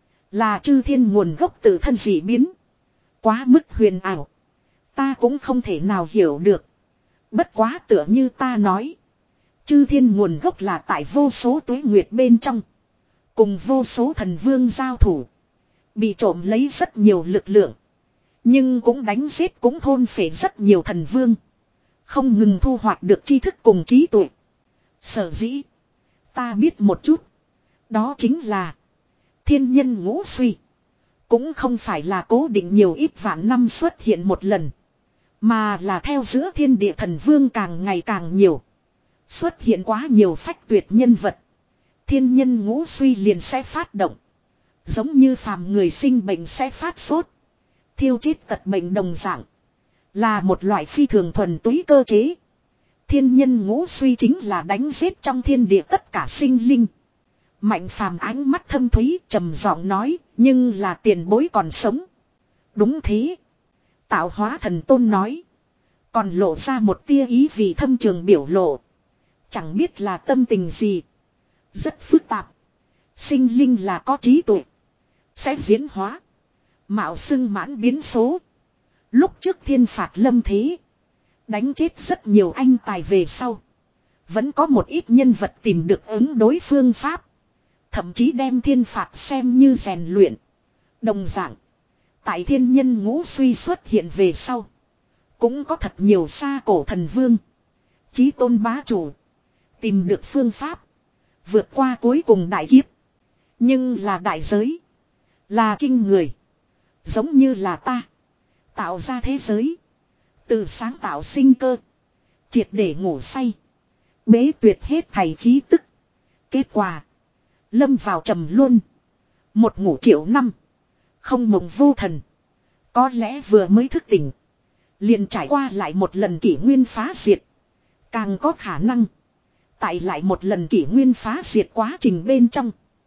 Là chư thiên nguồn gốc từ thân dị biến. Quá mức huyền ảo. Ta cũng không thể nào hiểu được. Bất quá tựa như ta nói. Chư thiên nguồn gốc là tại vô số tuế nguyệt bên trong. Cùng vô số thần vương giao thủ. Bị trộm lấy rất nhiều lực lượng. Nhưng cũng đánh giết cũng thôn phệ rất nhiều thần vương. Không ngừng thu hoạch được tri thức cùng trí tuệ. Sở dĩ. Ta biết một chút. Đó chính là. Thiên nhân ngũ suy. Cũng không phải là cố định nhiều ít vạn năm xuất hiện một lần. Mà là theo giữa thiên địa thần vương càng ngày càng nhiều. Xuất hiện quá nhiều phách tuyệt nhân vật. Thiên nhân ngũ suy liền sẽ phát động. Giống như phàm người sinh bệnh sẽ phát sốt. Thiêu chết tật bệnh đồng dạng. Là một loại phi thường thuần túy cơ chế. Thiên nhân ngũ suy chính là đánh giết trong thiên địa tất cả sinh linh. Mạnh phàm ánh mắt thâm thúy trầm giọng nói. Nhưng là tiền bối còn sống. Đúng thế. Tạo hóa thần tôn nói. Còn lộ ra một tia ý vì thâm trường biểu lộ. Chẳng biết là tâm tình gì. Rất phức tạp. Sinh linh là có trí tuệ. Sẽ diễn hóa. Mạo xưng mãn biến số. Lúc trước thiên phạt lâm thế. Đánh chết rất nhiều anh tài về sau. Vẫn có một ít nhân vật tìm được ứng đối phương pháp. Thậm chí đem thiên phạt xem như rèn luyện. Đồng dạng. Tại thiên nhân ngũ suy xuất hiện về sau. Cũng có thật nhiều xa cổ thần vương. Chí tôn bá chủ. Tìm được phương pháp. Vượt qua cuối cùng đại kiếp. Nhưng là đại giới. Là kinh người. Giống như là ta. Tạo ra thế giới. Từ sáng tạo sinh cơ. Triệt để ngủ say. Bế tuyệt hết thảy khí tức. Kết quả. Lâm vào trầm luân. Một ngủ triệu năm. Không mộng vô thần. Có lẽ vừa mới thức tỉnh. Liền trải qua lại một lần kỷ nguyên phá diệt. Càng có khả năng. Tại lại một lần kỷ nguyên phá diệt quá trình bên trong.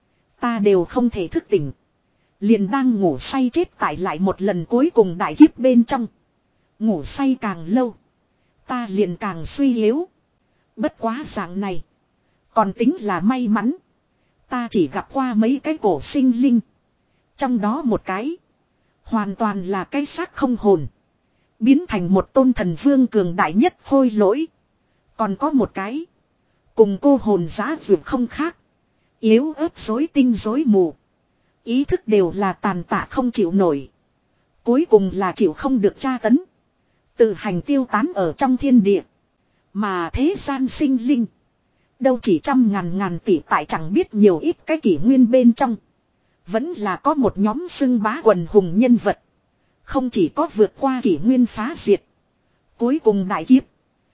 Ta đều không thể thức tỉnh. Liền đang ngủ say chết tại lại một lần cuối cùng đại kiếp bên trong. Ngủ say càng lâu. Ta liền càng suy yếu. Bất quá dạng này. Còn tính là may mắn. Ta chỉ gặp qua mấy cái cổ sinh linh. Trong đó một cái. Hoàn toàn là cái xác không hồn. Biến thành một tôn thần vương cường đại nhất khôi lỗi. Còn có một cái. Cùng cô hồn giá vượt không khác. Yếu ớt rối tinh rối mù. Ý thức đều là tàn tạ không chịu nổi. Cuối cùng là chịu không được tra tấn. Tự hành tiêu tán ở trong thiên địa. Mà thế gian sinh linh. Đâu chỉ trăm ngàn ngàn tỷ tại chẳng biết nhiều ít cái kỷ nguyên bên trong. Vẫn là có một nhóm xưng bá quần hùng nhân vật. Không chỉ có vượt qua kỷ nguyên phá diệt. Cuối cùng đại kiếp.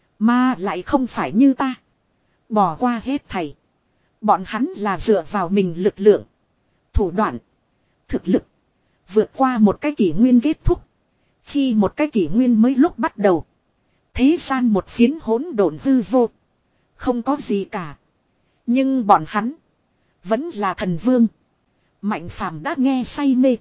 Mà lại không phải như ta. Bỏ qua hết thảy. Bọn hắn là dựa vào mình lực lượng. Thủ đoạn. Thực lực. Vượt qua một cái kỷ nguyên kết thúc. Khi một cái kỷ nguyên mới lúc bắt đầu. Thế gian một phiến hỗn độn hư vô. Không có gì cả. Nhưng bọn hắn. Vẫn là thần vương. Mạnh phàm đã nghe say mê.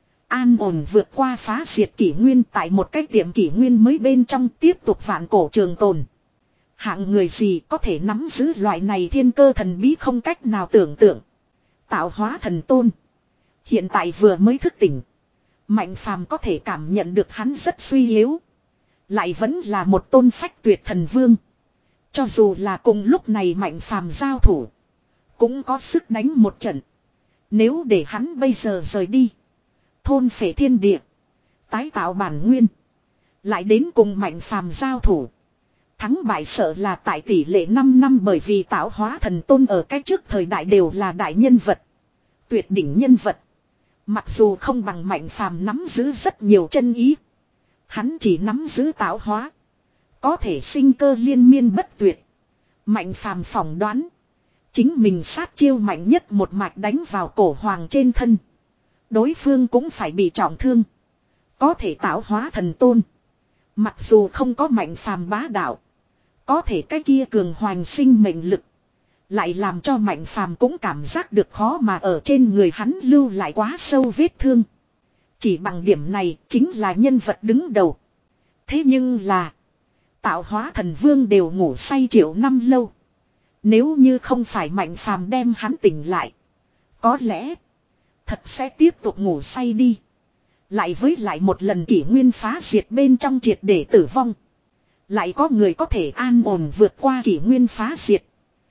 An ổn vượt qua phá diệt kỷ nguyên tại một cái tiệm kỷ nguyên mới bên trong tiếp tục vạn cổ trường tồn. Hạng người gì có thể nắm giữ loại này thiên cơ thần bí không cách nào tưởng tượng. Tạo hóa thần tôn. Hiện tại vừa mới thức tỉnh. Mạnh phàm có thể cảm nhận được hắn rất suy yếu. Lại vẫn là một tôn phách tuyệt thần vương. Cho dù là cùng lúc này mạnh phàm giao thủ. Cũng có sức đánh một trận. Nếu để hắn bây giờ rời đi. Thôn phệ thiên địa. Tái tạo bản nguyên. Lại đến cùng mạnh phàm giao thủ. Thắng bại sợ là tại tỷ lệ năm năm bởi vì tạo hóa thần tôn ở cách trước thời đại đều là đại nhân vật. Tuyệt đỉnh nhân vật. Mặc dù không bằng mạnh phàm nắm giữ rất nhiều chân ý. Hắn chỉ nắm giữ tạo hóa. Có thể sinh cơ liên miên bất tuyệt. Mạnh phàm phỏng đoán. Chính mình sát chiêu mạnh nhất một mạch đánh vào cổ hoàng trên thân. Đối phương cũng phải bị trọng thương. Có thể tạo hóa thần tôn. Mặc dù không có mạnh phàm bá đạo. Có thể cái kia cường hoành sinh mệnh lực. Lại làm cho mạnh phàm cũng cảm giác được khó mà ở trên người hắn lưu lại quá sâu vết thương. Chỉ bằng điểm này chính là nhân vật đứng đầu. Thế nhưng là. Tạo hóa thần vương đều ngủ say triệu năm lâu. Nếu như không phải mạnh phàm đem hắn tỉnh lại. Có lẽ. Thật sẽ tiếp tục ngủ say đi. Lại với lại một lần kỷ nguyên phá diệt bên trong triệt để tử vong. Lại có người có thể an ổn vượt qua kỷ nguyên phá diệt.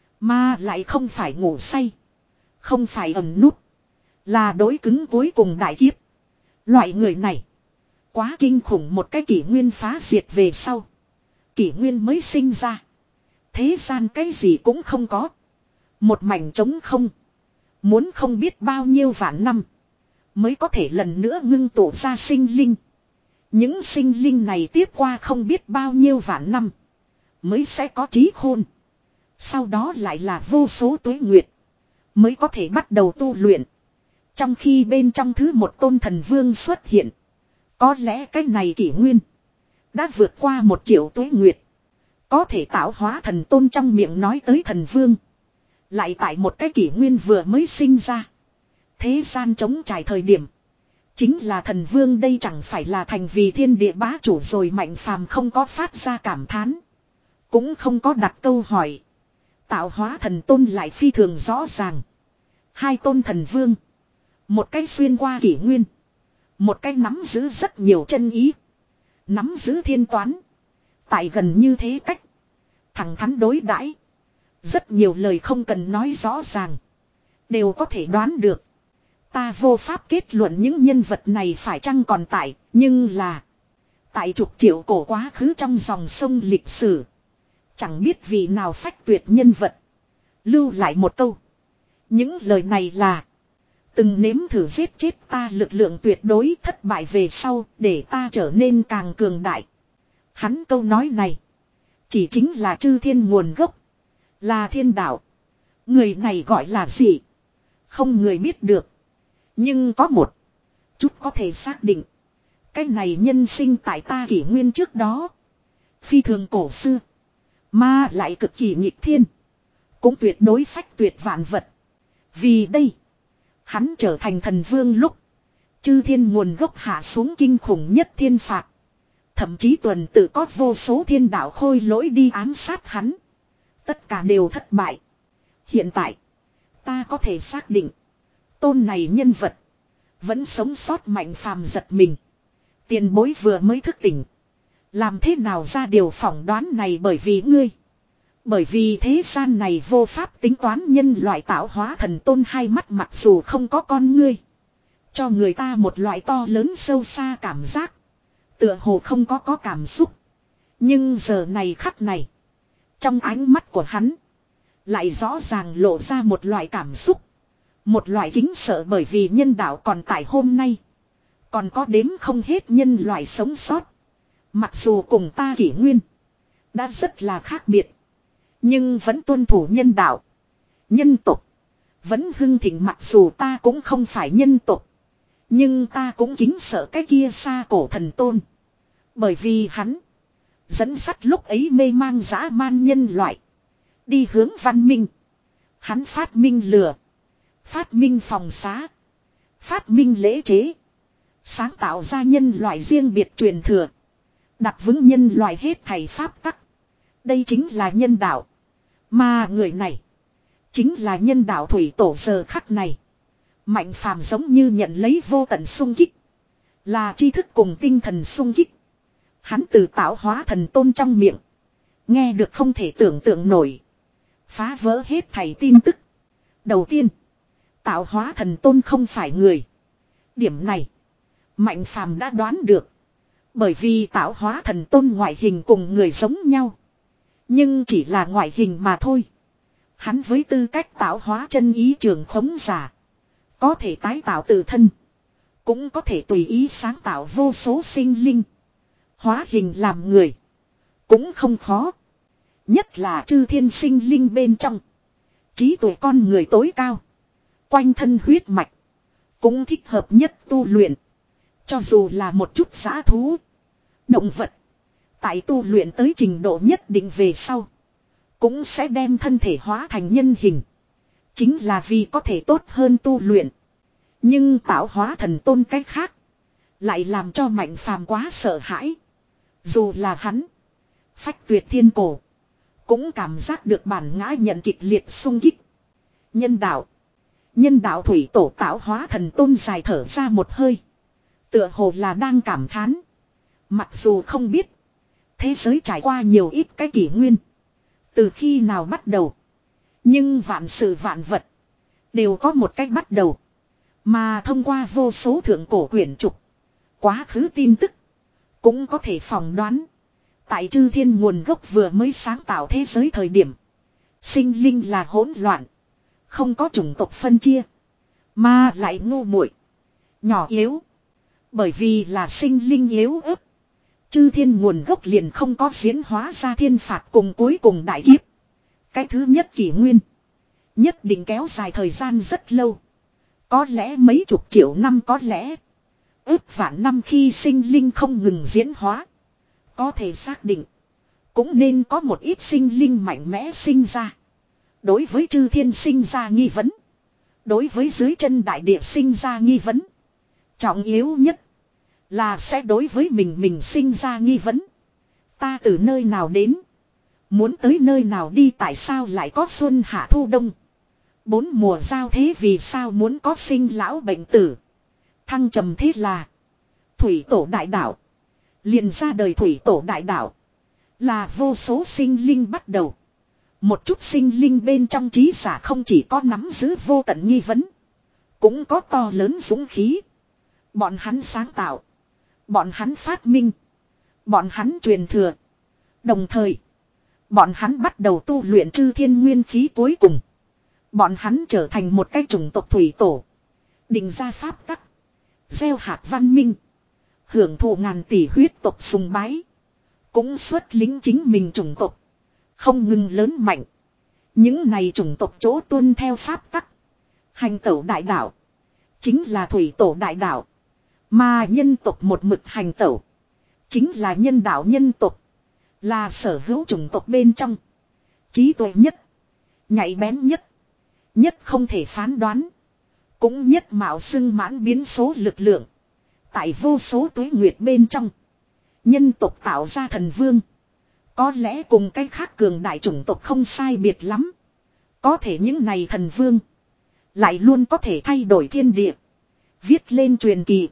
Mà lại không phải ngủ say. Không phải ẩn nút. Là đối cứng cuối cùng đại kiếp. Loại người này. quá kinh khủng một cái kỷ nguyên phá diệt về sau. Kỷ nguyên mới sinh ra. Thế gian cái gì cũng không có. Một mảnh trống không. Muốn không biết bao nhiêu vạn năm. Mới có thể lần nữa ngưng tụ ra sinh linh. Những sinh linh này tiếp qua không biết bao nhiêu vạn năm. Mới sẽ có trí khôn. Sau đó lại là vô số tuế nguyệt. Mới có thể bắt đầu tu luyện. Trong khi bên trong thứ một tôn thần vương xuất hiện. Có lẽ cái này kỷ nguyên. Đã vượt qua một triệu tuế nguyệt. Có thể tạo hóa thần tôn trong miệng nói tới thần vương. Lại tại một cái kỷ nguyên vừa mới sinh ra. Thế gian chống trải thời điểm. Chính là thần vương đây chẳng phải là thành vì thiên địa bá chủ rồi Mạnh Phàm không có phát ra cảm thán. Cũng không có đặt câu hỏi. Tạo hóa thần tôn lại phi thường rõ ràng. Hai tôn thần vương. Một cái xuyên qua kỷ nguyên. Một cái nắm giữ rất nhiều chân ý. Nắm giữ thiên toán. Tại gần như thế cách. Thẳng thắn đối đãi. Rất nhiều lời không cần nói rõ ràng. Đều có thể đoán được. Ta vô pháp kết luận những nhân vật này phải chăng còn tại. Nhưng là. Tại chục triệu cổ quá khứ trong dòng sông lịch sử. Chẳng biết vì nào phách tuyệt nhân vật. Lưu lại một câu. Những lời này là. Từng nếm thử giết chết ta lực lượng tuyệt đối thất bại về sau để ta trở nên càng cường đại. Hắn câu nói này. Chỉ chính là chư thiên nguồn gốc. Là thiên đạo. Người này gọi là gì? Không người biết được. Nhưng có một chút có thể xác định. Cái này nhân sinh tại ta kỷ nguyên trước đó. Phi thường cổ xưa. Mà lại cực kỳ nghịch thiên. Cũng tuyệt đối phách tuyệt vạn vật. Vì đây. Hắn trở thành thần vương lúc. Chư thiên nguồn gốc hạ xuống kinh khủng nhất thiên phạt. Thậm chí tuần tự có vô số thiên đạo khôi lỗi đi ám sát hắn. Tất cả đều thất bại. Hiện tại. Ta có thể xác định. Tôn này nhân vật. Vẫn sống sót. Mạnh Phàm giật mình. Tiền bối vừa mới thức tỉnh. Làm thế nào ra điều phỏng đoán này bởi vì ngươi. Bởi vì thế gian này vô pháp tính toán nhân loại tạo hóa thần tôn hai mắt mặc dù không có con ngươi. Cho người ta một loại to lớn sâu xa cảm giác. Tựa hồ không có có cảm xúc. Nhưng giờ này khắc này. Trong ánh mắt của hắn. Lại rõ ràng lộ ra một loại cảm xúc. Một loại kính sợ bởi vì nhân đạo còn tại hôm nay. Còn có đếm không hết nhân loại sống sót. Mặc dù cùng ta kỷ nguyên. Đã rất là khác biệt. Nhưng vẫn tuân thủ nhân đạo. Nhân tục. Vẫn hưng thịnh mặc dù ta cũng không phải nhân tục. Nhưng ta cũng kính sợ cái kia xa cổ thần tôn. Bởi vì hắn. Dẫn sắt lúc ấy mê mang dã man nhân loại. Đi hướng văn minh. Hắn phát minh lừa. Phát minh phòng xá. Phát minh lễ chế. Sáng tạo ra nhân loại riêng biệt truyền thừa. Đặt vững nhân loại hết thảy pháp tắc. Đây chính là nhân đạo. Mà người này. Chính là nhân đạo thủy tổ giờ khắc này. Mạnh Phàm giống như nhận lấy vô tận sung kích. Là tri thức cùng tinh thần sung kích. Hắn từ tạo hóa thần tôn trong miệng. Nghe được không thể tưởng tượng nổi. Phá vỡ hết thảy tin tức. Đầu tiên. Tạo hóa thần tôn không phải người. Điểm này. Mạnh Phàm đã đoán được. Bởi vì tạo hóa thần tôn ngoại hình cùng người giống nhau. Nhưng chỉ là ngoại hình mà thôi. Hắn với tư cách tạo hóa chân ý trường khống giả. Có thể tái tạo tự thân. Cũng có thể tùy ý sáng tạo vô số sinh linh. Hóa hình làm người. Cũng không khó. Nhất là chư thiên sinh linh bên trong. Trí tuệ con người tối cao. Quanh thân huyết mạch. Cũng thích hợp nhất tu luyện. Cho dù là một chút giã thú. Động vật. Tại tu luyện tới trình độ nhất định về sau. Cũng sẽ đem thân thể hóa thành nhân hình. Chính là vì có thể tốt hơn tu luyện. Nhưng tạo hóa thần tôn cách khác. Lại làm cho Mạnh Phàm quá sợ hãi. Dù là hắn. Phách tuyệt thiên cổ. Cũng cảm giác được bản ngã nhận kịch liệt xung kích. Nhân đạo. Nhân đạo thủy tổ tạo hóa thần tôn dài thở ra một hơi. Tựa hồ là đang cảm thán. Mặc dù không biết. Thế giới trải qua nhiều ít cái kỷ nguyên. Từ khi nào bắt đầu. Nhưng vạn sự vạn vật. Đều có một cách bắt đầu. Mà thông qua vô số thượng cổ quyển trục. Quá khứ tin tức. Cũng có thể phỏng đoán. Tại chư thiên nguồn gốc vừa mới sáng tạo thế giới thời điểm. Sinh linh là hỗn loạn. Không có chủng tộc phân chia. Mà lại ngu muội, nhỏ yếu. Bởi vì là sinh linh yếu ớt. Chư thiên nguồn gốc liền không có diễn hóa ra thiên phạt cùng cuối cùng đại kiếp. Cái thứ nhất kỷ nguyên. Nhất định kéo dài thời gian rất lâu. Có lẽ mấy chục triệu năm, có lẽ ước vạn năm, khi sinh linh không ngừng diễn hóa. Có thể xác định. Cũng nên có một ít sinh linh mạnh mẽ sinh ra. Đối với chư thiên sinh ra nghi vấn. Đối với dưới chân đại địa sinh ra nghi vấn. Trọng yếu nhất là sẽ đối với mình mình sinh ra nghi vấn. Ta từ nơi nào đến? Muốn tới nơi nào đi? Tại sao lại có xuân hạ thu đông? Bốn mùa giao thế, vì sao muốn có sinh lão bệnh tử? Thăng trầm thế là thủy tổ đại đạo. Liền ra đời thủy tổ đại đạo. Là vô số sinh linh bắt đầu. Một chút sinh linh bên trong trí giả không chỉ có nắm giữ vô tận nghi vấn. Cũng có to lớn dũng khí. Bọn hắn sáng tạo. Bọn hắn phát minh. Bọn hắn truyền thừa. Đồng thời, bọn hắn bắt đầu tu luyện chư thiên nguyên khí cuối cùng. Bọn hắn trở thành một cái chủng tộc thủy tổ. Định ra pháp tắc. Gieo hạt văn minh. Hưởng thụ ngàn tỷ huyết tộc sùng bái. Cũng xuất lính chính mình chủng tộc. Không ngừng lớn mạnh. Những này chủng tộc chỗ tuân theo pháp tắc. Hành tẩu đại đạo. Chính là thủy tổ đại đạo. Mà nhân tộc một mực hành tẩu. Chính là nhân đạo nhân tộc. Là sở hữu chủng tộc bên trong. Trí tuệ nhất. Nhạy bén nhất. Nhất không thể phán đoán. Cũng nhất mạo xưng mãn biến số lực lượng. Tại vô số tuế nguyệt bên trong. Nhân tộc tạo ra thần vương. Có lẽ cùng cái khác cường đại chủng tộc không sai biệt lắm. Có thể những này thần vương. Lại luôn có thể thay đổi thiên địa. Viết lên truyền kỳ.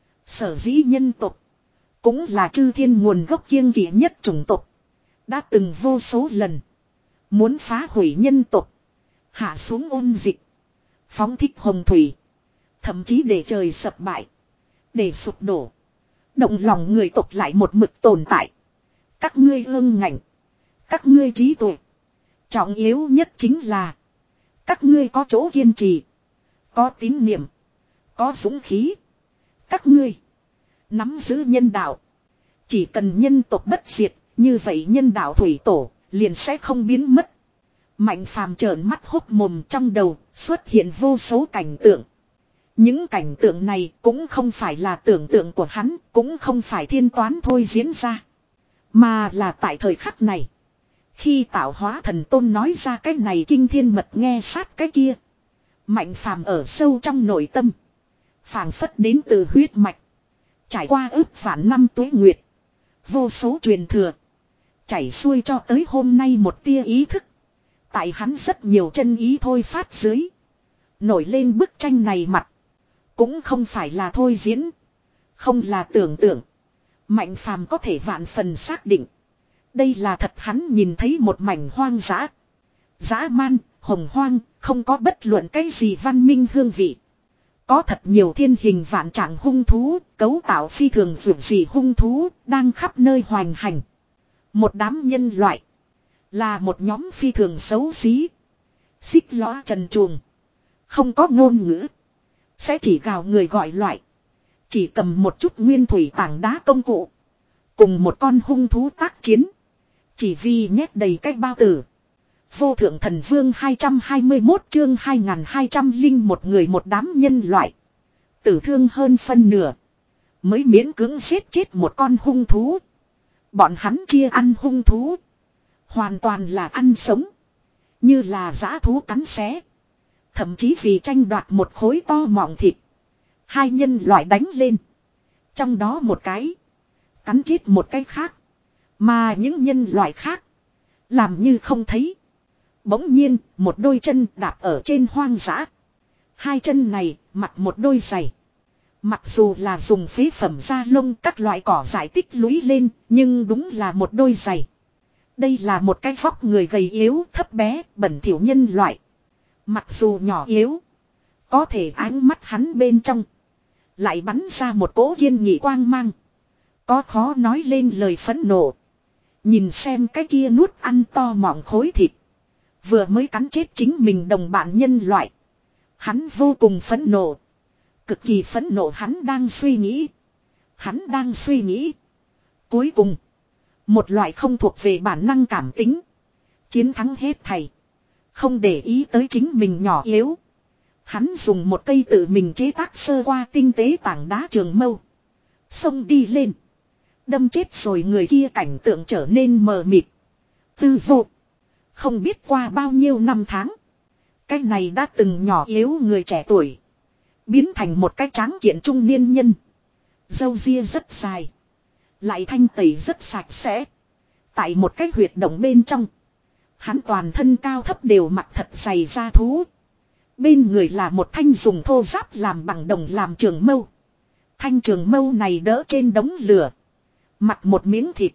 Sở dĩ nhân tộc. Cũng là chư thiên nguồn gốc kiêng kỵ nhất chủng tộc. Đã từng vô số lần. Muốn phá hủy nhân tộc. Hạ xuống ôn dịch. Phóng thích hồng thủy. Thậm chí để trời sập bại. Để sụp đổ. Động lòng người tộc lại một mực tồn tại. Các ngươi ương ngạnh. Các ngươi trí tuệ. Trọng yếu nhất chính là. Các ngươi có chỗ kiên trì. Có tín niệm. Có dũng khí. Các ngươi nắm giữ nhân đạo. Chỉ cần nhân tộc bất diệt. Như vậy nhân đạo thủy tổ liền sẽ không biến mất. Mạnh phàm trợn mắt hốc mồm, trong đầu xuất hiện vô số cảnh tượng. Những cảnh tượng này cũng không phải là tưởng tượng của hắn. Cũng không phải thiên toán thôi diễn ra. Mà là tại thời khắc này. Khi tạo hóa thần tôn nói ra cái này kinh thiên mật nghe sát cái kia. Mạnh phàm ở sâu trong nội tâm. Phảng phất đến từ huyết mạch. Trải qua ước vạn năm tuế nguyệt. Vô số truyền thừa. Chảy xuôi cho tới hôm nay một tia ý thức. Tại hắn rất nhiều chân ý thôi phát dưới. Nổi lên bức tranh này mặt. Cũng không phải là thôi diễn. Không là tưởng tượng. Mạnh phàm có thể vạn phần xác định. Đây là thật, hắn nhìn thấy một mảnh hoang dã. Dã man, hồng hoang, không có bất luận cái gì văn minh hương vị. Có thật nhiều thiên hình vạn trạng hung thú, cấu tạo phi thường vượt dị hung thú, đang khắp nơi hoành hành. Một đám nhân loại. Là một nhóm phi thường xấu xí. Xích lõa trần truồng. Không có ngôn ngữ. Sẽ chỉ gào người gọi loại. Chỉ cầm một chút nguyên thủy tảng đá công cụ. Cùng một con hung thú tác chiến. Chỉ vì nhét đầy cái bao tử. Vô thượng thần vương hai trăm hai mươi mốt chương hai nghìn hai trăm linh một người một đám nhân loại. Tử thương hơn phân nửa. Mới miễn cưỡng giết chết một con hung thú. Bọn hắn chia ăn hung thú. Hoàn toàn là ăn sống. Như là dã thú cắn xé. Thậm chí vì tranh đoạt một khối to mọng thịt. Hai nhân loại đánh lên. Trong đó một cái. Cắn chết một cái khác. Mà những nhân loại khác. Làm như không thấy. Bỗng nhiên một đôi chân đạp ở trên hoang dã. Hai chân này mặc một đôi giày. Mặc dù là dùng phế phẩm da lông các loại cỏ dại tích lũy lên. Nhưng đúng là một đôi giày. Đây là một cái vóc người gầy yếu, thấp bé, bẩn thỉu nhân loại. Mặc dù nhỏ yếu. Có thể ánh mắt hắn bên trong. Lại bắn ra một cỗ kiên nghị quang mang. Có khó nói lên lời phẫn nộ. Nhìn xem cái kia nuốt ăn to mọng khối thịt. Vừa mới cắn chết chính mình đồng bạn nhân loại. Hắn vô cùng phẫn nộ. Cực kỳ phẫn nộ, hắn đang suy nghĩ. Hắn đang suy nghĩ. Cuối cùng. Một loại không thuộc về bản năng cảm tính. Chiến thắng hết thảy. Không để ý tới chính mình nhỏ yếu. Hắn dùng một cây tự mình chế tác sơ qua tinh tế tảng đá trường mâu. Xông đi lên. Đâm chết rồi người kia, cảnh tượng trở nên mờ mịt. Tư vô. Không biết qua bao nhiêu năm tháng. Cái này đã từng nhỏ yếu người trẻ tuổi. Biến thành một cái tráng kiện trung niên nhân. Râu ria rất dài. Lại thanh tẩy rất sạch sẽ. Tại một cái huyệt động bên trong. Hắn toàn thân cao thấp đều mặc thật dày da thú. Bên người là một thanh dùng thô giáp làm bằng đồng làm trường mâu. Thanh trường mâu này đỡ trên đống lửa. Mặt một miếng thịt.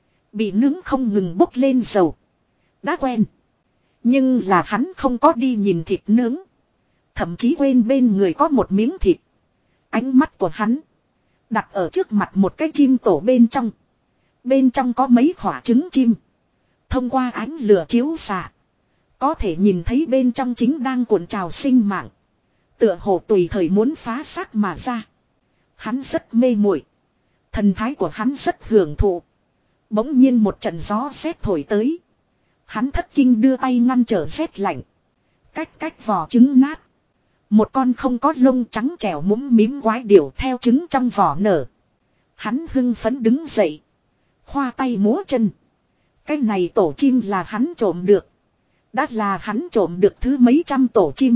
Bị nướng không ngừng bốc lên dầu. Đã quen. Nhưng là hắn không có đi nhìn thịt nướng. Thậm chí quên bên người có một miếng thịt. Ánh mắt của hắn đặt ở trước mặt một cái chim tổ bên trong. Bên trong có mấy quả trứng chim. Thông qua ánh lửa chiếu xạ. Có thể nhìn thấy bên trong chính đang cuộn trào sinh mạng. Tựa hồ tùy thời muốn phá xác mà ra. Hắn rất mê muội. Thần thái của hắn rất hưởng thụ. Bỗng nhiên một trận gió rét thổi tới. Hắn thất kinh đưa tay ngăn trở rét lạnh. Cách cách vỏ trứng nát. Một con không có lông trắng trẻo mũm mím quái điểu theo trứng trong vỏ nở. Hắn hưng phấn đứng dậy. Khoa tay múa chân. Cái này tổ chim là hắn trộm được. Đã là hắn trộm được thứ mấy trăm tổ chim.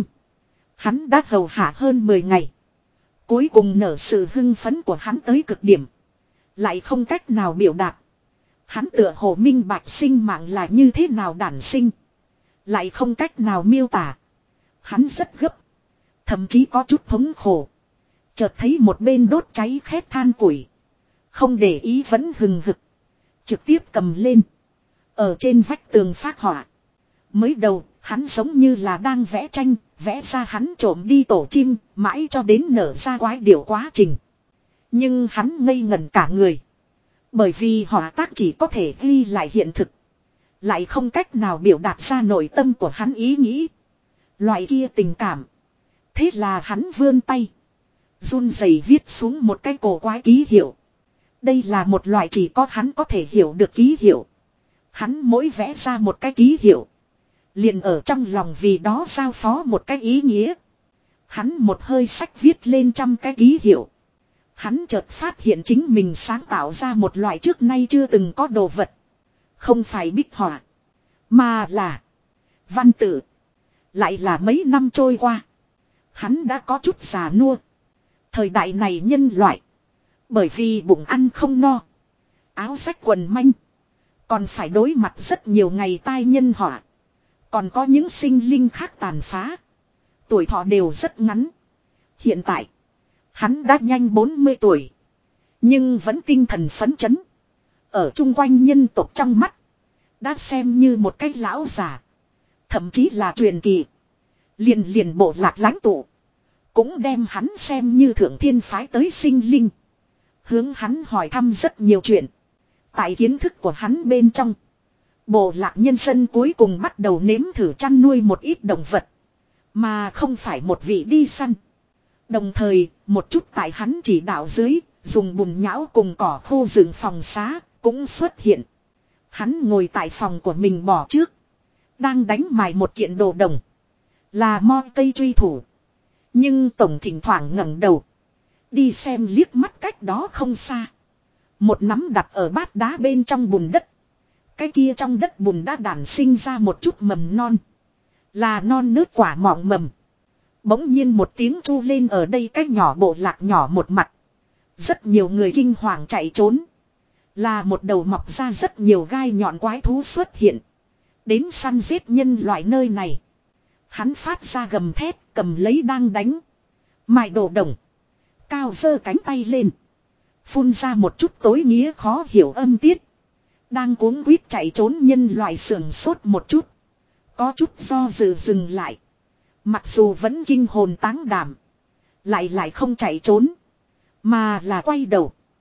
Hắn đã hầu hạ hơn mười ngày. Cuối cùng nở sự hưng phấn của hắn tới cực điểm. Lại không cách nào biểu đạt. Hắn tựa hồ minh bạch sinh mạng là như thế nào đản sinh. Lại không cách nào miêu tả. Hắn rất gấp. Thậm chí có chút thống khổ. Chợt thấy một bên đốt cháy khét than củi. Không để ý vẫn hừng hực. Trực tiếp cầm lên. Ở trên vách tường phác họa. Mới đầu, hắn giống như là đang vẽ tranh, vẽ ra hắn trộm đi tổ chim, mãi cho đến nở ra quái điểu quá trình. Nhưng hắn ngây ngẩn cả người. Bởi vì họa tác chỉ có thể ghi lại hiện thực. Lại không cách nào biểu đạt ra nội tâm của hắn ý nghĩ. Loại kia tình cảm. Thế là hắn vươn tay. Run rẩy viết xuống một cái cổ quái ký hiệu. Đây là một loại chỉ có hắn có thể hiểu được ký hiệu. Hắn mỗi vẽ ra một cái ký hiệu. Liền ở trong lòng vì đó giao phó một cái ý nghĩa. Hắn một hơi sách viết lên trăm cái ký hiệu. Hắn chợt phát hiện chính mình sáng tạo ra một loại trước nay chưa từng có đồ vật. Không phải bích họa. Mà là văn tự. Lại là mấy năm trôi qua. Hắn đã có chút già nua. Thời đại này nhân loại. Bởi vì bụng ăn không no. Áo rách quần manh. Còn phải đối mặt rất nhiều ngày tai nhân họa. Còn có những sinh linh khác tàn phá. Tuổi thọ đều rất ngắn. Hiện tại. Hắn đã nhanh bốn mươi tuổi. Nhưng vẫn tinh thần phấn chấn. Ở chung quanh nhân tộc trong mắt. Đã xem như một cái lão già. Thậm chí là truyền kỳ. Liền liền bộ lạc lãnh tụ. Cũng đem hắn xem như thượng thiên phái tới sinh linh. Hướng hắn hỏi thăm rất nhiều chuyện. Tại kiến thức của hắn bên trong. Bộ lạc nhân dân cuối cùng bắt đầu nếm thử chăn nuôi một ít động vật. Mà không phải một vị đi săn. Đồng thời, một chút tại hắn chỉ đạo dưới, dùng bùn nhão cùng cỏ khô dựng phòng xá, cũng xuất hiện. Hắn ngồi tại phòng của mình bỏ trước. Đang đánh mài một kiện đồ đồng. Là mo cây truy thủ. Nhưng tổng thỉnh thoảng ngẩng đầu. Đi xem liếc mắt cách đó không xa. Một nắm đặt ở bát đá bên trong bùn đất. Cái kia trong đất bùn đã đản sinh ra một chút mầm non. Là non nớt quả mọng mầm. Bỗng nhiên một tiếng chu lên ở đây cái nhỏ bộ lạc nhỏ một mặt. Rất nhiều người kinh hoàng chạy trốn. Là một đầu mọc ra rất nhiều gai nhọn quái thú xuất hiện. Đến săn giết nhân loại nơi này. Hắn phát ra gầm thét, cầm lấy đang đánh. Mài đồ đồng. Cao giơ cánh tay lên. Phun ra một chút tối nghĩa khó hiểu âm tiết. Đang cuống quýt chạy trốn nhân loại sườn sốt một chút. Có chút do dự dừng lại. Mặc dù vẫn kinh hồn táng đảm. Lại lại không chạy trốn. Mà là quay đầu.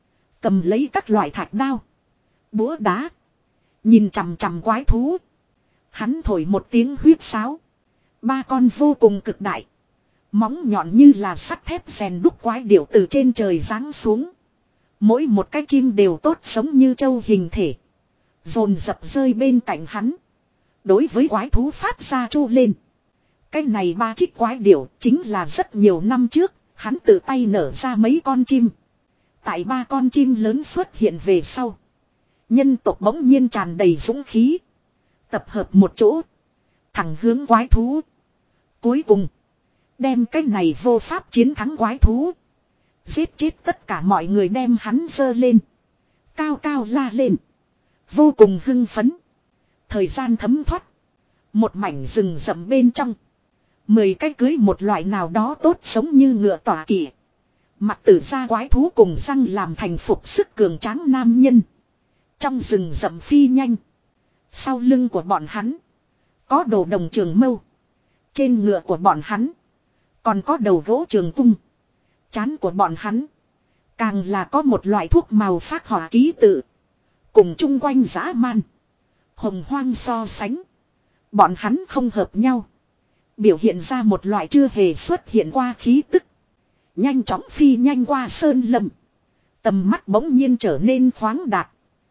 Cầm lấy các loại thạch đao. Búa đá. Nhìn chằm chằm quái thú. Hắn thổi một tiếng huyết sáo. Ba con vô cùng cực đại. Móng nhọn như là sắt thép rèn đúc quái điểu từ trên trời giáng xuống. Mỗi một cái chim đều tốt sống như trâu hình thể. Dồn dập rơi bên cạnh hắn. Đối với quái thú phát ra chu lên. Cái này ba trích quái điểu chính là rất nhiều năm trước. Hắn tự tay nở ra mấy con chim. Tại ba con chim lớn xuất hiện về sau. Nhân tộc bỗng nhiên tràn đầy dũng khí. Tập hợp một chỗ. Thẳng hướng quái thú. Cuối cùng. Đem cái này vô pháp chiến thắng quái thú. Giết chết tất cả mọi người đem hắn dơ lên. Cao cao la lên. Vô cùng hưng phấn. Thời gian thấm thoát. Một mảnh rừng rậm bên trong. Mười cái cưới một loại nào đó tốt sống như ngựa tỏa kỵ. Mặc tử ra quái thú cùng răng làm thành phục sức cường tráng nam nhân. Trong rừng rậm phi nhanh. Sau lưng của bọn hắn. Có đồ đồng trường mâu. Trên ngựa của bọn hắn. Còn có đầu gỗ trường cung. Trán của bọn hắn. Càng là có một loại thuốc màu phác họa ký tự. Cùng chung quanh dã man. Hồng hoang so sánh. Bọn hắn không hợp nhau. Biểu hiện ra một loại chưa hề xuất hiện qua khí tức. Nhanh chóng phi nhanh qua sơn lâm. Tầm mắt bỗng nhiên trở nên khoáng đạt.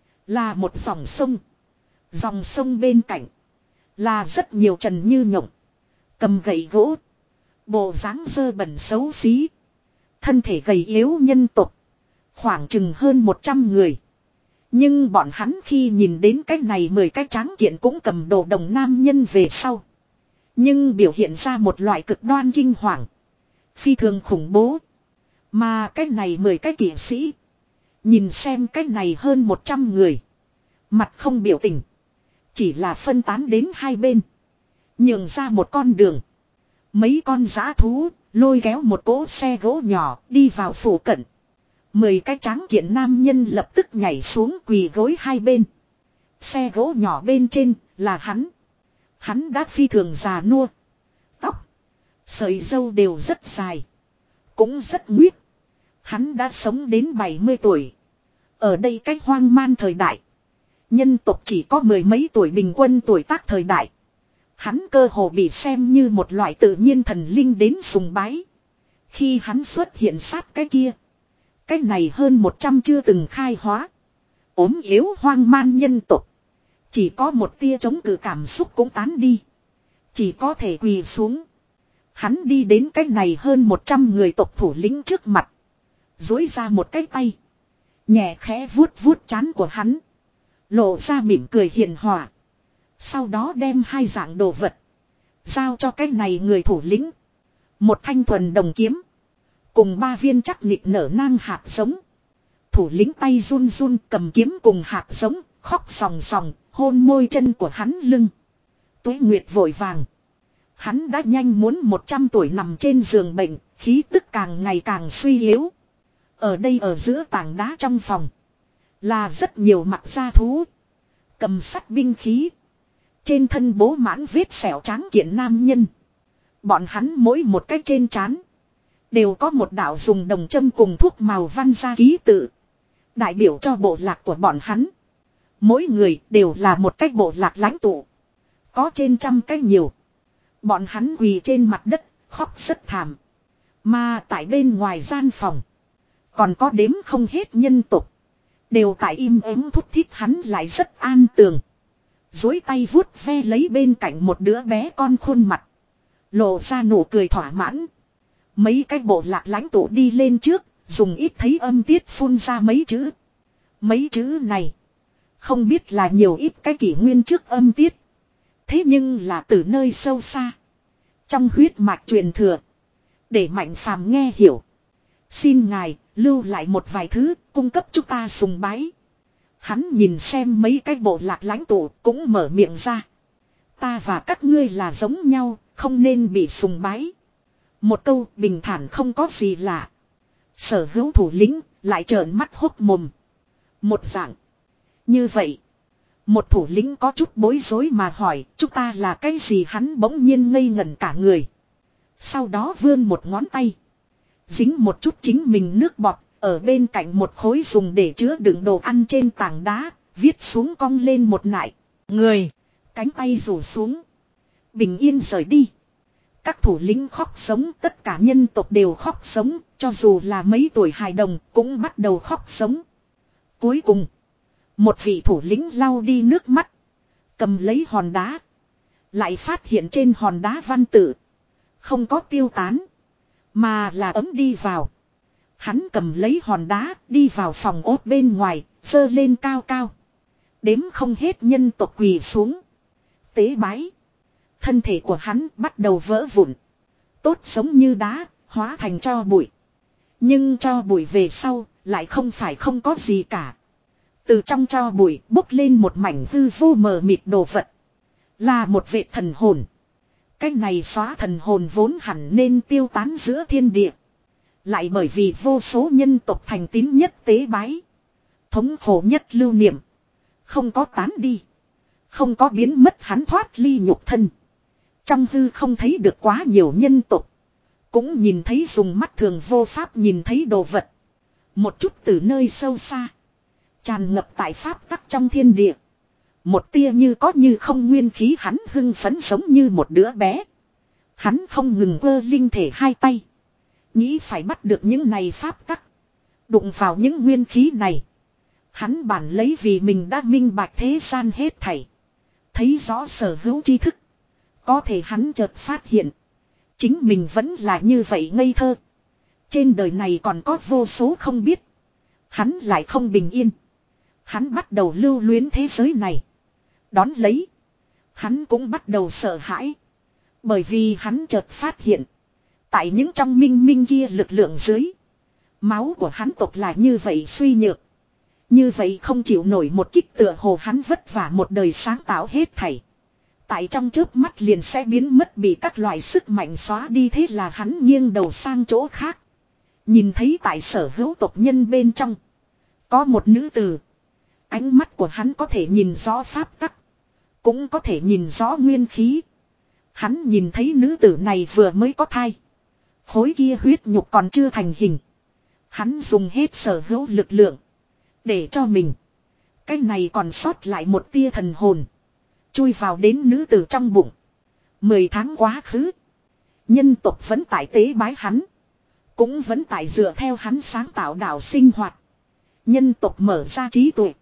Là một dòng sông. Dòng sông bên cạnh. Là rất nhiều trần như nhộng. Cầm gậy gỗ. Bộ dáng dơ bẩn xấu xí. Thân thể gầy yếu nhân tộc. Khoảng chừng hơn một trăm người. Nhưng bọn hắn khi nhìn đến cái này mười cái tráng kiện cũng cầm đồ đồng nam nhân về sau. Nhưng biểu hiện ra một loại cực đoan kinh hoàng. Phi thường khủng bố. Mà cái này mười cái kỵ sĩ. Nhìn xem cái này hơn một trăm người. Mặt không biểu tình. Chỉ là phân tán đến hai bên. Nhường ra một con đường. Mấy con dã thú lôi kéo một cỗ xe gỗ nhỏ đi vào phủ cận. Mười cái tráng kiện nam nhân lập tức nhảy xuống quỳ gối hai bên. Xe gỗ nhỏ bên trên là hắn. Hắn đã phi thường già nua. Tóc. Sợi râu đều rất dài. Cũng rất nguyết. Hắn đã sống đến bảy mươi tuổi. Ở đây cách hoang man thời đại. Nhân tộc chỉ có mười mấy tuổi bình quân tuổi tác thời đại. Hắn cơ hồ bị xem như một loại tự nhiên thần linh đến sùng bái. Khi hắn xuất hiện sát cái kia. Cái này hơn một trăm chưa từng khai hóa. Ốm yếu hoang man nhân tộc. Chỉ có một tia chống cự cảm xúc cũng tán đi. Chỉ có thể quỳ xuống. Hắn đi đến cái này hơn một trăm người tộc thủ lĩnh trước mặt. Dối ra một cái tay. Nhẹ khẽ vuốt vuốt trán của hắn. Lộ ra mỉm cười hiền hòa. Sau đó đem hai dạng đồ vật. Giao cho cái này người thủ lĩnh. Một thanh thuần đồng kiếm. Cùng ba viên chắc nịch nở nang hạt giống. Thủ lĩnh tay run run cầm kiếm cùng hạt giống. Khóc sòng sòng. Hôn môi chân của hắn lưng. Tuế Nguyệt vội vàng. Hắn đã nhanh muốn một trăm tuổi nằm trên giường bệnh. Khí tức càng ngày càng suy yếu. Ở đây ở giữa tảng đá trong phòng. Là rất nhiều mặt gia thú. Cầm sắt binh khí. Trên thân bố mãn vết sẹo tráng kiện nam nhân. Bọn hắn mỗi một cái trên trán. Đều có một đạo dùng đồng châm cùng thuốc màu văn ra ký tự. Đại biểu cho bộ lạc của bọn hắn. Mỗi người đều là một cái bộ lạc lãnh tụ. Có trên trăm cái nhiều. Bọn hắn quỳ trên mặt đất, khóc rất thảm. Mà tại bên ngoài gian phòng. Còn có đếm không hết nhân tục. Đều tại im ắng thút thít hắn lại rất an tường. Dối tay vuốt ve lấy bên cạnh một đứa bé con khuôn mặt. Lộ ra nụ cười thỏa mãn. Mấy cái bộ lạc lãnh tụ đi lên trước. Dùng ít thấy âm tiết phun ra mấy chữ. Mấy chữ này. Không biết là nhiều ít cái kỷ nguyên trước âm tiết. Thế nhưng là từ nơi sâu xa. Trong huyết mạch truyền thừa. Để Mạnh Phàm nghe hiểu. Xin ngài lưu lại một vài thứ cung cấp chúng ta sùng bái. Hắn nhìn xem mấy cái bộ lạc lãnh tụ cũng mở miệng ra. Ta và các ngươi là giống nhau, không nên bị sùng bái. Một câu bình thản không có gì lạ. Sở hữu thủ lĩnh lại trợn mắt hốc mồm. Một dạng. Như vậy. Một thủ lĩnh có chút bối rối mà hỏi chúng ta là cái gì, hắn bỗng nhiên ngây ngẩn cả người. Sau đó vươn một ngón tay. Dính một chút chính mình nước bọt Ở bên cạnh một khối dùng để chứa đựng đồ ăn trên tảng đá, viết xuống cong lên một nại. Người, cánh tay rủ xuống. Bình yên rời đi. Các thủ lĩnh khóc sống, tất cả nhân tộc đều khóc sống, cho dù là mấy tuổi hài đồng cũng bắt đầu khóc sống. Cuối cùng, một vị thủ lĩnh lau đi nước mắt, cầm lấy hòn đá. Lại phát hiện trên hòn đá văn tự không có tiêu tán, mà là ấm đi vào. Hắn cầm lấy hòn đá đi vào phòng ốt bên ngoài, giơ lên cao cao. Đếm không hết nhân tộc quỳ xuống tế bái. Thân thể của hắn bắt đầu vỡ vụn. Tốt giống như đá, hóa thành tro bụi. Nhưng tro bụi về sau, lại không phải không có gì cả. Từ trong tro bụi bốc lên một mảnh hư vô mờ mịt đồ vật. Là một vệ thần hồn. Cái này xóa thần hồn vốn hẳn nên tiêu tán giữa thiên địa. Lại bởi vì vô số nhân tộc thành tín nhất tế bái. Thống khổ nhất lưu niệm. Không có tán đi. Không có biến mất hắn thoát ly nhục thân. Trong hư không thấy được quá nhiều nhân tộc. Cũng nhìn thấy dùng mắt thường vô pháp nhìn thấy đồ vật. Một chút từ nơi sâu xa. Tràn ngập tại pháp tắc trong thiên địa. Một tia như có như không nguyên khí hắn hưng phấn giống như một đứa bé. Hắn không ngừng vơ linh thể hai tay. Nghĩ phải bắt được những này pháp tắc. Đụng vào những nguyên khí này. Hắn bản lấy vì mình đã minh bạch thế gian hết thảy. Thấy rõ sở hữu tri thức. Có thể hắn chợt phát hiện. Chính mình vẫn là như vậy ngây thơ. Trên đời này còn có vô số không biết. Hắn lại không bình yên. Hắn bắt đầu lưu luyến thế giới này. Đón lấy. Hắn cũng bắt đầu sợ hãi. Bởi vì hắn chợt phát hiện. Tại những trong minh minh kia lực lượng dưới. Máu của hắn tộc là như vậy suy nhược. Như vậy không chịu nổi một kích tựa hồ hắn vất vả một đời sáng tạo hết thảy. Tại trong chớp mắt liền sẽ biến mất bị các loại sức mạnh xóa đi, thế là hắn nghiêng đầu sang chỗ khác. Nhìn thấy tại sở hữu tộc nhân bên trong. Có một nữ tử. Ánh mắt của hắn có thể nhìn rõ pháp tắc. Cũng có thể nhìn rõ nguyên khí. Hắn nhìn thấy nữ tử này vừa mới có thai. Khối kia huyết nhục còn chưa thành hình. Hắn dùng hết sở hữu lực lượng. Để cho mình. Cái này còn sót lại một tia thần hồn. Chui vào đến nữ tử trong bụng. Mười tháng quá khứ. Nhân tộc vẫn tại tế bái hắn. Cũng vẫn tại dựa theo hắn sáng tạo đạo sinh hoạt. Nhân tộc mở ra trí tuệ.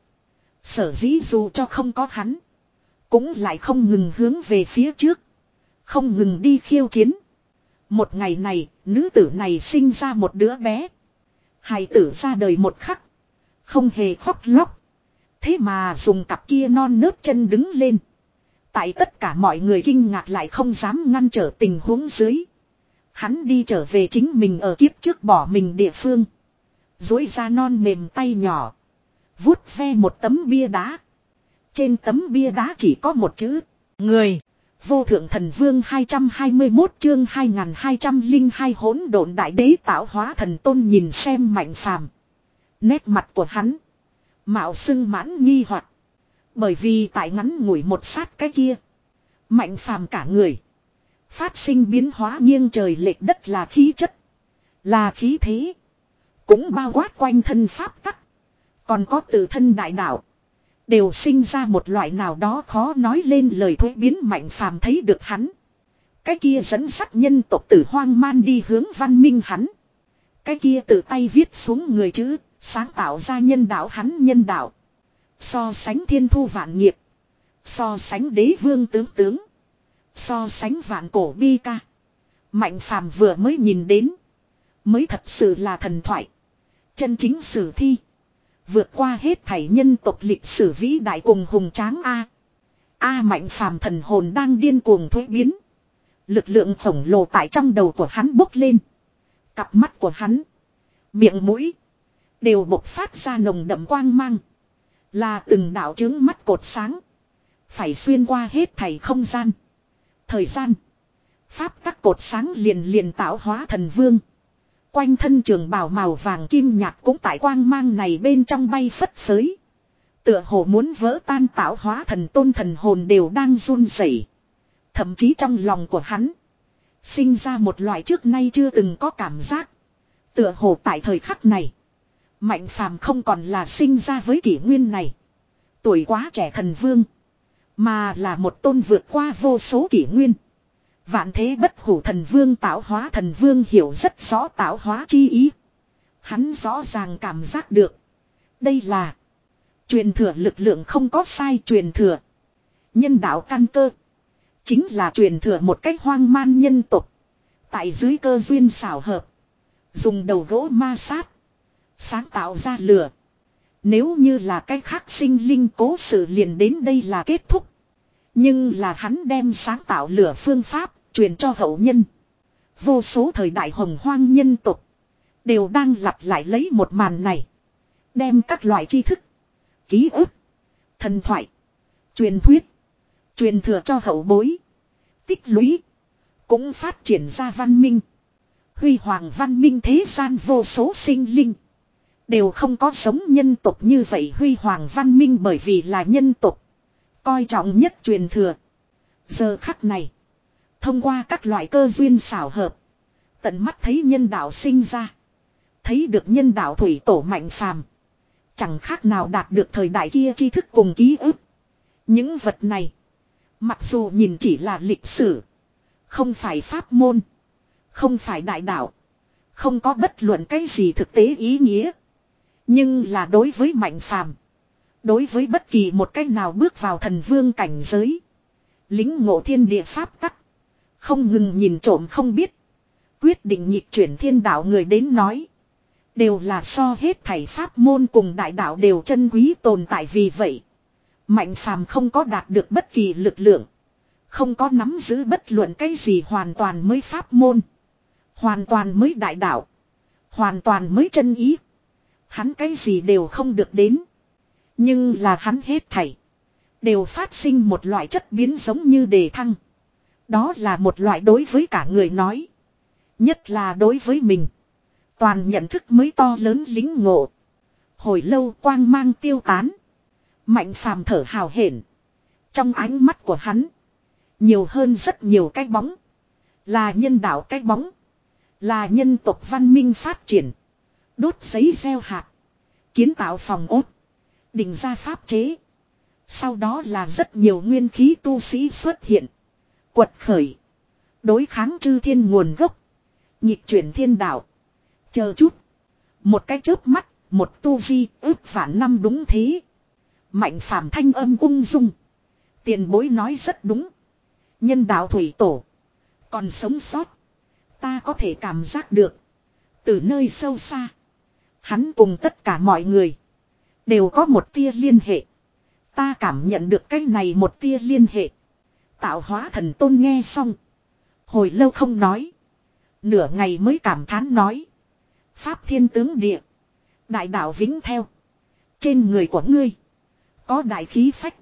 Sở dĩ dù cho không có hắn. Cũng lại không ngừng hướng về phía trước. Không ngừng đi khiêu chiến. Một ngày này, nữ tử này sinh ra một đứa bé. Hài tử ra đời một khắc. Không hề khóc lóc. Thế mà dùng cặp kia non nớt chân đứng lên. Tại tất cả mọi người kinh ngạc lại không dám ngăn trở tình huống dưới. Hắn đi trở về chính mình ở kiếp trước bỏ mình địa phương. Duỗi ra non mềm tay nhỏ. Vuốt ve một tấm bia đá. Trên tấm bia đá chỉ có một chữ. Người. Vô thượng thần vương hai trăm hai mươi mốt chương hai nghìn hai trăm lẻ hai hỗn độn đại đế tạo hóa thần tôn nhìn xem Mạnh Phàm. Nét mặt của hắn. Mạo xưng mãn nghi hoặc. Bởi vì tại ngắn ngủi một sát cái kia. Mạnh Phàm cả người. Phát sinh biến hóa nghiêng trời lệch đất là khí chất. Là khí thế. Cũng bao quát quanh thân pháp tắc. Còn có tự thân đại đạo. Đều sinh ra một loại nào đó khó nói lên lời thuế biến. Mạnh Phàm thấy được hắn. Cái kia dẫn dắt nhân tộc tử hoang man đi hướng văn minh hắn. Cái kia tự tay viết xuống người chữ. Sáng tạo ra nhân đạo hắn nhân đạo. So sánh thiên thu vạn nghiệp. So sánh đế vương tướng tướng. So sánh vạn cổ bi ca. Mạnh Phàm vừa mới nhìn đến. Mới thật sự là thần thoại. Chân chính sử thi. Vượt qua hết thảy nhân tộc lịch sử vĩ đại cùng hùng tráng A. A Mạnh Phàm thần hồn đang điên cuồng thuế biến. Lực lượng khổng lồ tại trong đầu của hắn bốc lên. Cặp mắt của hắn. Miệng mũi. Đều bộc phát ra nồng đậm quang mang. Là từng đạo chướng mắt cột sáng. Phải xuyên qua hết thảy không gian. Thời gian. Pháp các cột sáng liền liền tạo hóa thần vương. Quanh thân trường bào màu vàng kim nhạt cũng tại quang mang này bên trong bay phất phới. Tựa hồ muốn vỡ tan tạo hóa thần tôn thần hồn đều đang run rẩy. Thậm chí trong lòng của hắn. Sinh ra một loại trước nay chưa từng có cảm giác. Tựa hồ tại thời khắc này. Mạnh phàm không còn là sinh ra với kỷ nguyên này. Tuổi quá trẻ thần vương. Mà là một tôn vượt qua vô số kỷ nguyên. Vạn thế bất hủ thần vương tạo hóa thần vương hiểu rất rõ tạo hóa chi ý. Hắn rõ ràng cảm giác được. Đây là truyền thừa lực lượng không có sai truyền thừa. Nhân đạo căn cơ. Chính là truyền thừa một cách hoang man nhân tục. Tại dưới cơ duyên xảo hợp. Dùng đầu gỗ ma sát. Sáng tạo ra lửa. Nếu như là cách khác sinh linh cố sự liền đến đây là kết thúc. Nhưng là hắn đem sáng tạo lửa phương pháp truyền cho hậu nhân. Vô số thời đại hồng hoang nhân tục đều đang lặp lại lấy một màn này. Đem các loại tri thức, ký ức, thần thoại, truyền thuyết, truyền thừa cho hậu bối. Tích lũy, cũng phát triển ra văn minh. Huy hoàng văn minh thế gian vô số sinh linh. Đều không có giống nhân tộc như vậy huy hoàng văn minh bởi vì là nhân tộc. Coi trọng nhất truyền thừa. Giờ khắc này. Thông qua các loại cơ duyên xảo hợp. Tận mắt thấy nhân đạo sinh ra. Thấy được nhân đạo thủy tổ mạnh phàm. Chẳng khác nào đạt được thời đại kia tri thức cùng ký ức. Những vật này. Mặc dù nhìn chỉ là lịch sử. Không phải pháp môn. Không phải đại đạo. Không có bất luận cái gì thực tế ý nghĩa. Nhưng là đối với mạnh phàm. Đối với bất kỳ một cách nào bước vào thần vương cảnh giới. Lính ngộ thiên địa pháp tắc. Không ngừng nhìn trộm không biết. Quyết định nhịp chuyển thiên đạo người đến nói. Đều là so hết thảy pháp môn cùng đại đạo đều chân quý tồn tại vì vậy. Mạnh phàm không có đạt được bất kỳ lực lượng. Không có nắm giữ bất luận cái gì hoàn toàn mới pháp môn. Hoàn toàn mới đại đạo. Hoàn toàn mới chân ý. Hắn cái gì đều không được đến. Nhưng là hắn hết thảy. Đều phát sinh một loại chất biến giống như đề thăng. Đó là một loại đối với cả người nói. Nhất là đối với mình. Toàn nhận thức mới to lớn lính ngộ. Hồi lâu quang mang tiêu tán. Mạnh phàm thở hào hển. Trong ánh mắt của hắn. Nhiều hơn rất nhiều cái bóng. Là nhân đạo cái bóng. Là nhân tộc văn minh phát triển. Đốt giấy gieo hạt. Kiến tạo phòng ốt. Định ra pháp chế. Sau đó là rất nhiều nguyên khí tu sĩ xuất hiện. Quật khởi. Đối kháng chư thiên nguồn gốc. Nhịp chuyển thiên đạo. Chờ chút. Một cái chớp mắt. Một tu vi ước vạn năm đúng thế. Mạnh phàm thanh âm ung dung. Tiền bối nói rất đúng. Nhân đạo thủy tổ. Còn sống sót. Ta có thể cảm giác được. Từ nơi sâu xa. Hắn cùng tất cả mọi người. Đều có một tia liên hệ. Ta cảm nhận được cái này một tia liên hệ. Tạo hóa thần tôn nghe xong. Hồi lâu không nói. Nửa ngày mới cảm thán nói. Pháp thiên tướng địa. Đại đạo vĩnh theo. Trên người của ngươi. Có đại khí phách.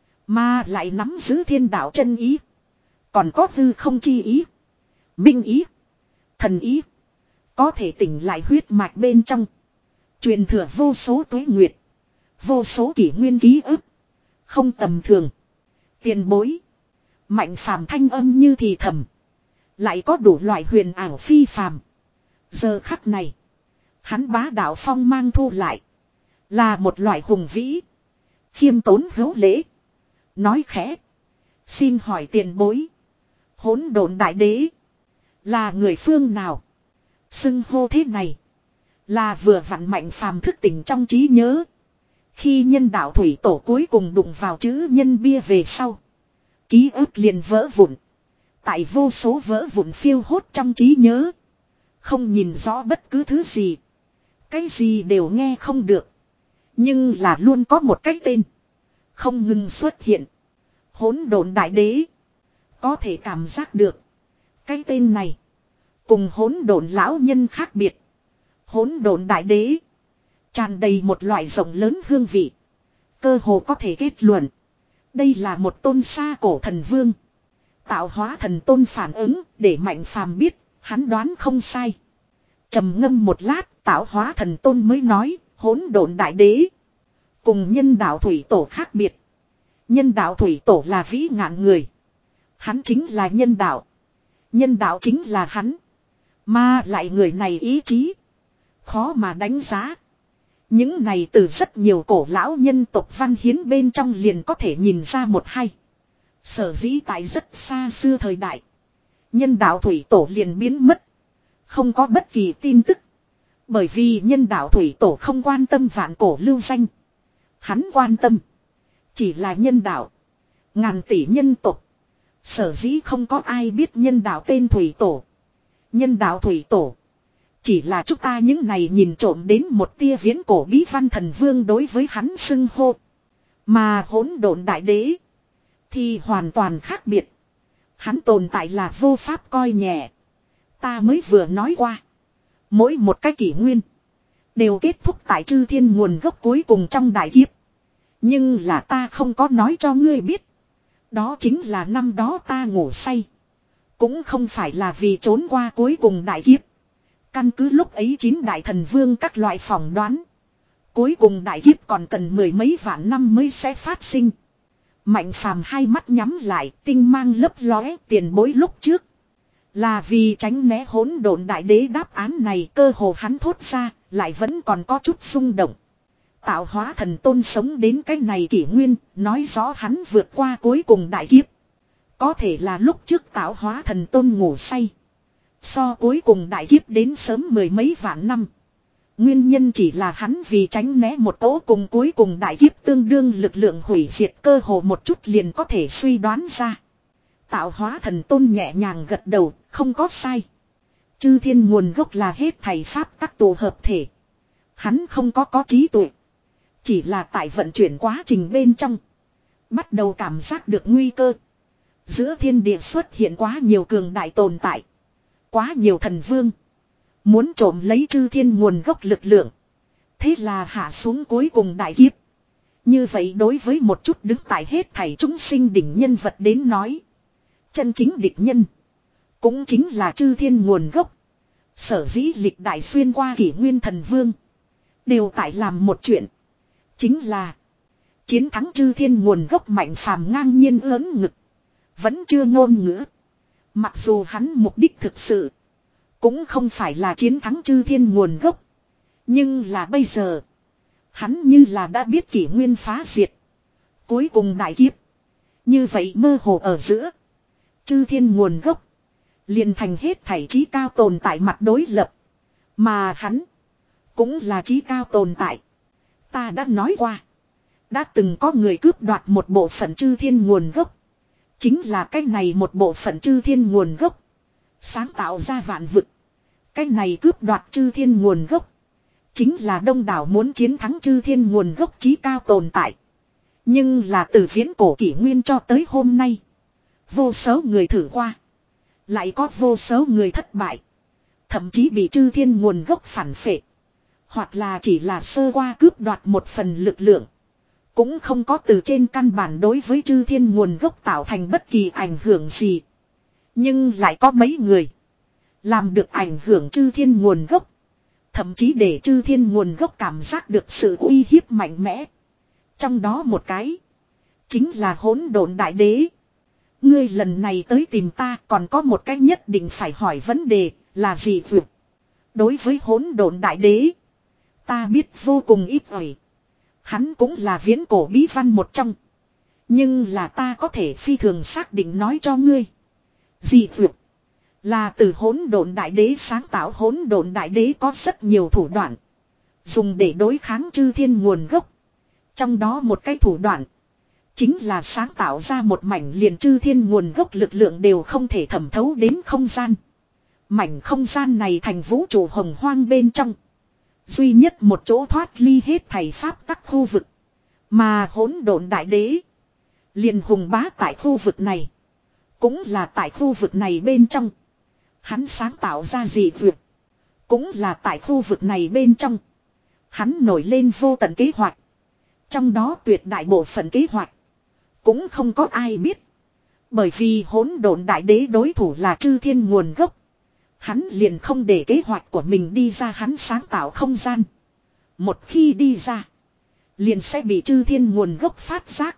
Mà lại nắm giữ thiên đạo chân ý. Còn có hư không chi ý. Minh ý. Thần ý. Có thể tỉnh lại huyết mạch bên trong. Truyền thừa vô số tuế nguyệt. Vô số kỷ nguyên ký ức. Không tầm thường. Tiền bối. Mạnh phàm thanh âm như thì thầm. Lại có đủ loại huyền ảo phi phàm. Giờ khắc này. Hắn bá đạo phong mang thu lại. Là một loại hùng vĩ. Khiêm tốn hữu lễ. Nói khẽ. Xin hỏi tiền bối. Hỗn độn đại đế. Là người phương nào? Xưng hô thế này. Là vừa vặn mạnh phàm thức tỉnh trong trí nhớ. Khi nhân đạo thủy tổ cuối cùng đụng vào chữ nhân bia về sau. Ký ức liền vỡ vụn. Tại vô số vỡ vụn phiêu hốt trong trí nhớ. Không nhìn rõ bất cứ thứ gì. Cái gì đều nghe không được. Nhưng là luôn có một cái tên. Không ngừng xuất hiện. Hỗn độn đại đế. Có thể cảm giác được. Cái tên này. Cùng hỗn độn lão nhân khác biệt. Hỗn độn đại đế. Tràn đầy một loại rộng lớn hương vị. Cơ hồ có thể kết luận. Đây là một tôn xa cổ thần vương. Tạo hóa thần tôn phản ứng để mạnh phàm biết. Hắn đoán không sai. Trầm ngâm một lát tạo hóa thần tôn mới nói. Hỗn độn đại đế. Cùng nhân đạo thủy tổ khác biệt. Nhân đạo thủy tổ là vĩ ngạn người. Hắn chính là nhân đạo. Nhân đạo chính là hắn. Mà lại người này ý chí. Khó mà đánh giá. Những này từ rất nhiều cổ lão nhân tộc văn hiến bên trong liền có thể nhìn ra một hay. Sở dĩ tại rất xa xưa thời đại. Nhân đạo thủy tổ liền biến mất. Không có bất kỳ tin tức. Bởi vì nhân đạo thủy tổ không quan tâm vạn cổ lưu danh. Hắn quan tâm. Chỉ là nhân đạo. Ngàn tỷ nhân tộc. Sở dĩ không có ai biết nhân đạo tên thủy tổ. Nhân đạo thủy tổ. Chỉ là chúng ta những này nhìn trộm đến một tia viễn cổ bí văn thần vương đối với hắn xưng hô. Mà hỗn độn đại đế. Thì hoàn toàn khác biệt. Hắn tồn tại là vô pháp coi nhẹ. Ta mới vừa nói qua. Mỗi một cái kỷ nguyên. Đều kết thúc tại chư thiên nguồn gốc cuối cùng trong đại kiếp. Nhưng là ta không có nói cho ngươi biết. Đó chính là năm đó ta ngủ say. Cũng không phải là vì trốn qua cuối cùng đại kiếp. Căn cứ lúc ấy chín đại thần vương các loại phỏng đoán. Cuối cùng đại kiếp còn cần mười mấy vạn năm mới sẽ phát sinh. Mạnh phàm hai mắt nhắm lại, tinh mang lấp lóe, tiền bối lúc trước. Là vì tránh né hỗn độn đại đế đáp án này, cơ hồ hắn thốt ra, lại vẫn còn có chút xung động. Tạo hóa thần tôn sống đến cái này kỷ nguyên, nói rõ hắn vượt qua cuối cùng đại kiếp. Có thể là lúc trước tạo hóa thần tôn ngủ say. So cuối cùng đại kiếp đến sớm mười mấy vạn năm. Nguyên nhân chỉ là hắn vì tránh né một cỗ cùng cuối cùng đại kiếp tương đương lực lượng hủy diệt, cơ hồ một chút liền có thể suy đoán ra. Tạo hóa thần tôn nhẹ nhàng gật đầu, không có sai. Chư thiên nguồn gốc là hết thảy pháp tắc tổ hợp thể. Hắn không có có trí tuệ. Chỉ là tại vận chuyển quá trình bên trong. Bắt đầu cảm giác được nguy cơ. Giữa thiên địa xuất hiện quá nhiều cường đại tồn tại. Quá nhiều thần vương. Muốn trộm lấy chư thiên nguồn gốc lực lượng. Thế là hạ xuống cuối cùng đại kiếp. Như vậy đối với một chút đứng tại hết thảy chúng sinh đỉnh nhân vật đến nói. Chân chính địch nhân. Cũng chính là chư thiên nguồn gốc. Sở dĩ lịch đại xuyên qua kỷ nguyên thần vương. Đều tại làm một chuyện. Chính là. Chiến thắng chư thiên nguồn gốc mạnh phàm ngang nhiên ớn ngực. Vẫn chưa ngôn ngữ. Mặc dù hắn mục đích thực sự. Cũng không phải là chiến thắng chư thiên nguồn gốc. Nhưng là bây giờ. Hắn như là đã biết kỷ nguyên phá diệt. Cuối cùng đại kiếp. Như vậy mơ hồ ở giữa. Chư thiên nguồn gốc. Liền thành hết thảy trí cao tồn tại mặt đối lập. Mà hắn. Cũng là trí cao tồn tại. Ta đã nói qua. Đã từng có người cướp đoạt một bộ phận chư thiên nguồn gốc. Chính là cái này một bộ phận chư thiên nguồn gốc. Sáng tạo ra vạn vực. Cái này cướp đoạt chư thiên nguồn gốc. Chính là đông đảo muốn chiến thắng chư thiên nguồn gốc chí cao tồn tại. Nhưng là từ viễn cổ kỷ nguyên cho tới hôm nay. Vô số người thử qua. Lại có vô số người thất bại. Thậm chí bị chư thiên nguồn gốc phản phệ. Hoặc là chỉ là sơ qua cướp đoạt một phần lực lượng. Cũng không có từ trên căn bản đối với chư thiên nguồn gốc tạo thành bất kỳ ảnh hưởng gì. Nhưng lại có mấy người. Làm được ảnh hưởng chư thiên nguồn gốc. Thậm chí để chư thiên nguồn gốc cảm giác được sự uy hiếp mạnh mẽ. Trong đó một cái. Chính là hỗn độn đại đế. Ngươi lần này tới tìm ta còn có một cái nhất định phải hỏi vấn đề là gì vượt. Đối với hỗn độn đại đế. Ta biết vô cùng ít ỏi. Hắn cũng là viễn cổ bí văn một trong. Nhưng là ta có thể phi thường xác định nói cho ngươi. Dị vượt. Là từ hỗn độn đại đế sáng tạo. Hỗn độn đại đế có rất nhiều thủ đoạn. Dùng để đối kháng chư thiên nguồn gốc. Trong đó một cái thủ đoạn. Chính là sáng tạo ra một mảnh liền chư thiên nguồn gốc lực lượng đều không thể thẩm thấu đến không gian. Mảnh không gian này thành vũ trụ hồng hoang bên trong. Duy nhất một chỗ thoát ly hết thảy pháp tắc khu vực. Mà hỗn độn đại đế. Liền hùng bá tại khu vực này. Cũng là tại khu vực này bên trong. Hắn sáng tạo ra dị vượt. Cũng là tại khu vực này bên trong. Hắn nổi lên vô tận kế hoạch. Trong đó tuyệt đại bộ phận kế hoạch. Cũng không có ai biết. Bởi vì hỗn độn đại đế đối thủ là chư thiên nguồn gốc. Hắn liền không để kế hoạch của mình đi ra hắn sáng tạo không gian. Một khi đi ra. Liền sẽ bị chư thiên nguồn gốc phát giác.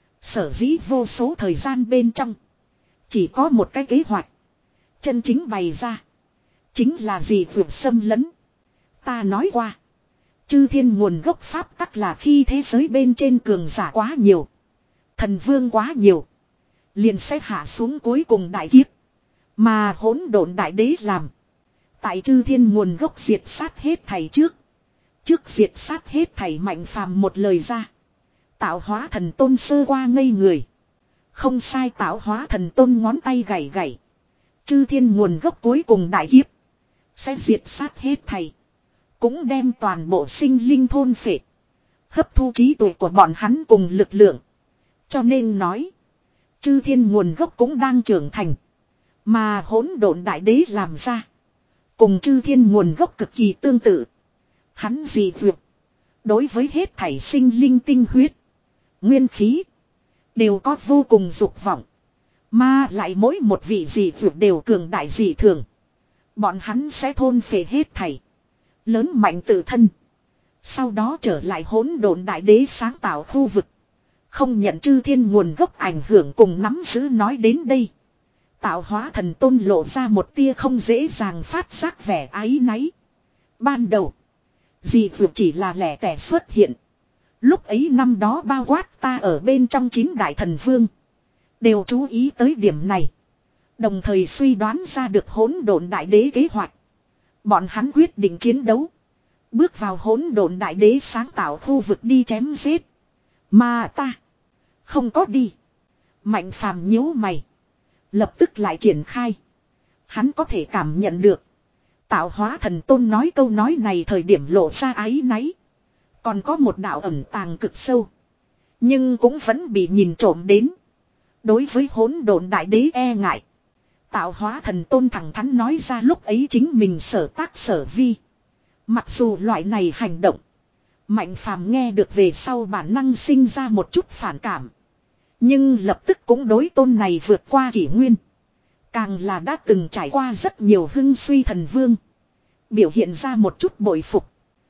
Sở dĩ vô số thời gian bên trong. Chỉ có một cái kế hoạch. Chân chính bày ra. Chính là gì vượt xâm lấn. Ta nói qua. Chư thiên nguồn gốc pháp tắc là khi thế giới bên trên cường giả quá nhiều. Thần vương quá nhiều. Liền sẽ hạ xuống cuối cùng đại kiếp. Mà hỗn độn đại đế làm. Tại chư thiên nguồn gốc diệt sát hết thảy trước. Trước diệt sát hết thảy mạnh phàm một lời ra. Tạo hóa thần tôn sơ qua ngây người. Không sai, tạo hóa thần tôn ngón tay gảy gảy. Chư thiên nguồn gốc cuối cùng đại kiếp. Sẽ diệt sát hết thảy. Cũng đem toàn bộ sinh linh thôn phệ. Hấp thu trí tuệ của bọn hắn cùng lực lượng. Cho nên nói. Chư thiên nguồn gốc cũng đang trưởng thành. Mà hỗn độn đại đế làm ra. Cùng chư thiên nguồn gốc cực kỳ tương tự. Hắn dị vượt. Đối với hết thảy sinh linh tinh huyết. Nguyên khí. Đều có vô cùng dục vọng. Mà lại mỗi một vị dị vượt đều cường đại dị thường. Bọn hắn sẽ thôn phệ hết thảy. Lớn mạnh tự thân. Sau đó trở lại hỗn độn đại đế sáng tạo khu vực. Không nhận chư thiên nguồn gốc ảnh hưởng cùng nắm giữ nói đến đây. Tạo hóa thần tôn lộ ra một tia không dễ dàng phát giác vẻ áy náy. Ban đầu. Dị vượt chỉ là lẻ tẻ xuất hiện. Lúc ấy năm đó bao quát ta ở bên trong chín đại thần vương. Đều chú ý tới điểm này. Đồng thời suy đoán ra được hỗn độn đại đế kế hoạch. Bọn hắn quyết định chiến đấu. Bước vào hỗn độn đại đế sáng tạo khu vực đi chém giết. Mà ta. Không có đi. Mạnh phàm nhíu mày. Lập tức lại triển khai. Hắn có thể cảm nhận được. Tạo hóa thần tôn nói câu nói này thời điểm lộ ra áy náy. Còn có một đạo ẩn tàng cực sâu. Nhưng cũng vẫn bị nhìn trộm đến. Đối với hỗn độn đại đế e ngại. Tạo hóa thần tôn thẳng thắn nói ra lúc ấy chính mình sở tác sở vi. Mặc dù loại này hành động. Mạnh phàm nghe được về sau bản năng sinh ra một chút phản cảm. Nhưng lập tức cũng đối tôn này vượt qua kỷ nguyên. Càng là đã từng trải qua rất nhiều hưng suy thần vương. Biểu hiện ra một chút bội phục.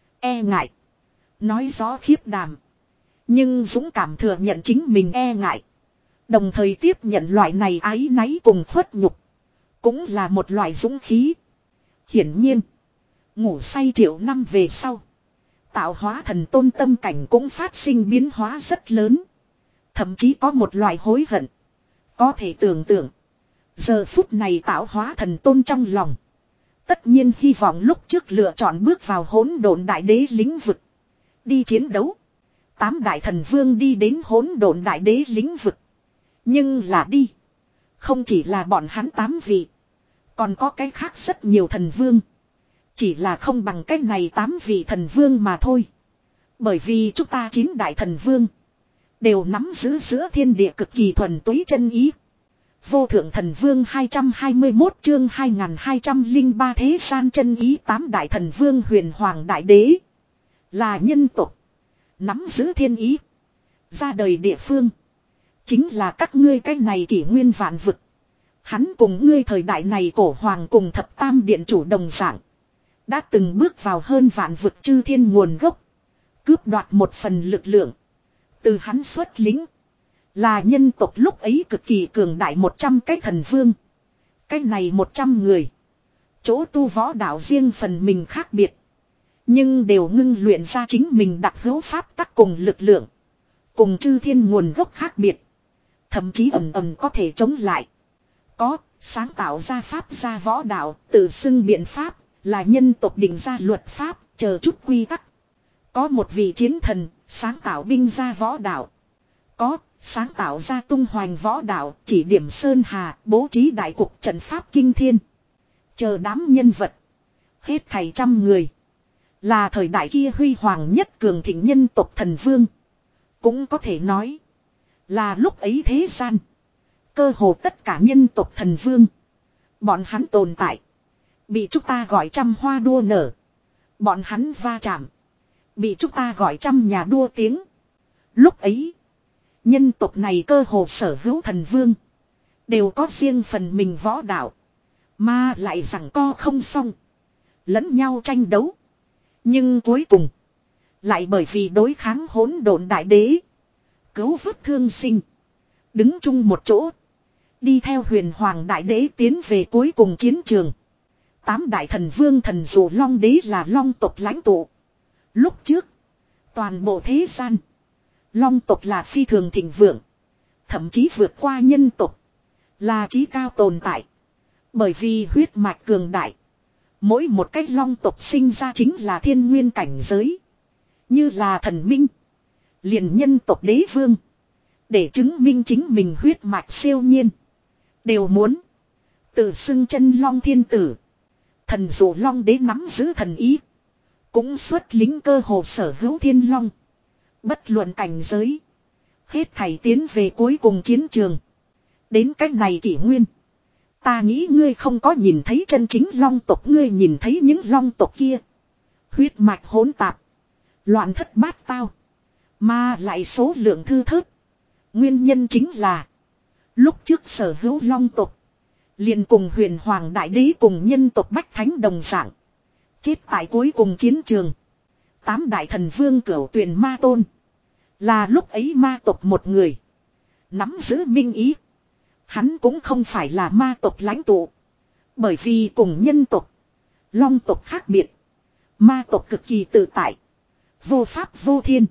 E ngại. Nói rõ khiếp đảm. Nhưng dũng cảm thừa nhận chính mình e ngại. Đồng thời tiếp nhận loại này áy náy cùng khuất nhục. Cũng là một loại dũng khí. Hiển nhiên. Ngủ say triệu năm về sau. Tạo hóa thần tôn tâm cảnh cũng phát sinh biến hóa rất lớn. Thậm chí có một loại hối hận. Có thể tưởng tượng. Giờ phút này tạo hóa thần tôn trong lòng. Tất nhiên hy vọng lúc trước lựa chọn bước vào hỗn độn đại đế lĩnh vực. Đi chiến đấu. Tám đại thần vương đi đến hỗn độn đại đế lĩnh vực. Nhưng là đi. Không chỉ là bọn hắn tám vị. Còn có cái khác rất nhiều thần vương. Chỉ là không bằng cái này tám vị thần vương mà thôi. Bởi vì chúng ta chín đại thần vương. Đều nắm giữ giữa thiên địa cực kỳ thuần túy chân ý. Vô thượng thần vương hai trăm hai mươi mốt chương hai nghìn hai trăm lẻ ba thế gian chân ý tám đại thần vương huyền hoàng đại đế. Là nhân tộc. Nắm giữ thiên ý. Ra đời địa phương. Chính là các ngươi cái này kỷ nguyên vạn vực. Hắn cùng ngươi thời đại này cổ hoàng cùng thập tam điện chủ đồng dạng. Đã từng bước vào hơn vạn vực chư thiên nguồn gốc. Cướp đoạt một phần lực lượng. Từ hắn xuất lính. Là nhân tộc lúc ấy cực kỳ cường đại một trăm cái thần vương. Cái này một trăm người. Chỗ tu võ đạo riêng phần mình khác biệt. Nhưng đều ngưng luyện ra chính mình đặc hữu pháp tắc cùng lực lượng. Cùng chư thiên nguồn gốc khác biệt. Thậm chí ầm ầm có thể chống lại. Có, sáng tạo ra pháp ra võ đạo, tự xưng biện pháp, là nhân tộc định ra luật pháp, chờ chút quy tắc. Có một vị chiến thần, sáng tạo binh ra võ đạo. Có, sáng tạo ra tung hoành võ đạo, chỉ điểm sơn hà, bố trí đại cục trận pháp kinh thiên. Chờ đám nhân vật. Hết thảy trăm người. Là thời đại kia huy hoàng nhất cường thịnh nhân tộc thần vương. Cũng có thể nói. Là lúc ấy thế gian. Cơ hồ tất cả nhân tộc thần vương. Bọn hắn tồn tại. Bị chúng ta gọi trăm hoa đua nở. Bọn hắn va chạm. Bị chúng ta gọi trăm nhà đua tiếng. Lúc ấy. Nhân tộc này cơ hồ sở hữu thần vương. Đều có riêng phần mình võ đạo. Mà lại rằng co không xong. Lẫn nhau tranh đấu. Nhưng cuối cùng. Lại bởi vì đối kháng hỗn độn đại đế. Cứu vớt thương sinh. Đứng chung một chỗ. Đi theo huyền hoàng đại đế tiến về cuối cùng chiến trường. Tám đại thần vương thần dụ long đế là long tộc lãnh tụ. Lúc trước, toàn bộ thế gian, long tộc là phi thường thịnh vượng. Thậm chí vượt qua nhân tộc. Là chí cao tồn tại. Bởi vì huyết mạch cường đại. Mỗi một cách long tộc sinh ra chính là thiên nguyên cảnh giới. Như là thần minh. Liền nhân tộc đế vương. Để chứng minh chính mình huyết mạch siêu nhiên. Đều muốn. Tự xưng chân long thiên tử. Thần dụ long đế nắm giữ thần ý. Cũng xuất lính cơ hồ sở hữu thiên long. Bất luận cảnh giới. Hết thảy tiến về cuối cùng chiến trường. Đến cách này kỷ nguyên. Ta nghĩ ngươi không có nhìn thấy chân chính long tộc. Ngươi nhìn thấy những long tộc kia. Huyết mạch hỗn tạp. Loạn thất bát tao. Mà lại số lượng thư thớt. Nguyên nhân chính là. Lúc trước sở hữu long tộc. Liền cùng huyền hoàng đại đế cùng nhân tộc bách thánh đồng dạng. Chết tại cuối cùng chiến trường. Tám đại thần vương cửu tuyền ma tôn. Là lúc ấy ma tộc một người. Nắm giữ minh ý. Hắn cũng không phải là ma tộc lãnh tụ. Bởi vì cùng nhân tộc. Long tộc khác biệt. Ma tộc cực kỳ tự tại. Vô pháp vô thiên.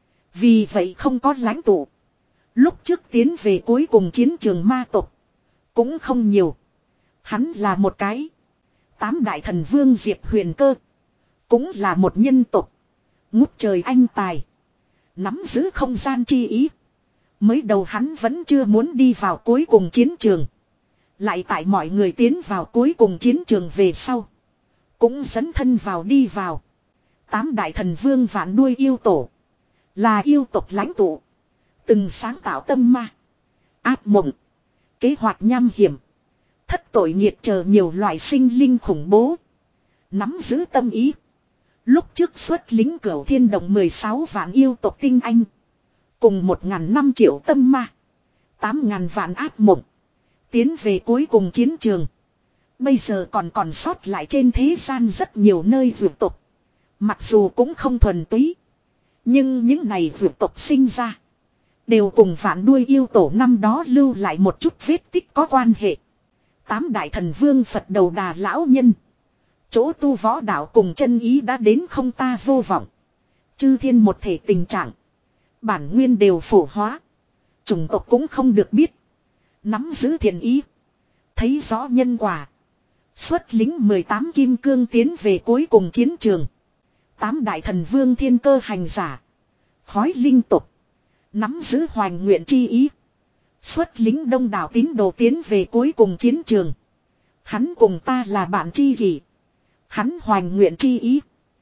Vì vậy không có lãnh tụ. Lúc trước tiến về cuối cùng chiến trường ma tộc. Cũng không nhiều. Hắn là một cái. Tám đại thần vương Diệp Huyền Cơ. Cũng là một nhân tộc. Ngút trời anh tài. Nắm giữ không gian chi ý. Mới đầu hắn vẫn chưa muốn đi vào cuối cùng chiến trường. Lại tại mọi người tiến vào cuối cùng chiến trường về sau. Cũng dẫn thân vào đi vào. Tám đại thần vương vạn đuôi yêu tổ. Là yêu tộc lãnh tụ. Từng sáng tạo tâm ma. Ác mộng. Kế hoạch nham hiểm. Thất tội nghiệt chờ nhiều loại sinh linh khủng bố. Nắm giữ tâm ý. Lúc trước xuất lính cửu thiên động mười sáu vạn yêu tộc tinh anh. Cùng một ngàn năm triệu tâm ma. Tám ngàn vạn ác mộng. Tiến về cuối cùng chiến trường. Bây giờ còn còn sót lại trên thế gian rất nhiều nơi vượt tộc. Mặc dù cũng không thuần túy. Nhưng những này vượt tộc sinh ra. Đều cùng vạn đuôi yêu tổ năm đó lưu lại một chút vết tích có quan hệ. Tám đại thần vương Phật đầu đà lão nhân. Chỗ tu võ đạo cùng chân ý đã đến không ta vô vọng. Chư thiên một thể tình trạng. Bản nguyên đều phổ hóa. Chủng tộc cũng không được biết. Nắm giữ thiện ý. Thấy rõ nhân quả. Xuất lính mười tám kim cương tiến về cuối cùng chiến trường. Tám đại thần vương thiên cơ hành giả. Khói linh tục. Nắm giữ hoành nguyện chi ý. Xuất lính đông đảo tín đồ tiến về cuối cùng chiến trường. Hắn cùng ta là bạn tri kỷ. Hắn hoành nguyện chi ý.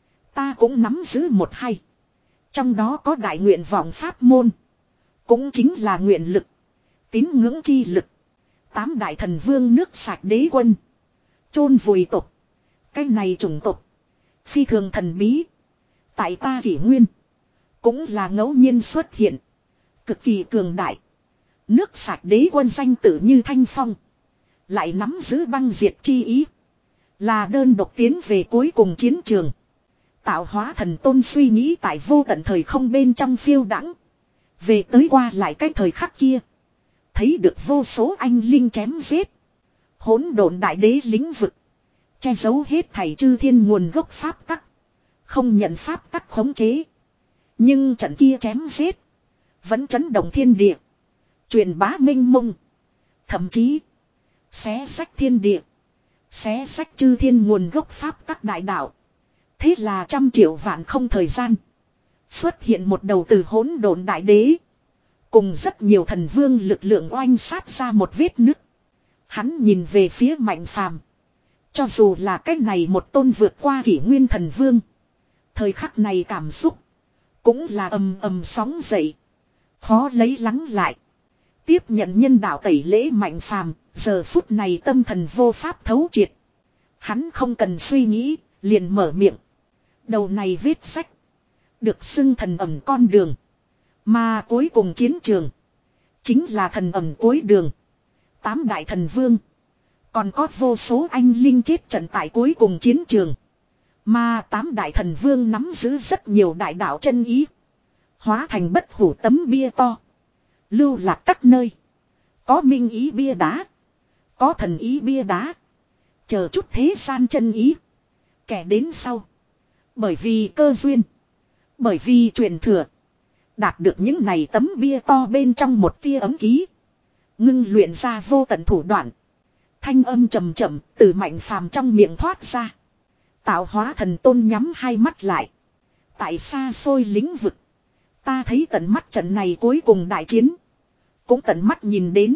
Ta cũng nắm giữ một hay. Trong đó có đại nguyện vọng pháp môn. Cũng chính là nguyện lực. Tín ngưỡng chi lực. Tám đại thần vương nước sạch đế quân. Chôn vùi tục. Cái này chủng tục. Phi thường thần bí. Tại ta kỷ nguyên. Cũng là ngẫu nhiên xuất hiện. Cực kỳ cường đại. Nước sạch đế quân danh tự như thanh phong. Lại nắm giữ băng diệt chi ý. Là đơn độc tiến về cuối cùng chiến trường. Tạo hóa thần tôn suy nghĩ tại vô tận thời không bên trong phiêu đãng. Về tới qua lại cái thời khắc kia. Thấy được vô số anh linh chém giết. Hỗn độn đại đế lĩnh vực. Che giấu hết thảy chư thiên nguồn gốc pháp tắc. Không nhận pháp tắc khống chế. Nhưng trận kia chém giết. Vẫn chấn động thiên địa. Truyền bá minh mông. Thậm chí. Xé sách thiên địa. Xé sách chư thiên nguồn gốc pháp tắc đại đạo. Thế là trăm triệu vạn không thời gian. Xuất hiện một đầu từ hỗn độn đại đế. Cùng rất nhiều thần vương lực lượng oanh sát ra một vết nứt. Hắn nhìn về phía Mạnh Phàm. Cho dù là cái này một tôn vượt qua kỷ nguyên thần vương. Thời khắc này cảm xúc. Cũng là ầm ầm sóng dậy. Khó lấy lắng lại. Tiếp nhận nhân đạo tẩy lễ Mạnh Phàm. Giờ phút này tâm thần vô pháp thấu triệt. Hắn không cần suy nghĩ. Liền mở miệng. Đầu này viết sách. Được xưng thần ẩm con đường. Mà cuối cùng chiến trường. Chính là thần ẩm cuối đường. Tám đại thần vương. Còn có vô số anh linh chết trận tại cuối cùng chiến trường. Mà tám đại thần vương nắm giữ rất nhiều đại đạo chân ý. Hóa thành bất hủ tấm bia to. Lưu lạc các nơi. Có minh ý bia đá. Có thần ý bia đá. Chờ chút thế gian chân ý. Kẻ đến sau. Bởi vì cơ duyên. Bởi vì truyền thừa. Đạt được những này tấm bia to bên trong một tia ấm ký. Ngưng luyện ra vô tận thủ đoạn. Thanh âm trầm chậm từ Mạnh Phàm trong miệng thoát ra. Tạo hóa thần tôn nhắm hai mắt lại. Tại xa xôi lĩnh vực. Ta thấy tận mắt trận này cuối cùng đại chiến. Cũng tận mắt nhìn đến.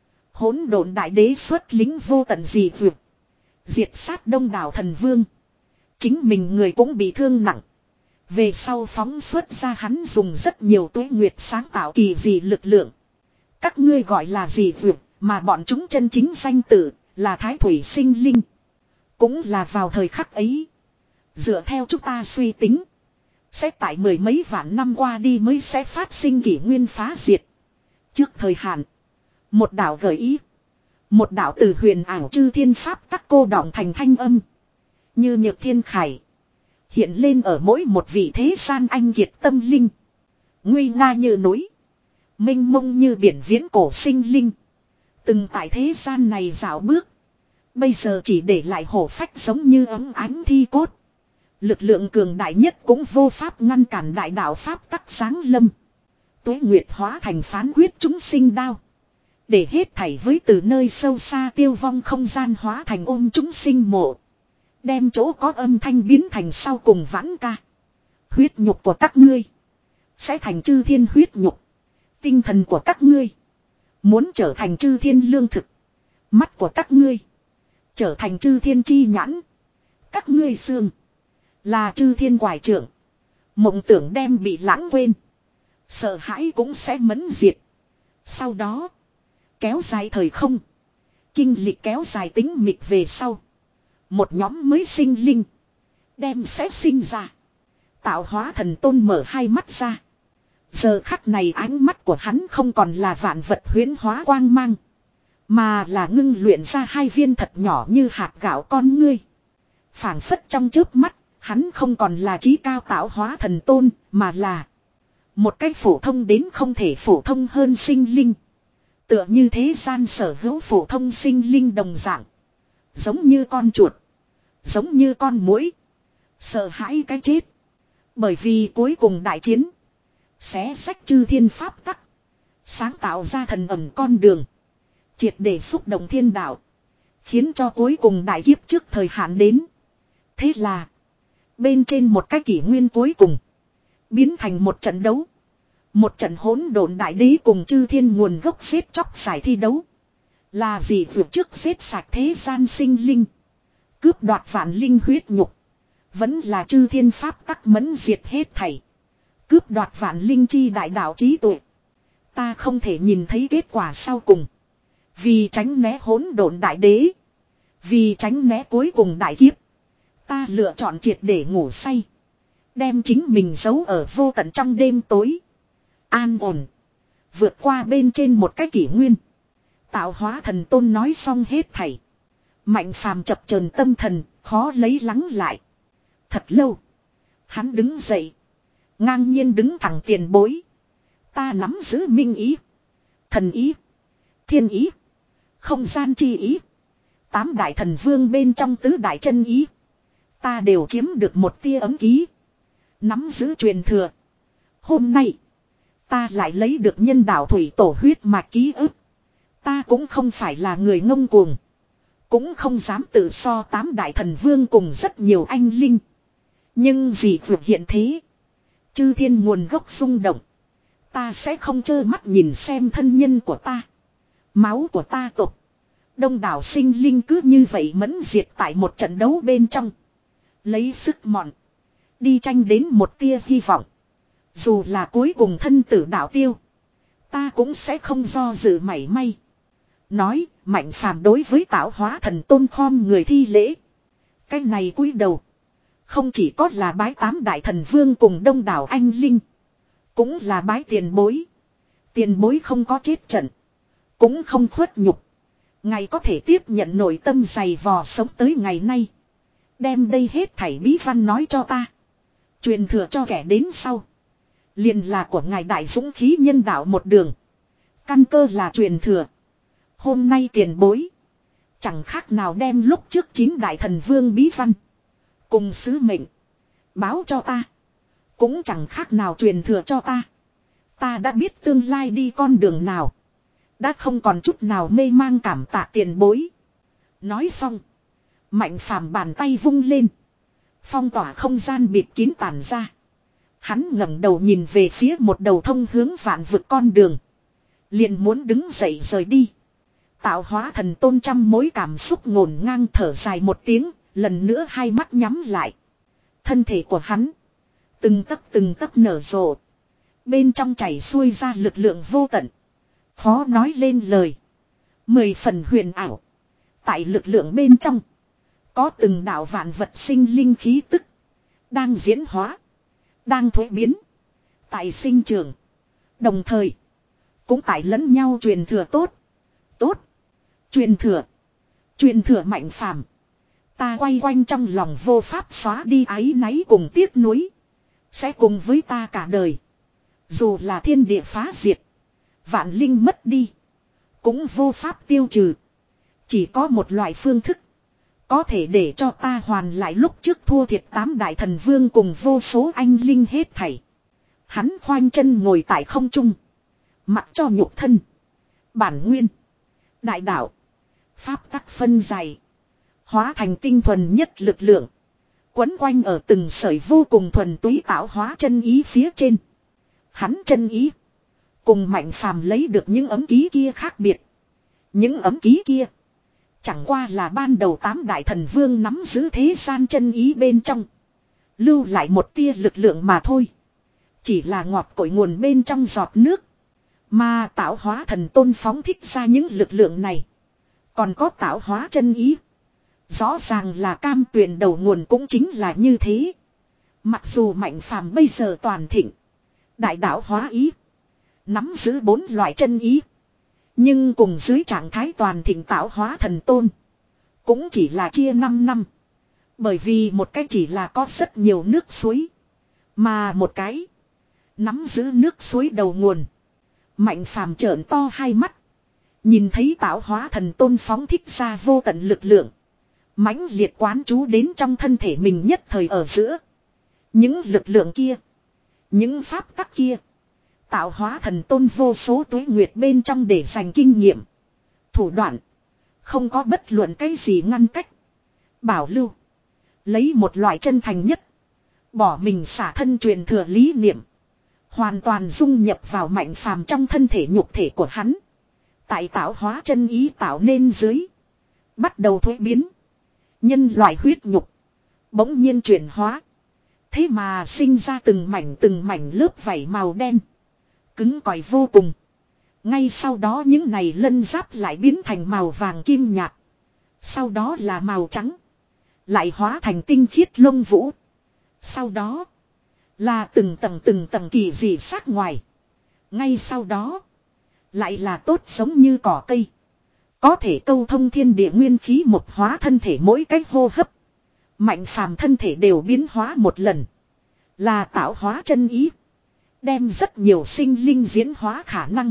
Hỗn độn đại đế xuất lính vô tận dị vượt. Diệt sát đông đảo thần vương. Chính mình người cũng bị thương nặng. Về sau phóng xuất ra hắn dùng rất nhiều tuế nguyệt sáng tạo kỳ dị lực lượng. Các ngươi gọi là dị vượt, mà bọn chúng chân chính danh tự là Thái Thủy Sinh Linh. Cũng là vào thời khắc ấy. Dựa theo chúng ta suy tính. Sẽ tại mười mấy vạn năm qua đi mới sẽ phát sinh kỷ nguyên phá diệt. Trước thời hạn. Một đạo gợi ý. Một đạo từ huyền ảo chư thiên pháp các cô đọng thành thanh âm. Như nhược thiên khải. Hiện lên ở mỗi một vị thế gian anh kiệt tâm linh. Nguy nga như núi. Minh mông như biển viễn cổ sinh linh. Từng tại thế gian này dạo bước. Bây giờ chỉ để lại hổ phách giống như ấm ánh thi cốt. Lực lượng cường đại nhất cũng vô pháp ngăn cản đại đạo pháp tắc sáng lâm. Tuế nguyệt hóa thành phán quyết chúng sinh đao. Để hết thảy với từ nơi sâu xa tiêu vong không gian hóa thành ôm chúng sinh mộ. Đem chỗ có âm thanh biến thành sau cùng vãn ca. Huyết nhục của các ngươi sẽ thành chư thiên huyết nhục. Tinh thần của các ngươi muốn trở thành chư thiên lương thực. Mắt của các ngươi trở thành chư thiên chi nhãn. Các ngươi xương là chư thiên quải trưởng. Mộng tưởng đem bị lãng quên. Sợ hãi cũng sẽ mẫn diệt. Sau đó kéo dài thời không. Kinh lịch kéo dài tính mịt về sau. Một nhóm mới sinh linh. Đem sẽ sinh ra. Tạo hóa thần tôn mở hai mắt ra. Giờ khắc này ánh mắt của hắn không còn là vạn vật huyễn hóa quang mang. Mà là ngưng luyện ra hai viên thật nhỏ như hạt gạo con ngươi. Phảng phất trong chớp mắt. Hắn không còn là trí cao tạo hóa thần tôn. Mà là một cái phổ thông đến không thể phổ thông hơn sinh linh. Tựa như thế gian sở hữu phổ thông sinh linh đồng dạng. Giống như con chuột. Giống như con muỗi. Sợ hãi cái chết. Bởi vì cuối cùng đại chiến. Xé sách chư thiên pháp tắc. Sáng tạo ra thần ẩm con đường. Triệt để xúc động thiên đạo. Khiến cho cuối cùng đại kiếp trước thời hạn đến. Thế là. Bên trên một cái kỷ nguyên cuối cùng. Biến thành một trận đấu. Một trận hỗn độn đại đế cùng chư thiên nguồn gốc xếp chóc giải thi đấu. Là gì vượt trước xếp sạch thế gian sinh linh. Cướp đoạt vạn linh huyết nhục. Vẫn là chư thiên pháp tắc mẫn diệt hết thảy. Cướp đoạt vạn linh chi đại đạo trí tuệ. Ta không thể nhìn thấy kết quả sau cùng. Vì tránh né hỗn độn đại đế. Vì tránh né cuối cùng đại kiếp. Ta lựa chọn triệt để ngủ say. Đem chính mình giấu ở vô tận trong đêm tối. An ổn. Vượt qua bên trên một cái kỷ nguyên. Tạo hóa thần tôn nói xong hết thảy. Mạnh Phàm chập chờn tâm thần, khó lấy lắng lại. Thật lâu. Hắn đứng dậy. Ngang nhiên đứng thẳng tiền bối. Ta nắm giữ minh ý. Thần ý. Thiên ý. Không gian chi ý. Tám đại thần vương bên trong tứ đại chân ý. Ta đều chiếm được một tia ấm ký. Nắm giữ truyền thừa. Hôm nay. Ta lại lấy được nhân đạo thủy tổ huyết mạch ký ức. Ta cũng không phải là người ngông cuồng. Cũng không dám tự so tám đại thần vương cùng rất nhiều anh linh. Nhưng gì vượt hiện thế. Chư thiên nguồn gốc xung động. Ta sẽ không trơ mắt nhìn xem thân nhân của ta. Máu của ta tộc. Đông đảo sinh linh cứ như vậy mẫn diệt tại một trận đấu bên trong. Lấy sức mọn. Đi tranh đến một tia hy vọng. Dù là cuối cùng thân tử đạo tiêu. Ta cũng sẽ không do dự mảy may. Nói, Mạnh Phàm đối với tạo hóa thần tôn khom người thi lễ. Cái này cúi đầu. Không chỉ có là bái tám đại thần vương cùng đông đảo anh linh. Cũng là bái tiền bối. Tiền bối không có chết trận. Cũng không khuất nhục. Ngài có thể tiếp nhận nội tâm dày vò sống tới ngày nay. Đem đây hết thảy bí văn nói cho ta. Truyền thừa cho kẻ đến sau. Liền là của ngài đại dũng khí nhân đạo một đường. Căn cơ là truyền thừa. Hôm nay tiền bối. Chẳng khác nào đem lúc trước chín đại thần vương bí văn. Cùng sứ mệnh. Báo cho ta. cũng chẳng khác nào truyền thừa cho ta. Ta đã biết tương lai đi con đường nào. Đã không còn chút nào mê mang cảm tạ tiền bối. Nói xong. Mạnh phàm bàn tay vung lên. Phong tỏa không gian bịt kín tản ra. Hắn ngẩng đầu nhìn về phía một đầu thông hướng vạn vực con đường. Liền muốn đứng dậy rời đi. Tạo hóa thần tôn trăm mối cảm xúc ngổn ngang thở dài một tiếng. Lần nữa hai mắt nhắm lại. Thân thể của hắn. Từng tấc từng tấc nở rộ. Bên trong chảy xuôi ra lực lượng vô tận. Khó nói lên lời. Mười phần huyền ảo. Tại lực lượng bên trong. Có từng đạo vạn vật sinh linh khí tức. Đang diễn hóa. Đang thuế biến. Tại sinh trường. Đồng thời. Cũng tại lẫn nhau truyền thừa tốt. Tốt. Truyền thừa. Truyền thừa mạnh phàm. Ta quay quanh trong lòng vô pháp xóa đi áy náy cùng tiếc nuối. Sẽ cùng với ta cả đời. Dù là thiên địa phá diệt. Vạn linh mất đi. Cũng vô pháp tiêu trừ. Chỉ có một loại phương thức. Có thể để cho ta hoàn lại lúc trước thua thiệt tám đại thần vương cùng vô số anh linh hết thảy. Hắn khoanh chân ngồi tại không trung. Mặc cho nhục thân. Bản nguyên. Đại đạo. Pháp tắc phân dày. Hóa thành tinh thuần nhất lực lượng. Quấn quanh ở từng sợi vô cùng thuần túy tạo hóa chân ý phía trên. Hắn chân ý. Cùng mạnh phàm lấy được những ấm ký kia khác biệt. Những ấm ký kia. Chẳng qua là ban đầu tám đại thần vương nắm giữ thế gian chân ý bên trong. Lưu lại một tia lực lượng mà thôi. Chỉ là ngọt cội nguồn bên trong giọt nước. Mà tạo hóa thần tôn phóng thích ra những lực lượng này. Còn có tạo hóa chân ý. Rõ ràng là cam tuyền đầu nguồn cũng chính là như thế. Mặc dù mạnh phàm bây giờ toàn thịnh. Đại đạo hóa ý. Nắm giữ bốn loại chân ý. Nhưng cùng dưới trạng thái toàn thịnh tạo hóa thần tôn. Cũng chỉ là chia năm năm. Bởi vì một cái chỉ là có rất nhiều nước suối. Mà một cái. Nắm giữ nước suối đầu nguồn. Mạnh phàm trợn to hai mắt. Nhìn thấy tạo hóa thần tôn phóng thích ra vô tận lực lượng. Mãnh liệt quán chú đến trong thân thể mình nhất thời ở giữa. Những lực lượng kia. Những pháp tắc kia. Tạo hóa thần tôn vô số tuế nguyệt bên trong để dành kinh nghiệm. Thủ đoạn. Không có bất luận cái gì ngăn cách. Bảo lưu. Lấy một loại chân thành nhất. Bỏ mình xả thân truyền thừa lý niệm. Hoàn toàn dung nhập vào mạnh phàm trong thân thể nhục thể của hắn. Tại tạo hóa chân ý tạo nên dưới. Bắt đầu thuế biến. Nhân loại huyết nhục. Bỗng nhiên chuyển hóa. Thế mà sinh ra từng mảnh từng mảnh lớp vảy màu đen. Cứng cỏi vô cùng. Ngay sau đó những này lân giáp lại biến thành màu vàng kim nhạt. Sau đó là màu trắng. Lại hóa thành tinh khiết lông vũ. Sau đó là từng tầng từng tầng kỳ dị sắc ngoài. Ngay sau đó lại là tốt giống như cỏ cây. Có thể câu thông thiên địa nguyên khí một hóa thân thể mỗi cách hô hấp. Mạnh phàm thân thể đều biến hóa một lần. Là tạo hóa chân ý. Đem rất nhiều sinh linh diễn hóa khả năng.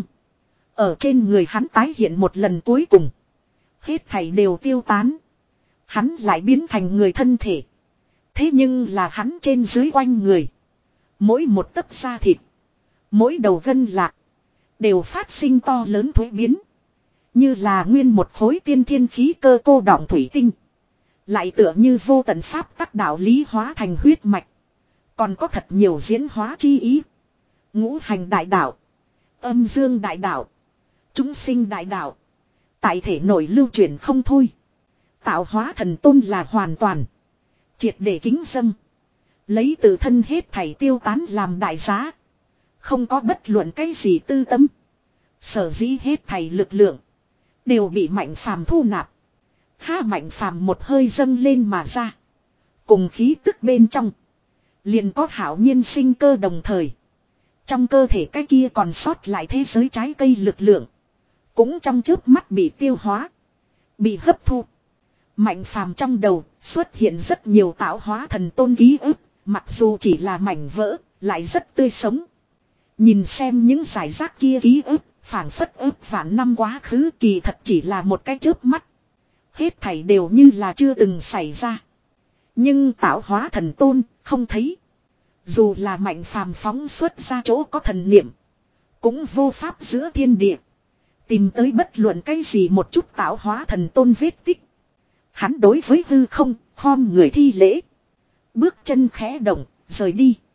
Ở trên người hắn tái hiện một lần cuối cùng. Hết thảy đều tiêu tán. Hắn lại biến thành người thân thể. Thế nhưng là hắn trên dưới quanh người. Mỗi một tấc da thịt. Mỗi đầu gân lạc. Đều phát sinh to lớn thuế biến. Như là nguyên một khối tiên thiên khí cơ cô đọng thủy tinh. Lại tựa như vô tận pháp tắc đạo lý hóa thành huyết mạch. Còn có thật nhiều diễn hóa chi ý. Ngũ hành đại đạo. Âm dương đại đạo. Chúng sinh đại đạo. Tại thể nổi lưu chuyển không thôi. Tạo hóa thần tôn là hoàn toàn. Triệt để kính dâng. Lấy tự thân hết thảy tiêu tán làm đại giá. Không có bất luận cái gì tư tâm. Sở dĩ hết thảy lực lượng. Đều bị mạnh phàm thu nạp. Ha mạnh phàm một hơi dâng lên mà ra. Cùng khí tức bên trong. Liền có hảo nhiên sinh cơ đồng thời. Trong cơ thể cái kia còn sót lại thế giới trái cây lực lượng. Cũng trong chớp mắt bị tiêu hóa. Bị hấp thu. Mạnh phàm trong đầu xuất hiện rất nhiều tạo hóa thần tôn ký ức. Mặc dù chỉ là mảnh vỡ. Lại rất tươi sống. Nhìn xem những giải rác kia ký ức. Phảng phất ức vạn năm quá khứ kỳ thật chỉ là một cái chớp mắt. Hết thảy đều như là chưa từng xảy ra. Nhưng tạo hóa thần tôn không thấy. Dù là mạnh phàm phóng xuất ra chỗ có thần niệm. Cũng vô pháp giữa thiên địa. Tìm tới bất luận cái gì một chút tạo hóa thần tôn vết tích. Hắn đối với hư không, khom người thi lễ. Bước chân khẽ động, rời đi.